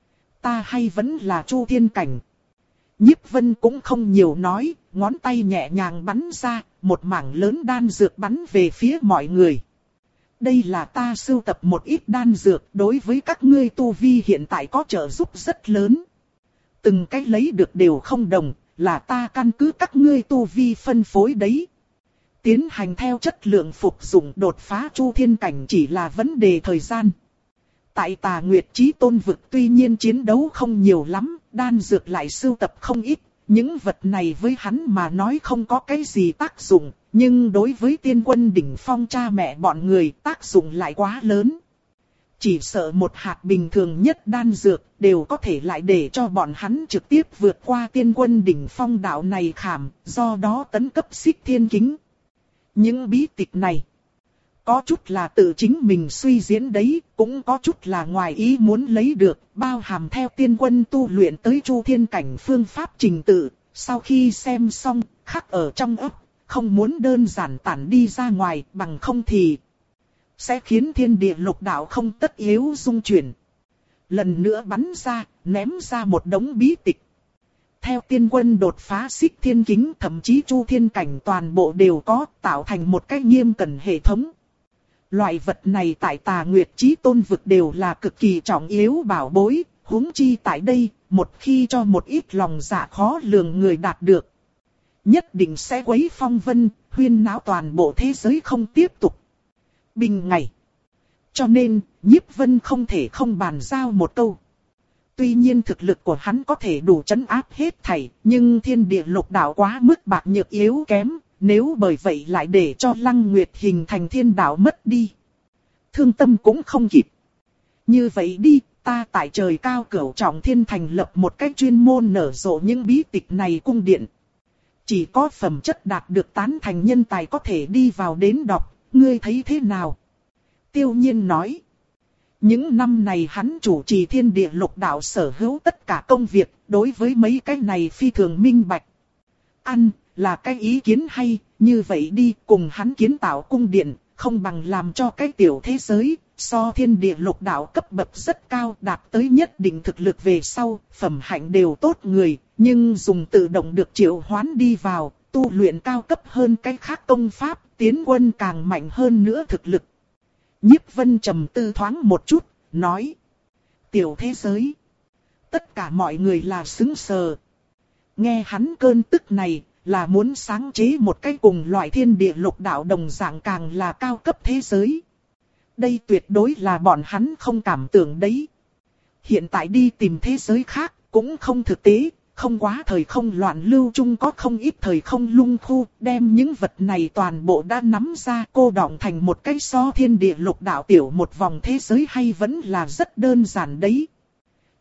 Ta hay vẫn là Chu Thiên cảnh. Nhiếp Vân cũng không nhiều nói, ngón tay nhẹ nhàng bắn ra, một mảng lớn đan dược bắn về phía mọi người. Đây là ta sưu tập một ít đan dược, đối với các ngươi tu vi hiện tại có trợ giúp rất lớn. Từng cái lấy được đều không đồng, là ta căn cứ các ngươi tu vi phân phối đấy. Tiến hành theo chất lượng phục dụng đột phá Chu Thiên cảnh chỉ là vấn đề thời gian. Tại Tà Nguyệt Chí Tôn vực tuy nhiên chiến đấu không nhiều lắm, đan dược lại sưu tập không ít, những vật này với hắn mà nói không có cái gì tác dụng, nhưng đối với tiên quân đỉnh phong cha mẹ bọn người tác dụng lại quá lớn. Chỉ sợ một hạt bình thường nhất đan dược đều có thể lại để cho bọn hắn trực tiếp vượt qua tiên quân đỉnh phong đạo này khảm, do đó tấn cấp xích thiên kính. Những bí tịch này, có chút là tự chính mình suy diễn đấy, cũng có chút là ngoài ý muốn lấy được, bao hàm theo tiên quân tu luyện tới Chu Thiên cảnh phương pháp trình tự, sau khi xem xong, khắc ở trong óc, không muốn đơn giản tản đi ra ngoài, bằng không thì sẽ khiến thiên địa lục đạo không tất yếu rung chuyển. Lần nữa bắn ra, ném ra một đống bí tịch. Theo tiên quân đột phá xích thiên kính, thậm chí Chu Thiên cảnh toàn bộ đều có, tạo thành một cách nghiêm cẩn hệ thống. Loại vật này tại Tà Nguyệt Chí Tôn vực đều là cực kỳ trọng yếu bảo bối, huống chi tại đây, một khi cho một ít lòng dạ khó lường người đạt được, nhất định sẽ quấy phong vân, huyên náo toàn bộ thế giới không tiếp tục bình ngày. Cho nên, Nhiếp Vân không thể không bàn giao một câu. Tuy nhiên thực lực của hắn có thể đủ trấn áp hết thảy, nhưng thiên địa lục đạo quá mức bạc nhược yếu kém, nếu bởi vậy lại để cho Lăng Nguyệt hình thành thiên đạo mất đi, thương tâm cũng không kịp. Như vậy đi, ta tại trời cao cửu trọng thiên thành lập một cách chuyên môn nở rộ những bí tịch này cung điện. Chỉ có phẩm chất đạt được tán thành nhân tài có thể đi vào đến đọc, ngươi thấy thế nào? Tiêu Nhiên nói. Những năm này hắn chủ trì thiên địa lục đạo sở hữu tất cả công việc, đối với mấy cái này phi thường minh bạch. Ăn, là cái ý kiến hay, như vậy đi cùng hắn kiến tạo cung điện, không bằng làm cho cái tiểu thế giới, so thiên địa lục đạo cấp bậc rất cao đạt tới nhất định thực lực về sau, phẩm hạnh đều tốt người, nhưng dùng tự động được triệu hoán đi vào, tu luyện cao cấp hơn cái khác công pháp, tiến quân càng mạnh hơn nữa thực lực. Nhiếp Vân trầm tư thoáng một chút, nói. Tiểu thế giới. Tất cả mọi người là sững sờ. Nghe hắn cơn tức này, là muốn sáng chế một cái cùng loại thiên địa lục đạo đồng dạng càng là cao cấp thế giới. Đây tuyệt đối là bọn hắn không cảm tưởng đấy. Hiện tại đi tìm thế giới khác, cũng không thực tế. Không quá thời không loạn lưu chung có không ít thời không lung khu, đem những vật này toàn bộ đã nắm ra cô đọng thành một cái so thiên địa lục đạo tiểu một vòng thế giới hay vẫn là rất đơn giản đấy.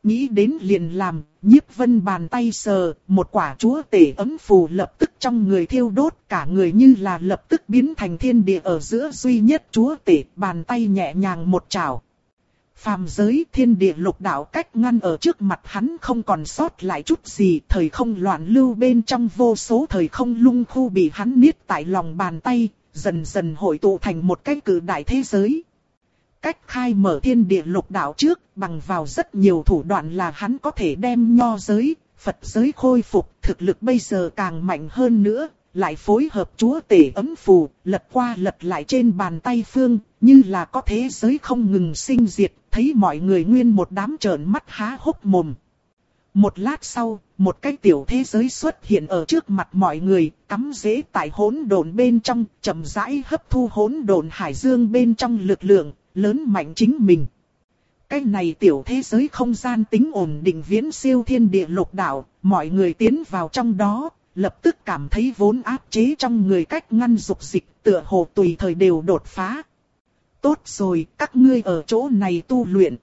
Nghĩ đến liền làm, Nhiếp Vân bàn tay sờ, một quả chúa tể ấm phù lập tức trong người thiêu đốt, cả người như là lập tức biến thành thiên địa ở giữa duy nhất chúa tể, bàn tay nhẹ nhàng một chảo. Phàm giới thiên địa lục đạo cách ngăn ở trước mặt hắn không còn sót lại chút gì, thời không loạn lưu bên trong vô số thời không lung khu bị hắn niết tại lòng bàn tay, dần dần hội tụ thành một cái cử đại thế giới. Cách khai mở thiên địa lục đạo trước, bằng vào rất nhiều thủ đoạn là hắn có thể đem nho giới, Phật giới khôi phục, thực lực bây giờ càng mạnh hơn nữa, lại phối hợp chúa tể ấm phù, lật qua lật lại trên bàn tay phương, như là có thế giới không ngừng sinh diệt, thấy mọi người nguyên một đám trợn mắt há hốc mồm. Một lát sau, một cái tiểu thế giới xuất hiện ở trước mặt mọi người, cắm rễ tại hỗn độn bên trong, chậm rãi hấp thu hỗn độn hải dương bên trong lực lượng, lớn mạnh chính mình. Cái này tiểu thế giới không gian tính ổn định viễn siêu thiên địa lục đạo, mọi người tiến vào trong đó, lập tức cảm thấy vốn áp chế trong người cách ngăn dục dịch, tựa hồ tùy thời đều đột phá. Tốt rồi, các ngươi ở chỗ này tu luyện.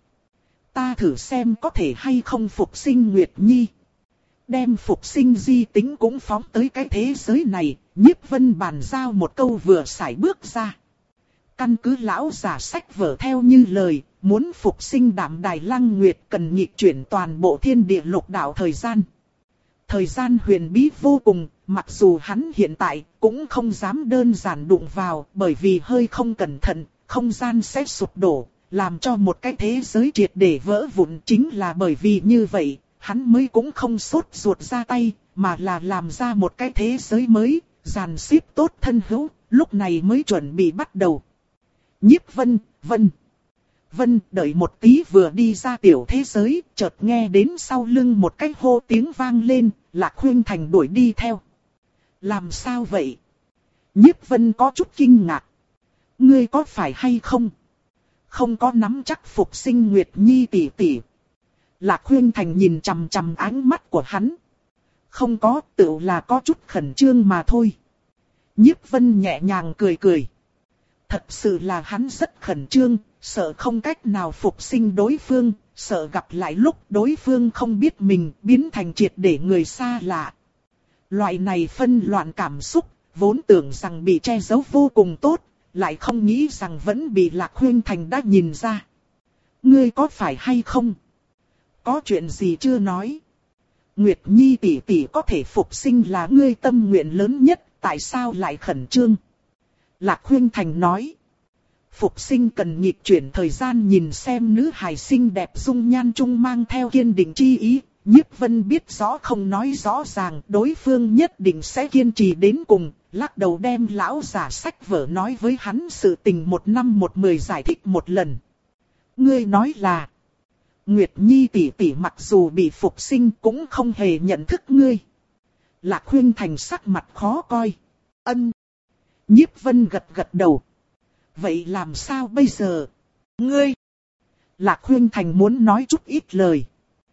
Ta thử xem có thể hay không phục sinh Nguyệt Nhi. Đem phục sinh di tính cũng phóng tới cái thế giới này, Nhiếp Vân bàn giao một câu vừa sải bước ra. Căn cứ lão giả sách vở theo như lời, muốn phục sinh Đạm Đài Lăng Nguyệt cần nghịch chuyển toàn bộ thiên địa lục đạo thời gian. Thời gian huyền bí vô cùng, mặc dù hắn hiện tại cũng không dám đơn giản đụng vào, bởi vì hơi không cẩn thận, không gian sẽ sụp đổ, làm cho một cái thế giới triệt để vỡ vụn. Chính là bởi vì như vậy, hắn mới cũng không sốt ruột ra tay, mà là làm ra một cái thế giới mới, dàn xếp tốt thân hữu, lúc này mới chuẩn bị bắt đầu. Nhiếp Vân, Vân, Vân đợi một tí vừa đi ra tiểu thế giới, chợt nghe đến sau lưng một cái hô tiếng vang lên, Lạc Khuynh Thành đuổi đi theo. Làm sao vậy? Nhiếp Vân có chút kinh ngạc. Ngươi có phải hay không? Không có nắm chắc phục sinh Nguyệt Nhi tỷ tỷ. Lạc Khuynh Thành nhìn chằm chằm ánh mắt của hắn. Không có, tự là có chút khẩn trương mà thôi. Nhiếp Vân nhẹ nhàng cười cười. Thật sự là hắn rất khẩn trương, sợ không cách nào phục sinh đối phương, sợ gặp lại lúc đối phương không biết mình biến thành triệt để người xa lạ. Loại này phân loạn cảm xúc, vốn tưởng rằng bị che giấu vô cùng tốt, lại không nghĩ rằng vẫn bị Lạc Khuynh Thành đã nhìn ra. Ngươi có phải hay không? Có chuyện gì chưa nói? Nguyệt Nhi tỷ tỷ có thể phục sinh là ngươi tâm nguyện lớn nhất, tại sao lại khẩn trương? Lạc Khuynh Thành nói. Phục sinh cần nghịch chuyển thời gian, nhìn xem nữ hài xinh đẹp dung nhan trung mang theo kiên định chi ý. Nhiếp Vân biết rõ không nói rõ ràng, đối phương nhất định sẽ kiên trì đến cùng, lắc đầu đem lão giả sách vở nói với hắn sự tình một năm một mười giải thích một lần. Ngươi nói là, Nguyệt Nhi tỷ tỷ mặc dù bị phục sinh cũng không hề nhận thức ngươi. Lạc Khuynh Thành sắc mặt khó coi. Ân. Nhiếp Vân gật gật đầu. Vậy làm sao bây giờ? Ngươi. Lạc Khuynh Thành muốn nói chút ít lời.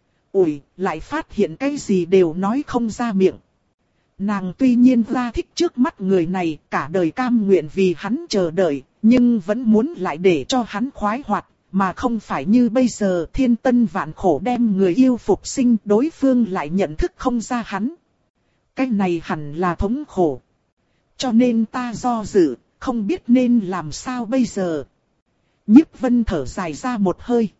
Ủi, lại phát hiện cái gì đều nói không ra miệng. Nàng tuy nhiên ra thích trước mắt người này, cả đời cam nguyện vì hắn chờ đợi, nhưng vẫn muốn lại để cho hắn khoái hoạt, mà không phải như bây giờ thiên tân vạn khổ đem người yêu phục sinh, đối phương lại nhận thức không ra hắn. Cái này hẳn là thống khổ. Cho nên ta do dự, không biết nên làm sao bây giờ. Nhiếp Vân thở dài ra một hơi.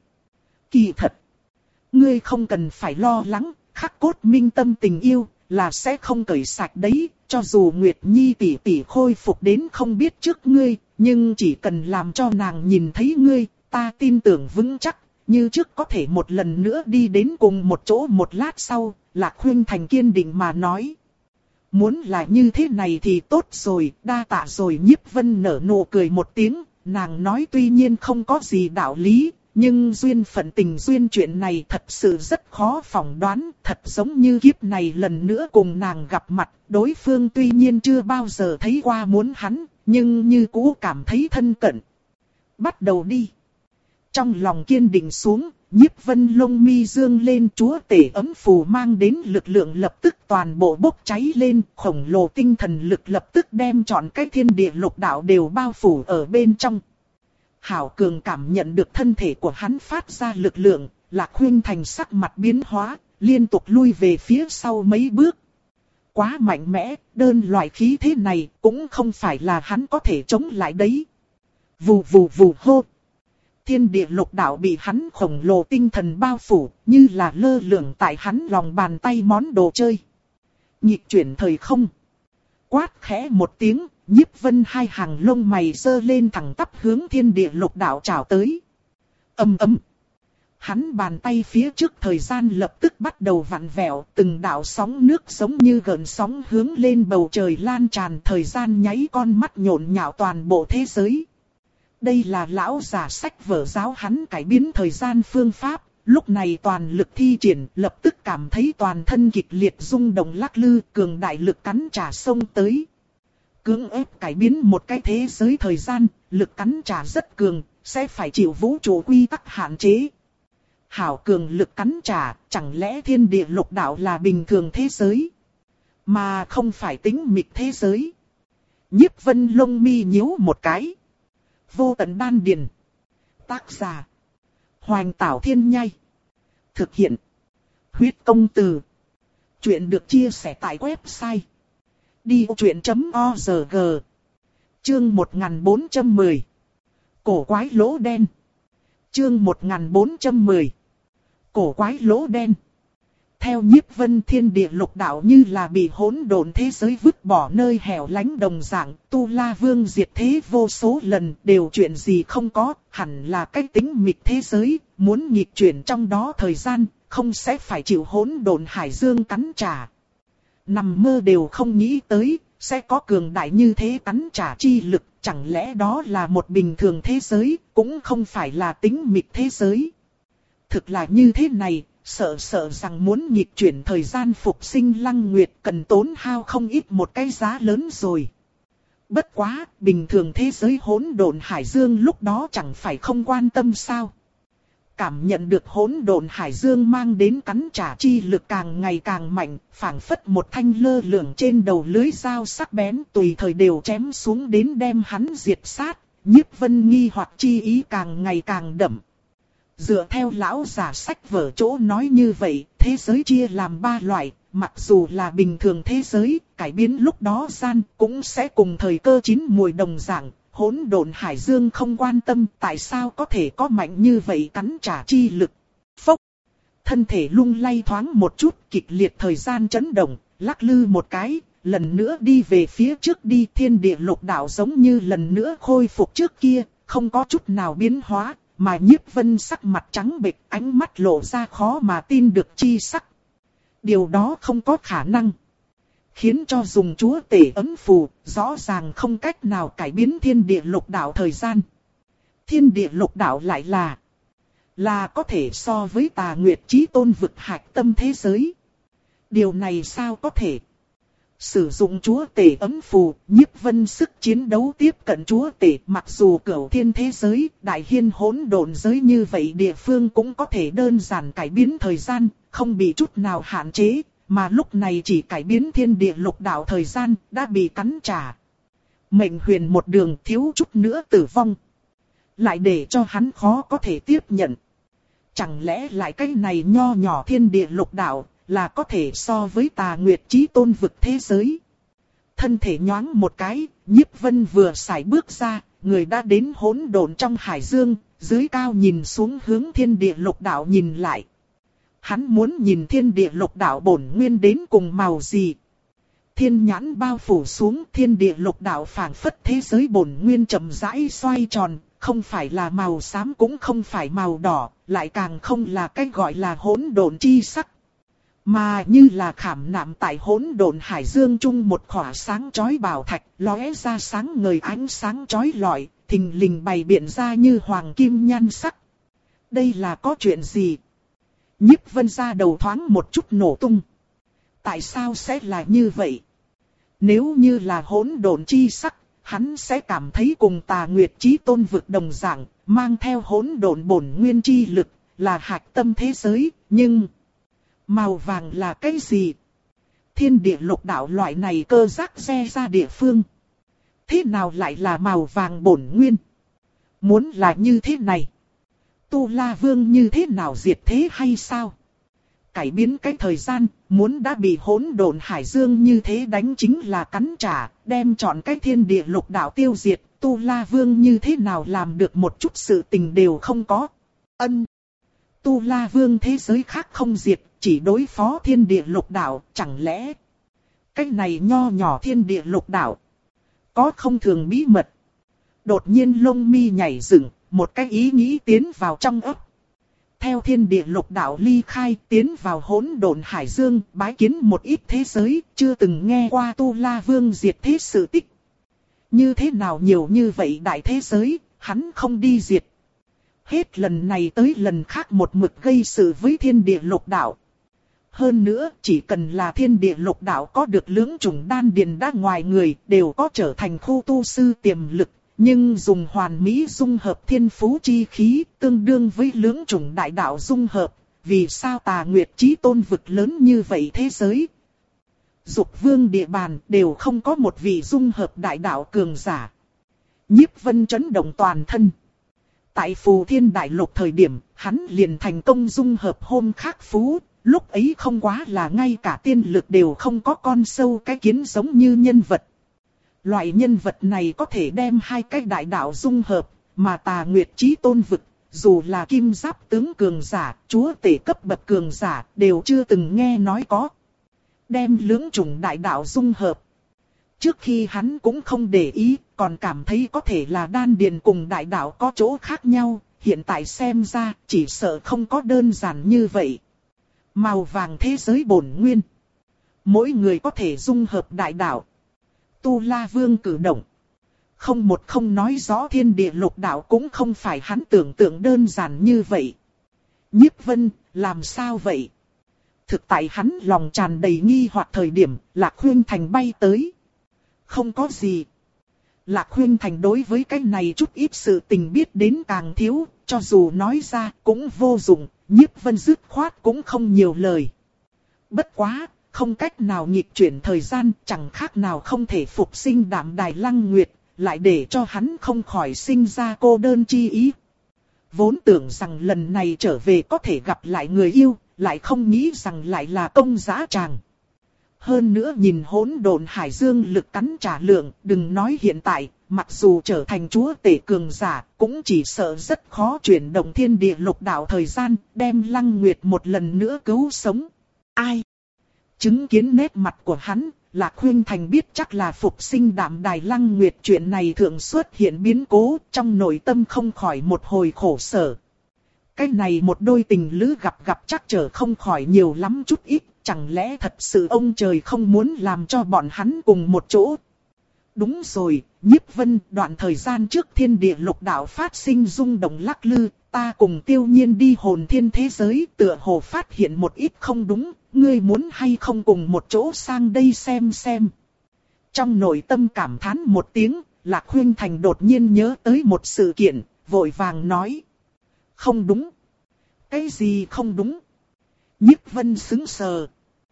Kỳ thật, ngươi không cần phải lo lắng, khắc cốt minh tâm tình yêu là sẽ không cởi sạch đấy. Cho dù Nguyệt Nhi tỷ tỷ khôi phục đến không biết trước ngươi, nhưng chỉ cần làm cho nàng nhìn thấy ngươi, ta tin tưởng vững chắc, như trước có thể một lần nữa đi đến cùng một chỗ. Một lát sau, Lạc Khuynh Thành kiên định mà nói. Muốn là như thế này thì tốt rồi, đa tạ rồi. Nhiếp Vân nở nụ cười một tiếng, nàng nói tuy nhiên không có gì đạo lý, nhưng duyên phận tình duyên chuyện này thật sự rất khó phỏng đoán, thật giống như kiếp này lần nữa cùng nàng gặp mặt, đối phương tuy nhiên chưa bao giờ thấy qua muốn hắn, nhưng như cũ cảm thấy thân cận. Bắt đầu đi. Trong lòng kiên định xuống, Nhiếp Vân lông mi dương lên, chúa tể ấm phù mang đến lực lượng lập tức toàn bộ bốc cháy lên, khổng lồ tinh thần lực lập tức đem trọn cái thiên địa lục đạo đều bao phủ ở bên trong. Hảo Cường cảm nhận được thân thể của hắn phát ra lực lượng, Lạc Huyên Thành sắc mặt biến hóa, liên tục lui về phía sau mấy bước. Quá mạnh mẽ, đơn loại khí thế này cũng không phải là hắn có thể chống lại đấy. Vù vù vù hô. Thiên địa lục đạo bị hắn khổng lồ tinh thần bao phủ, như là lơ lửng tại hắn lòng bàn tay món đồ chơi. Nhịp chuyển thời không. Quát khẽ một tiếng, Nhiếp Vân hai hàng lông mày giơ lên thẳng tắp hướng thiên địa lục đạo chào tới. Ầm ầm. Hắn bàn tay phía trước thời gian lập tức bắt đầu vặn vẹo, từng đạo sóng nước giống như gợn sóng hướng lên bầu trời lan tràn, thời gian nháy con mắt nhộn nhạo toàn bộ thế giới. Đây là lão giả sách vở giáo hắn cải biến thời gian phương pháp, lúc này toàn lực thi triển, lập tức cảm thấy toàn thân kịch liệt rung động lắc lư, cường đại lực cắn trả sông tới. Cưỡng ép cải biến một cái thế giới thời gian, lực cắn trả rất cường, sẽ phải chịu vũ trụ quy tắc hạn chế. Hảo cường lực cắn trả, chẳng lẽ thiên địa lục đạo là bình thường thế giới, mà không phải tĩnh mịch thế giới? Nhiếp Vân lông mi nhíu một cái. Vô tận đan điền. Tác giả: Hoành Tảo Thiên Nhai. Thực hiện: Huyết Công Từ. Chuyện được chia sẻ tại website đi vô chuyện chấm org. Chương một nghìn bốn trăm mười. Cổ quái lỗ đen. Chương một nghìn bốn trăm mười. Cổ quái lỗ đen. Theo Nhiếp Vân, thiên địa lục đạo như là bị hỗn độn thế giới vứt bỏ nơi hẻo lánh đồng dạng, Tu La Vương diệt thế vô số lần, đều chuyện gì không có, hẳn là cái tính mịch thế giới, muốn nghịch chuyển trong đó thời gian, không sẽ phải chịu hỗn độn hải dương cắn trả. Nằm mơ đều không nghĩ tới, sẽ có cường đại như thế cắn trả chi lực, chẳng lẽ đó là một bình thường thế giới, cũng không phải là tính mịch thế giới. Thực là như thế này. Sợ sợ rằng muốn nghịch chuyển thời gian phục sinh Lăng Nguyệt cần tốn hao không ít một cái giá lớn rồi. Bất quá, bình thường thế giới hỗn độn hải dương lúc đó chẳng phải không quan tâm sao. Cảm nhận được hỗn độn hải dương mang đến cắn trả chi lực càng ngày càng mạnh, phảng phất một thanh lơ lửng trên đầu lưới dao sắc bén tùy thời đều chém xuống đến đem hắn diệt sát, Nhiếp Vân nghi hoặc chi ý càng ngày càng đậm. Dựa theo lão giả sách vở chỗ nói như vậy, thế giới chia làm ba loại, mặc dù là bình thường thế giới, cải biến lúc đó gian cũng sẽ cùng thời cơ chín mùi đồng dạng, hỗn độn hải dương không quan tâm tại sao có thể có mạnh như vậy cắn trả chi lực. Phốc! Thân thể lung lay thoáng một chút, kịch liệt thời gian chấn động, lắc lư một cái, lần nữa đi về phía trước đi, thiên địa lục đạo giống như lần nữa khôi phục trước kia, không có chút nào biến hóa. Mà Nhiếp Vân sắc mặt trắng bệch, ánh mắt lộ ra khó mà tin được chi sắc. Điều đó không có khả năng. Khiến cho dùng chúa tể ấm phù, rõ ràng không cách nào cải biến thiên địa lục đạo thời gian. Thiên địa lục đạo lại là, là có thể so với Tà Nguyệt Chí Tôn vực hạch tâm thế giới. Điều này sao có thể? Sử dụng chúa tể ấm phù, Nhiếp Vân sức chiến đấu tiếp cận chúa tể, mặc dù cửu thiên thế giới, đại hiên hỗn độn giới như vậy địa phương cũng có thể đơn giản cải biến thời gian, không bị chút nào hạn chế, mà lúc này chỉ cải biến thiên địa lục đạo thời gian, đã bị cắn trả. Mệnh huyền một đường thiếu chút nữa tử vong. Lại để cho hắn khó có thể tiếp nhận. Chẳng lẽ lại cái này nho nhỏ thiên địa lục đạo là có thể so với Tà Nguyệt Chí Tôn vực thế giới. Thân thể nhoáng một cái, Nhiếp Vân vừa sải bước ra, người đã đến hỗn độn trong hải dương, dưới cao nhìn xuống hướng thiên địa lục đạo nhìn lại. Hắn muốn nhìn thiên địa lục đạo bổn nguyên đến cùng màu gì. Thiên nhãn bao phủ xuống, thiên địa lục đạo phảng phất thế giới bổn nguyên chậm rãi xoay tròn, không phải là màu xám cũng không phải màu đỏ, lại càng không là cái gọi là hỗn độn chi sắc. Mà như là khảm nạm tại hỗn độn hải dương chung một khỏa sáng chói bảo thạch, lóe ra sáng ngời ánh sáng chói lọi, thình lình bày biện ra như hoàng kim nhan sắc. Đây là có chuyện gì? Nhiếp Vân ra đầu thoáng một chút nổ tung. Tại sao sẽ là như vậy? Nếu như là hỗn độn chi sắc, hắn sẽ cảm thấy cùng Tà Nguyệt Chí Tôn vực đồng dạng, mang theo hỗn độn bổn nguyên chi lực, là hạch tâm thế giới, nhưng màu vàng là cái gì? Thiên địa lục đạo loại này cơ giác xe ra địa phương. Thế nào lại là màu vàng bổn nguyên? Muốn là như thế này, Tu La Vương như thế nào diệt thế hay sao? Cải biến cái thời gian, muốn đã bị hỗn độn hải dương như thế đánh chính là cắn trả, đem chọn cái thiên địa lục đạo tiêu diệt, Tu La Vương như thế nào làm được một chút sự tình đều không có. Ân. Tu La Vương thế giới khác không diệt, chỉ đối phó thiên địa lục đạo, chẳng lẽ cái này nho nhỏ thiên địa lục đạo có không thường bí mật? Đột nhiên lông mi nhảy dựng, một cái ý nghĩ tiến vào trong óc. Theo thiên địa lục đạo ly khai, tiến vào hỗn độn hải dương, bái kiến một ít thế giới, chưa từng nghe qua Tu La Vương diệt thế sự tích. Như thế nào nhiều như vậy đại thế giới, hắn không đi diệt. Hết lần này tới lần khác một mực gây sự với thiên địa lục đạo. Hơn nữa, chỉ cần là thiên địa lục đạo có được lưỡng chủng đan điền đa ngoài người, đều có trở thành khu tu sư tiềm lực. Nhưng dùng hoàn mỹ dung hợp thiên phú chi khí, tương đương với lưỡng chủng đại đạo dung hợp, vì sao Tà Nguyệt Chí Tôn vực lớn như vậy thế giới? Dục Vương địa bàn đều không có một vị dung hợp đại đạo cường giả. Nhiếp Vân chấn động toàn thân. Tại Phù Thiên Đại Lục thời điểm, hắn liền thành công dung hợp Hôm Khắc Phú, lúc ấy không quá là ngay cả tiên lực đều không có con sâu cái kiến giống như nhân vật. Loại nhân vật này có thể đem hai cái đại đạo dung hợp, mà Tà Nguyệt Chí Tôn vực, dù là kim giáp tướng cường giả, chúa tể cấp bậc cường giả, đều chưa từng nghe nói có. Đem lưỡng chủng đại đạo dung hợp. Trước khi hắn cũng không để ý, còn cảm thấy có thể là đan điền cùng đại đạo có chỗ khác nhau, hiện tại xem ra, chỉ sợ không có đơn giản như vậy. Màu vàng thế giới bổn nguyên. Mỗi người có thể dung hợp đại đạo. Tu La Vương cử động. Không một không nói rõ thiên địa lục đạo cũng không phải hắn tưởng tượng đơn giản như vậy. Nhiếp Vân, làm sao vậy? Thực tại hắn lòng tràn đầy nghi hoặc thời điểm, Lạc Khuynh Thành bay tới. Không có gì. Lạc Khuynh Thành đối với cái này chút ít sự tình biết đến càng thiếu, cho dù nói ra cũng vô dụng, Nhiếp Vân dứt khoát cũng không nhiều lời. Bất quá, không cách nào nghịch chuyển thời gian, chẳng khác nào không thể phục sinh Đạm Đài Lăng Nguyệt, lại để cho hắn không khỏi sinh ra cô đơn chi ý. Vốn tưởng rằng lần này trở về có thể gặp lại người yêu, lại không nghĩ rằng lại là công dã tràng. Hơn nữa nhìn hỗn độn hải dương lực cắn trả lượng, đừng nói hiện tại, mặc dù trở thành chúa tể cường giả, cũng chỉ sợ rất khó chuyển động thiên địa lục đạo thời gian, đem Lăng Nguyệt một lần nữa cứu sống. Ai? Chứng kiến nét mặt của hắn, Lạc Khuynh Thành biết chắc là phục sinh Đạm Đài Lăng Nguyệt chuyện này thường xuất hiện biến cố, trong nội tâm không khỏi một hồi khổ sở. Cái này một đôi tình lữ gặp gặp chắc trở không khỏi nhiều lắm chút ít, chẳng lẽ thật sự ông trời không muốn làm cho bọn hắn cùng một chỗ? Đúng rồi, Nhiếp Vân, đoạn thời gian trước thiên địa lục đạo phát sinh rung động lắc lư, ta cùng Tiêu Nhiên đi hồn thiên thế giới tựa hồ phát hiện một ít không đúng, ngươi muốn hay không cùng một chỗ sang đây xem xem. Trong nội tâm cảm thán một tiếng, Lạc Khuynh Thành đột nhiên nhớ tới một sự kiện, vội vàng nói. Không đúng. Cái gì không đúng? Nhiếp Vân sững sờ.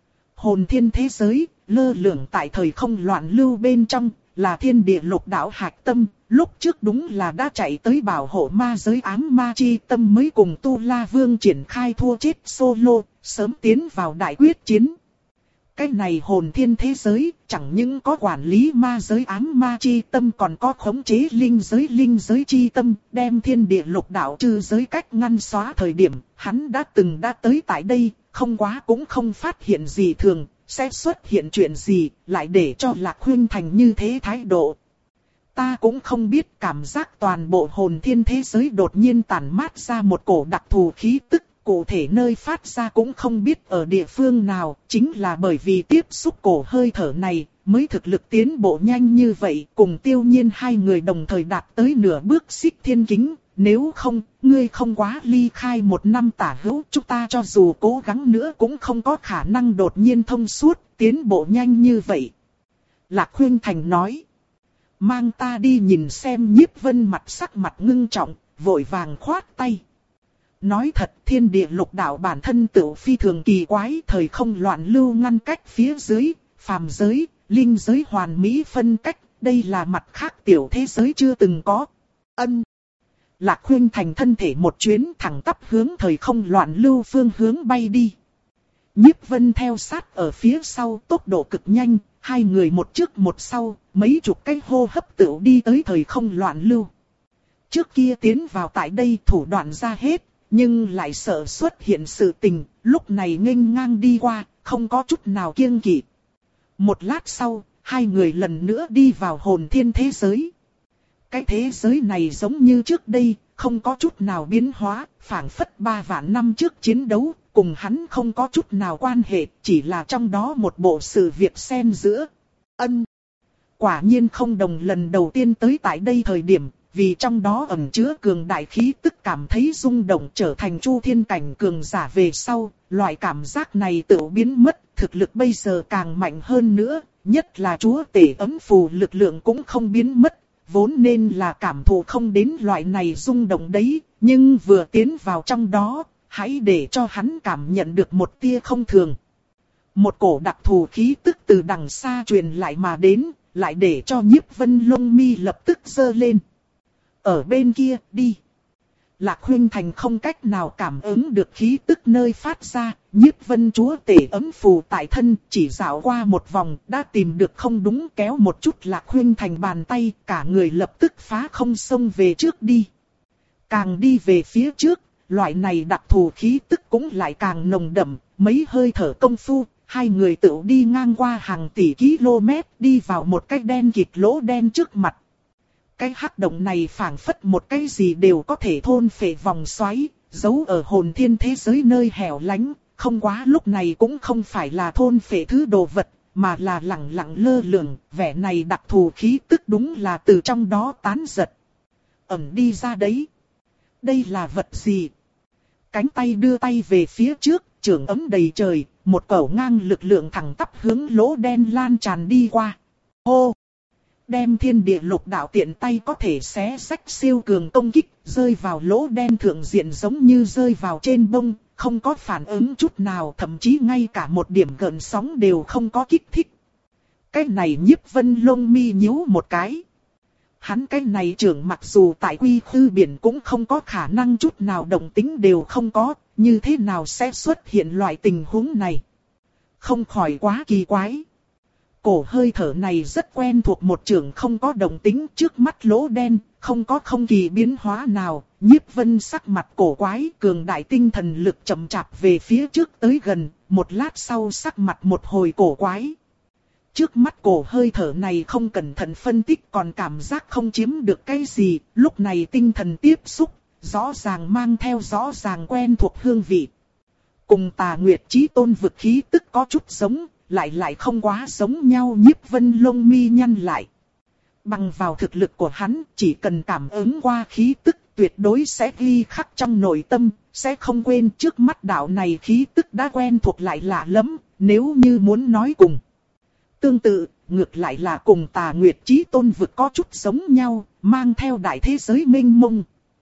Hồn thiên thế giới, lơ lửng tại thời không loạn lưu bên trong, là thiên địa lục đạo hạch tâm, lúc trước đúng là đã chạy tới bảo hộ ma giới ám ma chi tâm mới cùng Tu La Vương triển khai thua chết solo, sớm tiến vào đại quyết chiến. Cái này hồn thiên thế giới, chẳng những có quản lý ma giới ám ma chi tâm còn có khống chế linh giới linh giới chi tâm, đem thiên địa lục đạo trừ giới cách ngăn xóa thời điểm, hắn đã từng đã tới tại đây, không quá cũng không phát hiện gì thường, sẽ xuất hiện chuyện gì, lại để cho Lạc Khuynh Thành như thế thái độ. Ta cũng không biết, cảm giác toàn bộ hồn thiên thế giới đột nhiên tản mát ra một cổ đặc thù khí tức, cụ thể nơi phát ra cũng không biết ở địa phương nào, chính là bởi vì tiếp xúc cổ hơi thở này, mới thực lực tiến bộ nhanh như vậy, cùng Tiêu Nhiên hai người đồng thời đạt tới nửa bước xích thiên kính. Nếu không, ngươi không quá ly khai một năm tả hữu, chúng ta cho dù cố gắng nữa cũng không có khả năng đột nhiên thông suốt, tiến bộ nhanh như vậy. Lạc Khuynh Thành nói. Mang ta đi nhìn xem. Nhiếp Vân mặt sắc mặt ngưng trọng, vội vàng khoát tay. Nói thật, thiên địa lục đạo bản thân tự phi thường kỳ quái, thời không loạn lưu ngăn cách phía dưới, phàm giới, linh giới hoàn mỹ phân cách, đây là mặt khác tiểu thế giới chưa từng có. Ân. Lạc Khuynh Thành thân thể một chuyến thẳng tắp hướng thời không loạn lưu phương hướng bay đi. Nhiếp Vân theo sát ở phía sau tốc độ cực nhanh, hai người một trước một sau, mấy chục cái hô hấp tựu đi tới thời không loạn lưu. Trước kia tiến vào tại đây thủ đoạn ra hết, nhưng lại sợ xuất hiện sự tình, lúc này nghênh ngang đi qua, không có chút nào kiêng kỵ. Một lát sau, hai người lần nữa đi vào hồn thiên thế giới. Cái thế giới này giống như trước đây, không có chút nào biến hóa, phảng phất ba vạn năm trước chiến đấu, cùng hắn không có chút nào quan hệ, chỉ là trong đó một bộ sự việc xen giữa. Ân. Quả nhiên không đồng lần đầu tiên tới tại đây thời điểm, vì trong đó ẩn chứa cường đại khí tức cảm thấy rung động trở thành chu thiên cảnh cường giả về sau, loại cảm giác này tự biến mất, thực lực bây giờ càng mạnh hơn nữa, nhất là chúa tể ấm phù lực lượng cũng không biến mất, vốn nên là cảm thụ không đến loại này rung động đấy, nhưng vừa tiến vào trong đó, hãy để cho hắn cảm nhận được một tia không thường. Một cổ đặc thù khí tức từ đằng xa truyền lại mà đến, lại để cho Nhiếp Vân lông mi lập tức giơ lên. Ở bên kia, đi. Lạc Khuynh Thành không cách nào cảm ứng được khí tức nơi phát ra, Nhiếp Vân chúa tể ấm phù tại thân, chỉ dạo qua một vòng, đã tìm được không đúng, kéo một chút Lạc Khuynh Thành bàn tay, cả người lập tức phá không xông về trước đi. Càng đi về phía trước, loại này đặc thù khí tức cũng lại càng nồng đậm, mấy hơi thở công phu, hai người tự đi ngang qua hàng tỷ km, đi vào một cái đen kịt lỗ đen trước mặt. Cái hắc động này phảng phất một cái gì đều có thể thôn phệ vòng xoáy, giấu ở hồn thiên thế giới nơi hẻo lánh, không quá lúc này cũng không phải là thôn phệ thứ đồ vật, mà là lẳng lặng lơ lửng, vẻ này đặc thù khí tức đúng là từ trong đó tán giật. Ẩm đi ra đấy. Đây là vật gì? Cánh tay đưa tay về phía trước, trường ấm đầy trời, một cẩu ngang lực lượng thẳng tắp hướng lỗ đen lan tràn đi qua. Hô! Đem thiên địa lục đạo tiện tay có thể xé rách siêu cường công kích, rơi vào lỗ đen thượng diện giống như rơi vào trên bông, không có phản ứng chút nào, thậm chí ngay cả một điểm gợn sóng đều không có kích thích. Cái này Nhiếp Vân lông mi nhíu một cái. Hắn cái này trưởng mặc dù tại quy khư biển cũng không có khả năng chút nào động tính đều không có, như thế nào sẽ xuất hiện loại tình huống này? Không khỏi quá kỳ quái. Cổ hơi thở này rất quen thuộc, một trường không có động tính, trước mắt lỗ đen, không có không kỳ biến hóa nào. Nhiếp Vân sắc mặt cổ quái, cường đại tinh thần lực chậm chạp về phía trước tới gần, một lát sau sắc mặt một hồi cổ quái. Trước mắt cổ hơi thở này không cẩn thận phân tích còn cảm giác không chiếm được cái gì, lúc này tinh thần tiếp xúc, rõ ràng mang theo rõ ràng quen thuộc hương vị. Cùng Tà Nguyệt Chí Tôn vực khí tức có chút giống, lại lại không quá giống nhau. Nhiếp Vân lông mi nhăn lại. Bằng vào thực lực của hắn, chỉ cần cảm ứng qua khí tức, tuyệt đối sẽ ghi khắc trong nội tâm, sẽ không quên. Trước mắt đạo này khí tức đã quen thuộc lại lạ lắm, nếu như muốn nói cùng. Tương tự, ngược lại là cùng Tà Nguyệt Chí Tôn vực có chút giống nhau, mang theo đại thế giới mênh mông.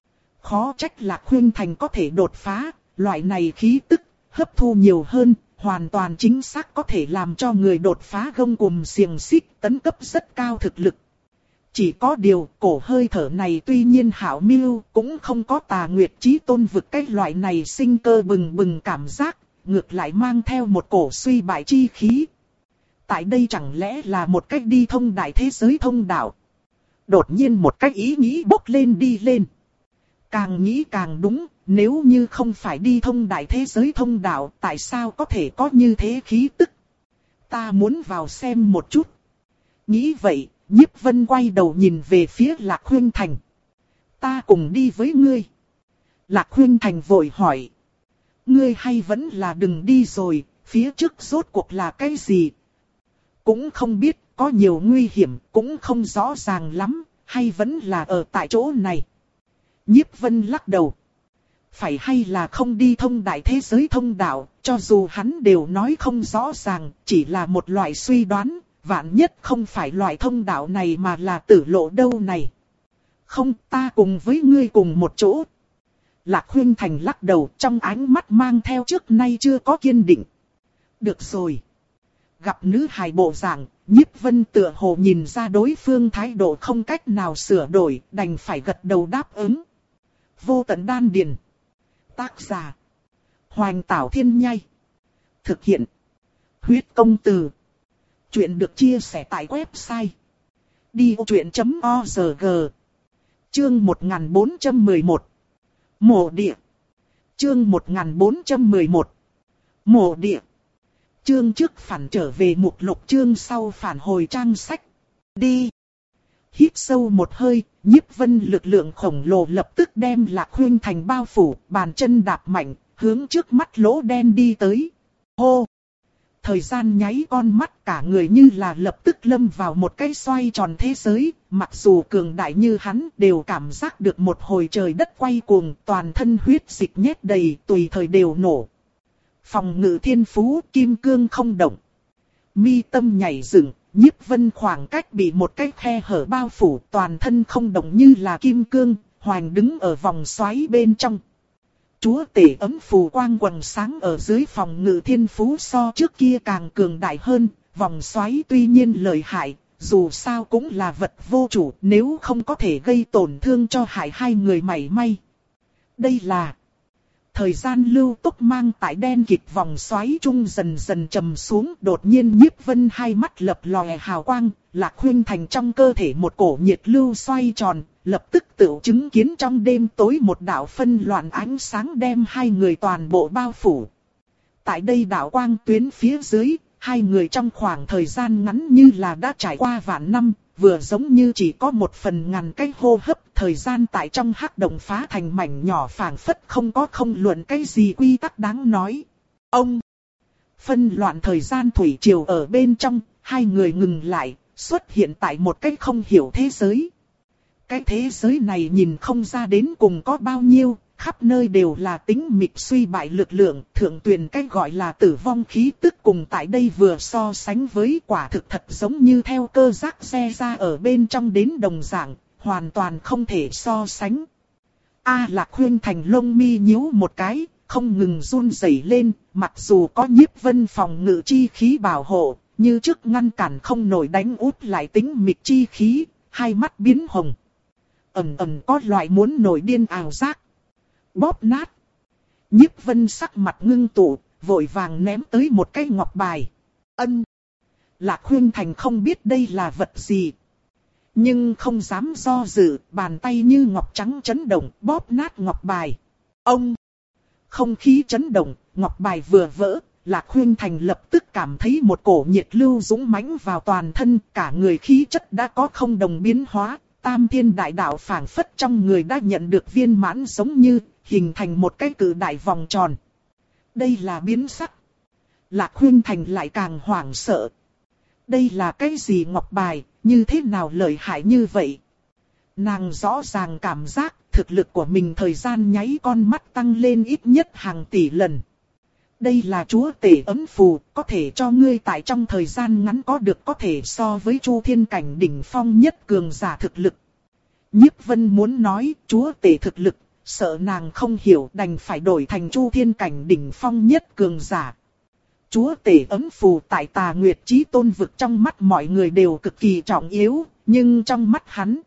Khó trách Lạc Khuynh Thành có thể đột phá, loại này khí tức, hấp thu nhiều hơn, hoàn toàn chính xác có thể làm cho người đột phá gông cùm xiềng xích, tấn cấp rất cao thực lực. Chỉ có điều, cổ hơi thở này tuy nhiên hảo miêu, cũng không có Tà Nguyệt Chí Tôn vực cái loại này sinh cơ bừng bừng cảm giác, ngược lại mang theo một cổ suy bại chi khí. Tại đây chẳng lẽ là một cách đi thông đại thế giới thông đạo? Đột nhiên một cách ý nghĩ bốc lên đi lên. Càng nghĩ càng đúng, nếu như không phải đi thông đại thế giới thông đạo, tại sao có thể có như thế khí tức? Ta muốn vào xem một chút. Nghĩ vậy, Nhiếp Vân quay đầu nhìn về phía Lạc Khuynh Thành. Ta cùng đi với ngươi. Lạc Khuynh Thành vội hỏi. Ngươi hay vẫn là đừng đi rồi, phía trước rốt cuộc là cái gì? Cũng không biết, có nhiều nguy hiểm, cũng không rõ ràng lắm, hay vẫn là ở tại chỗ này. Nhiếp Vân lắc đầu. Phải hay là không đi thông đại thế giới thông đạo, cho dù hắn đều nói không rõ ràng, chỉ là một loại suy đoán, vạn nhất không phải loại thông đạo này mà là tử lộ đâu này. Không, ta cùng với ngươi cùng một chỗ. Lạc Khuynh Thành lắc đầu, trong ánh mắt mang theo trước nay chưa có kiên định. Được rồi. Gặp nữ hài bộ dạng, Nhiếp Vân tựa hồ nhìn ra đối phương thái độ không cách nào sửa đổi, đành phải gật đầu đáp ứng. Vô tận đan điền. Tác giả. Hoành Tảo Thiên Nhai. Thực hiện. Huyết công từ. Chuyện được chia sẻ tại website. đi ô chuyện chấm org. Chương một nghìn bốn trăm mười một. Mộ địa. Chương một nghìn bốn trăm mười một. Mộ địa. Chương trước phản trở về mục lục, chương sau phản hồi trang sách. Đi. Hít sâu một hơi, Nhiếp Vân lực lượng khổng lồ lập tức đem Lạc Huyên Thành bao phủ, bàn chân đạp mạnh, hướng trước mắt lỗ đen đi tới. Hô! Thời gian nháy con mắt, cả người như là lập tức lâm vào một cái xoay tròn thế giới, mặc dù cường đại như hắn đều cảm giác được một hồi trời đất quay cuồng, toàn thân huyết dịch nhét đầy, tùy thời đều nổ. Phòng ngự thiên phú, kim cương không động. Mi tâm nhảy dựng, Nhiếp Vân khoảng cách bị một cái khe hở bao phủ, toàn thân không động như là kim cương, hoành đứng ở vòng xoáy bên trong. Chúa tể ấm phù quang quần sáng ở dưới phòng ngự thiên phú so trước kia càng cường đại hơn, vòng xoáy tuy nhiên lợi hại, dù sao cũng là vật vô chủ, nếu không có thể gây tổn thương cho hại hai người mảy may. Đây là thời gian lưu tốc mang tại đen kịt vòng xoáy trung dần dần trầm xuống, đột nhiên Nhiếp Vân hai mắt lập lòe hào quang, Lạc Huyên Thành trong cơ thể một cổ nhiệt lưu xoay tròn, lập tức tự chứng kiến trong đêm tối một đạo phân loạn ánh sáng đem hai người toàn bộ bao phủ. Tại đây đạo quang tuyến phía dưới, hai người trong khoảng thời gian ngắn như là đã trải qua vạn năm, vừa giống như chỉ có một phần ngàn cái hô hấp, thời gian tại trong hắc động phá thành mảnh nhỏ phảng phất không có không luận cái gì quy tắc đáng nói. Ông! Phân loạn thời gian thủy triều ở bên trong, hai người ngừng lại, xuất hiện tại một cái không hiểu thế giới. Cái thế giới này nhìn không ra đến cùng có bao nhiêu, khắp nơi đều là tính mịch suy bại lực lượng, thượng truyền cái gọi là tử vong khí tức cùng tại đây vừa so sánh với quả thực thật giống như theo cơ giác xe ra ở bên trong đến đồng dạng, hoàn toàn không thể so sánh. A Lạc Huyên Thành lông mi nhíu một cái, không ngừng run rẩy lên, mặc dù có Nhiếp Vân phòng ngự chi khí bảo hộ, như trước ngăn cản không nổi đánh úp lại tính mịch chi khí, hai mắt biến hồng. Ầm ầm có loại muốn nổi điên ảo giác. Bóp nát. Nhiếp Vân sắc mặt ngưng tụ, vội vàng ném tới một cái ngọc bài. Ân. Lạc Huyên Thành không biết đây là vật gì, nhưng không dám do dự, bàn tay như ngọc trắng chấn động, bóp nát ngọc bài. Ông. Không khí chấn động, ngọc bài vừa vỡ, Lạc Huyên Thành lập tức cảm thấy một cổ nhiệt lưu dũng mãnh vào toàn thân, cả người khí chất đã có không đồng biến hóa. Tam thiên đại đạo phảng phất trong người đã nhận được viên mãn giống như, hình thành một cái cự đại vòng tròn. Đây là biến sắc. Lạc Huyên Thành lại càng hoảng sợ. Đây là cái gì ngọc bài, như thế nào lợi hại như vậy? Nàng rõ ràng cảm giác thực lực của mình thời gian nháy con mắt tăng lên ít nhất hàng tỷ lần. Đây là chúa tể ấm phù, có thể cho ngươi tại trong thời gian ngắn có được có thể so với Chu Thiên cảnh đỉnh phong nhất cường giả thực lực. Nhiếp Vân muốn nói chúa tể thực lực, sợ nàng không hiểu đành phải đổi thành Chu Thiên cảnh đỉnh phong nhất cường giả. Chúa tể ấm phù tại Tà Nguyệt Chí Tôn vực trong mắt mọi người đều cực kỳ trọng yếu, nhưng trong mắt hắn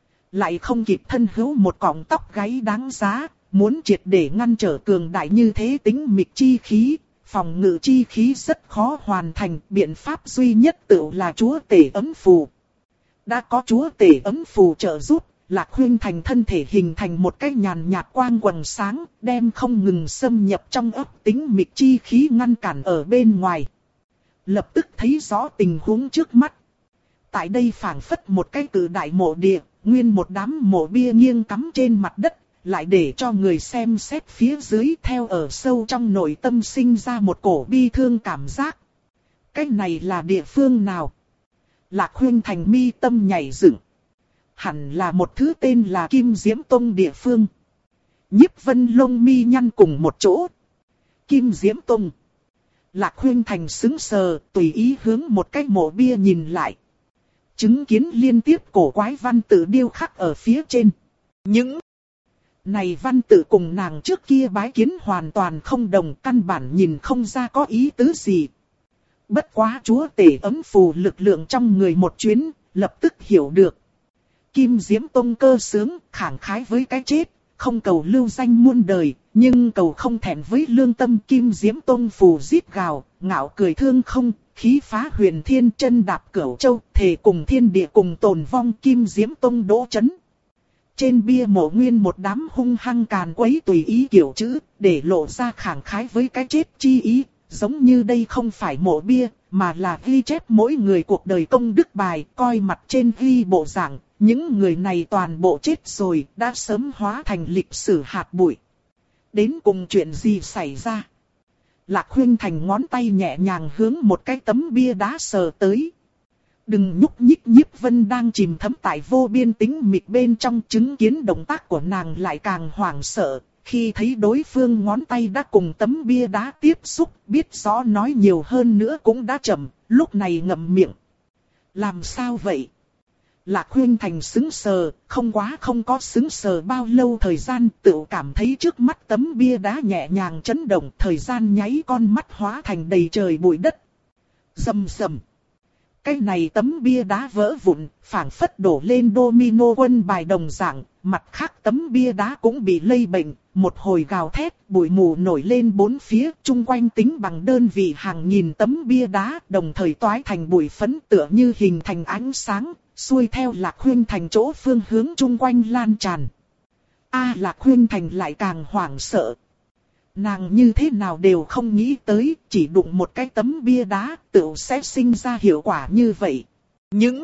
lại không kịp thân hữu một cọng tóc gáy đáng giá. Muốn triệt để ngăn trở cường đại như thế tính mịch chi khí, phòng ngự chi khí rất khó hoàn thành, biện pháp duy nhất tự là chúa tể ấm phù. Đã có chúa tể ấm phù trợ giúp, Lạc Huyên Thành thân thể hình thành một cái nhàn nhạt quang quần sáng, đem không ngừng xâm nhập trong ấp tính mịch chi khí ngăn cản ở bên ngoài. Lập tức thấy rõ tình huống trước mắt. Tại đây phảng phất một cái cự đại mộ địa, nguyên một đám mộ bia nghiêng cắm trên mặt đất. Lại để cho người xem xét phía dưới theo ở sâu trong nội tâm sinh ra một cổ bi thương cảm giác. Cái này là địa phương nào? Lạc Huyên Thành mi tâm nhảy dựng. Hẳn là một thứ tên là Kim Diễm Tông địa phương. Nhiếp Vân lông mi nhăn cùng một chỗ. Kim Diễm Tông. Lạc Huyên Thành sững sờ, tùy ý hướng một cái mộ bia nhìn lại. Chứng kiến liên tiếp cổ quái văn tự điêu khắc ở phía trên. Những này văn tự cùng nàng trước kia bái kiến hoàn toàn không đồng, căn bản nhìn không ra có ý tứ gì. Bất quá chúa tể ấm phù lực lượng trong người một chuyến, lập tức hiểu được. Kim Diễm Tông cơ sướng, khẳng khái với cái chết, không cầu lưu danh muôn đời, nhưng cầu không thẹn với lương tâm. Kim Diễm Tông phù rít gào, ngạo cười thương không, khí phá huyền thiên, chân đạp cửu châu, thề cùng thiên địa cùng tồn vong. Kim Diễm Tông đỗ chấn. Trên bia mộ nguyên một đám hung hăng càn quấy tùy ý kiểu chữ, để lộ ra khẳng khái với cái chết chi ý. Giống như đây không phải mộ bia, mà là ghi chép mỗi người cuộc đời công đức bài. Coi mặt trên ghi bộ dạng, những người này toàn bộ chết rồi, đã sớm hóa thành lịch sử hạt bụi. Đến cùng chuyện gì xảy ra? Lạc Khuynh Thành ngón tay nhẹ nhàng hướng một cái tấm bia đá sờ tới. Đừng nhúc nhích. Nhiếp Vân đang chìm thấm tại vô biên tĩnh mịch bên trong, chứng kiến động tác của nàng lại càng hoảng sợ. Khi thấy đối phương ngón tay đã cùng tấm bia đá tiếp xúc, biết rõ nói nhiều hơn nữa cũng đã chậm, lúc này ngậm miệng. Làm sao vậy? Lạc Khuynh Thành sững sờ, không quá không có sững sờ bao lâu thời gian, tự cảm thấy trước mắt tấm bia đá nhẹ nhàng chấn động, thời gian nháy con mắt hóa thành đầy trời bụi đất. Rầm rầm. Cái này tấm bia đá vỡ vụn, phảng phất đổ lên domino quân bài đồng dạng, mặt khác tấm bia đá cũng bị lây bệnh, một hồi gào thét, bụi mù nổi lên bốn phía, chung quanh tính bằng đơn vị hàng nghìn tấm bia đá, đồng thời toái thành bụi phấn tựa như hình thành ánh sáng, xuôi theo Lạc Khuynh Thành chỗ phương hướng chung quanh lan tràn. A à, Lạc Khuynh Thành lại càng hoảng sợ. Nàng như thế nào đều không nghĩ tới, chỉ đụng một cái tấm bia đá, tựu sẽ sinh ra hiệu quả như vậy. Những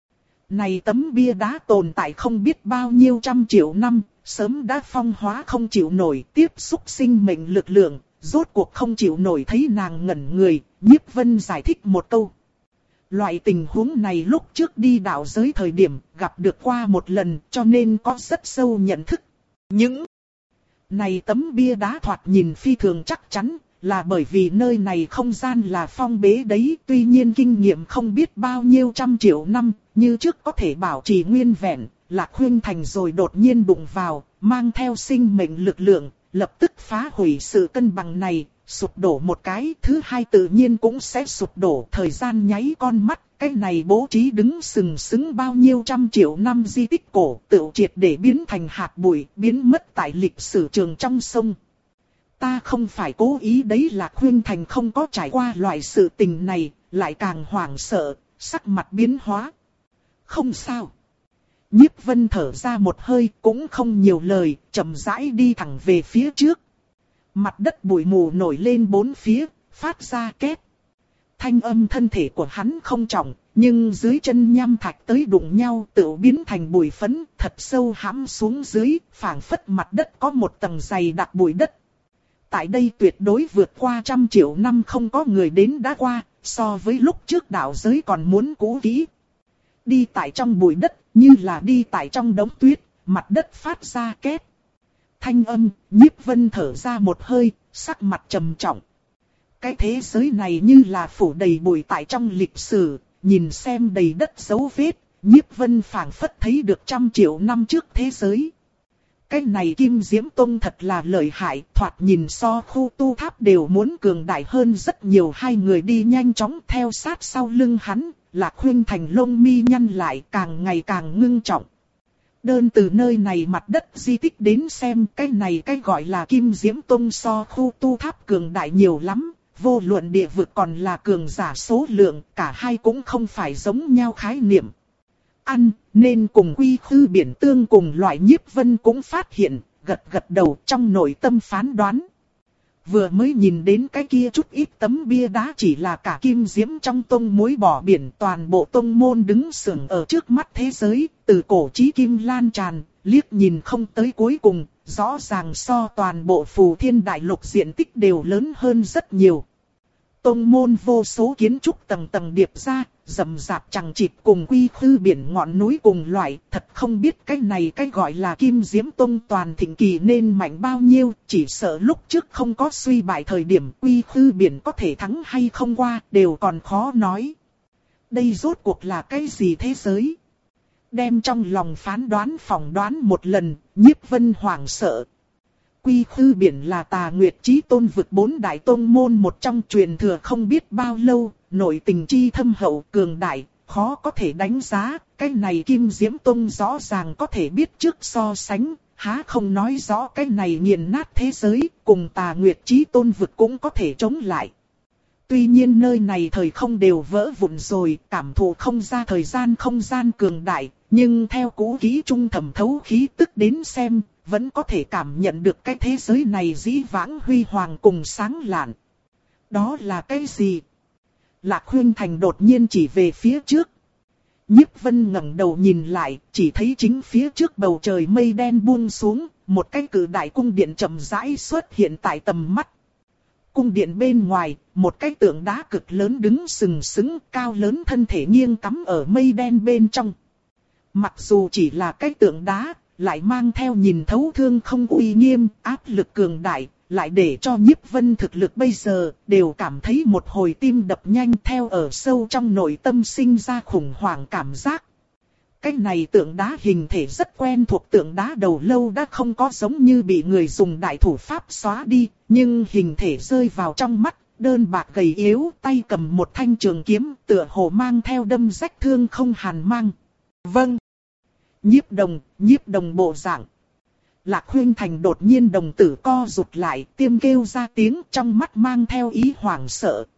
này tấm bia đá tồn tại không biết bao nhiêu trăm triệu năm, sớm đã phong hóa không chịu nổi, tiếp xúc sinh mệnh lực lượng, rốt cuộc không chịu nổi. Thấy nàng ngẩn người, Nhiếp Vân giải thích một câu. Loại tình huống này lúc trước đi đạo giới thời điểm gặp được qua một lần, cho nên có rất sâu nhận thức. Những này tấm bia đá thoạt nhìn phi thường chắc chắn, là bởi vì nơi này không gian là phong bế đấy. Tuy nhiên kinh nghiệm không biết bao nhiêu trăm triệu năm, như trước có thể bảo trì nguyên vẹn. Lạc Khuynh Thành rồi đột nhiên đụng vào, mang theo sinh mệnh lực lượng, lập tức phá hủy sự cân bằng này. Sụp đổ một cái, thứ hai tự nhiên cũng sẽ sụp đổ. Thời gian nháy con mắt, cái này bố trí đứng sừng sững bao nhiêu trăm triệu năm di tích cổ, tự triệt để biến thành hạt bụi, biến mất tại lịch sử trường trong sông. Ta không phải cố ý đấy. Lạc Khuynh Thành không có trải qua loại sự tình này, lại càng hoảng sợ, sắc mặt biến hóa. Không sao. Nhiếp Vân thở ra một hơi, cũng không nhiều lời, chậm rãi đi thẳng về phía trước. Mặt đất bụi mù nổi lên bốn phía, phát ra két. Thanh âm thân thể của hắn không trọng, nhưng dưới chân nham thạch tới đụng nhau tự biến thành bụi phấn, thật sâu hãm xuống dưới, phảng phất mặt đất có một tầng dày đặc bụi đất. Tại đây tuyệt đối vượt qua trăm triệu năm không có người đến đã qua, so với lúc trước đạo giới còn muốn cũ kỹ. Đi tại trong bụi đất, như là đi tại trong đống tuyết, mặt đất phát ra két. Thanh âm, Nhiếp Vân thở ra một hơi, sắc mặt trầm trọng. Cái thế giới này như là phủ đầy bụi tại trong lịch sử, nhìn xem đầy đất dấu vết, Nhiếp Vân phảng phất thấy được trăm triệu năm trước thế giới. Cái này Kim Diễm Tông thật là lợi hại, thoạt nhìn so khu tu tháp đều muốn cường đại hơn rất nhiều. Hai người đi nhanh chóng theo sát sau lưng hắn, Lạc Khuynh Thành lông mi nhăn lại càng ngày càng ngưng trọng. Đơn từ nơi này mặt đất di tích đến xem, cái này cái gọi là Kim Diễm Tông so khu tu tháp cường đại nhiều lắm. Vô luận địa vực còn là cường giả số lượng, cả hai cũng không phải giống nhau khái niệm. Ăn, nên cùng Quy Khư Biển Tương cùng loại. Nhiếp Vân cũng phát hiện, gật gật đầu trong nội tâm phán đoán. Vừa mới nhìn đến cái kia chút ít tấm bia đá chỉ là cả Kim Diễm trong tông muối bỏ biển, toàn bộ tông môn đứng sừng ở trước mắt thế giới, từ cổ chí kim lan tràn, liếc nhìn không tới cuối cùng, rõ ràng so toàn bộ Phù Thiên Đại Lục diện tích đều lớn hơn rất nhiều. Tông môn vô số kiến trúc tầng tầng điệp ra, rậm rạp chằng chịt cùng Quy Khư Biển ngọn núi cùng loại, thật không biết cái này cái gọi là Kim Diễm Tông toàn thịnh kỳ nên mạnh bao nhiêu, chỉ sợ lúc trước không có suy bại thời điểm Quy Khư Biển có thể thắng hay không qua, đều còn khó nói. Đây rốt cuộc là cái gì thế giới? Đem trong lòng phán đoán phỏng đoán một lần, Nhiếp Vân hoảng sợ. Quy Khư Biển là Tà Nguyệt Chí Tôn vực bốn đại tông môn một trong, truyền thừa không biết bao lâu, nội tình chi thâm hậu cường đại, khó có thể đánh giá. Cái này Kim Diễm Tông rõ ràng có thể biết trước so sánh, há không nói rõ cái này nghiền nát thế giới, cùng Tà Nguyệt Chí Tôn vực cũng có thể chống lại. Tuy nhiên nơi này thời không đều vỡ vụn rồi, cảm thụ không ra thời gian không gian cường đại, nhưng theo cũ kỹ trung thẩm thấu khí tức đến xem, vẫn có thể cảm nhận được cái thế giới này dĩ vãng huy hoàng cùng sáng lạn. Đó là cái gì? Lạc Khuynh Thành đột nhiên chỉ về phía trước. Nhiếp Vân ngẩng đầu nhìn lại, chỉ thấy chính phía trước bầu trời mây đen buông xuống, một cái cự đại cung điện chậm rãi xuất hiện tại tầm mắt. Cung điện bên ngoài, một cái tượng đá cực lớn đứng sừng sững, cao lớn thân thể nghiêng cắm ở mây đen bên trong. Mặc dù chỉ là cái tượng đá, lại mang theo nhìn thấu thương không uy nghiêm, áp lực cường đại, lại để cho Nhiếp Vân thực lực bây giờ đều cảm thấy một hồi tim đập nhanh, theo ở sâu trong nội tâm sinh ra khủng hoảng cảm giác. Cái này tượng đá hình thể rất quen thuộc, tượng đá đầu lâu đã không có giống như bị người dùng đại thủ pháp xóa đi, nhưng hình thể rơi vào trong mắt, đơn bạc gầy yếu, tay cầm một thanh trường kiếm, tựa hồ mang theo đâm rách thương không hàn mang. Vâng. Nhiếp Đồng, Nhiếp Đồng bộ dạng. Lạc Khuynh Thành đột nhiên đồng tử co rụt lại, tiêm kêu ra tiếng, trong mắt mang theo ý hoảng sợ.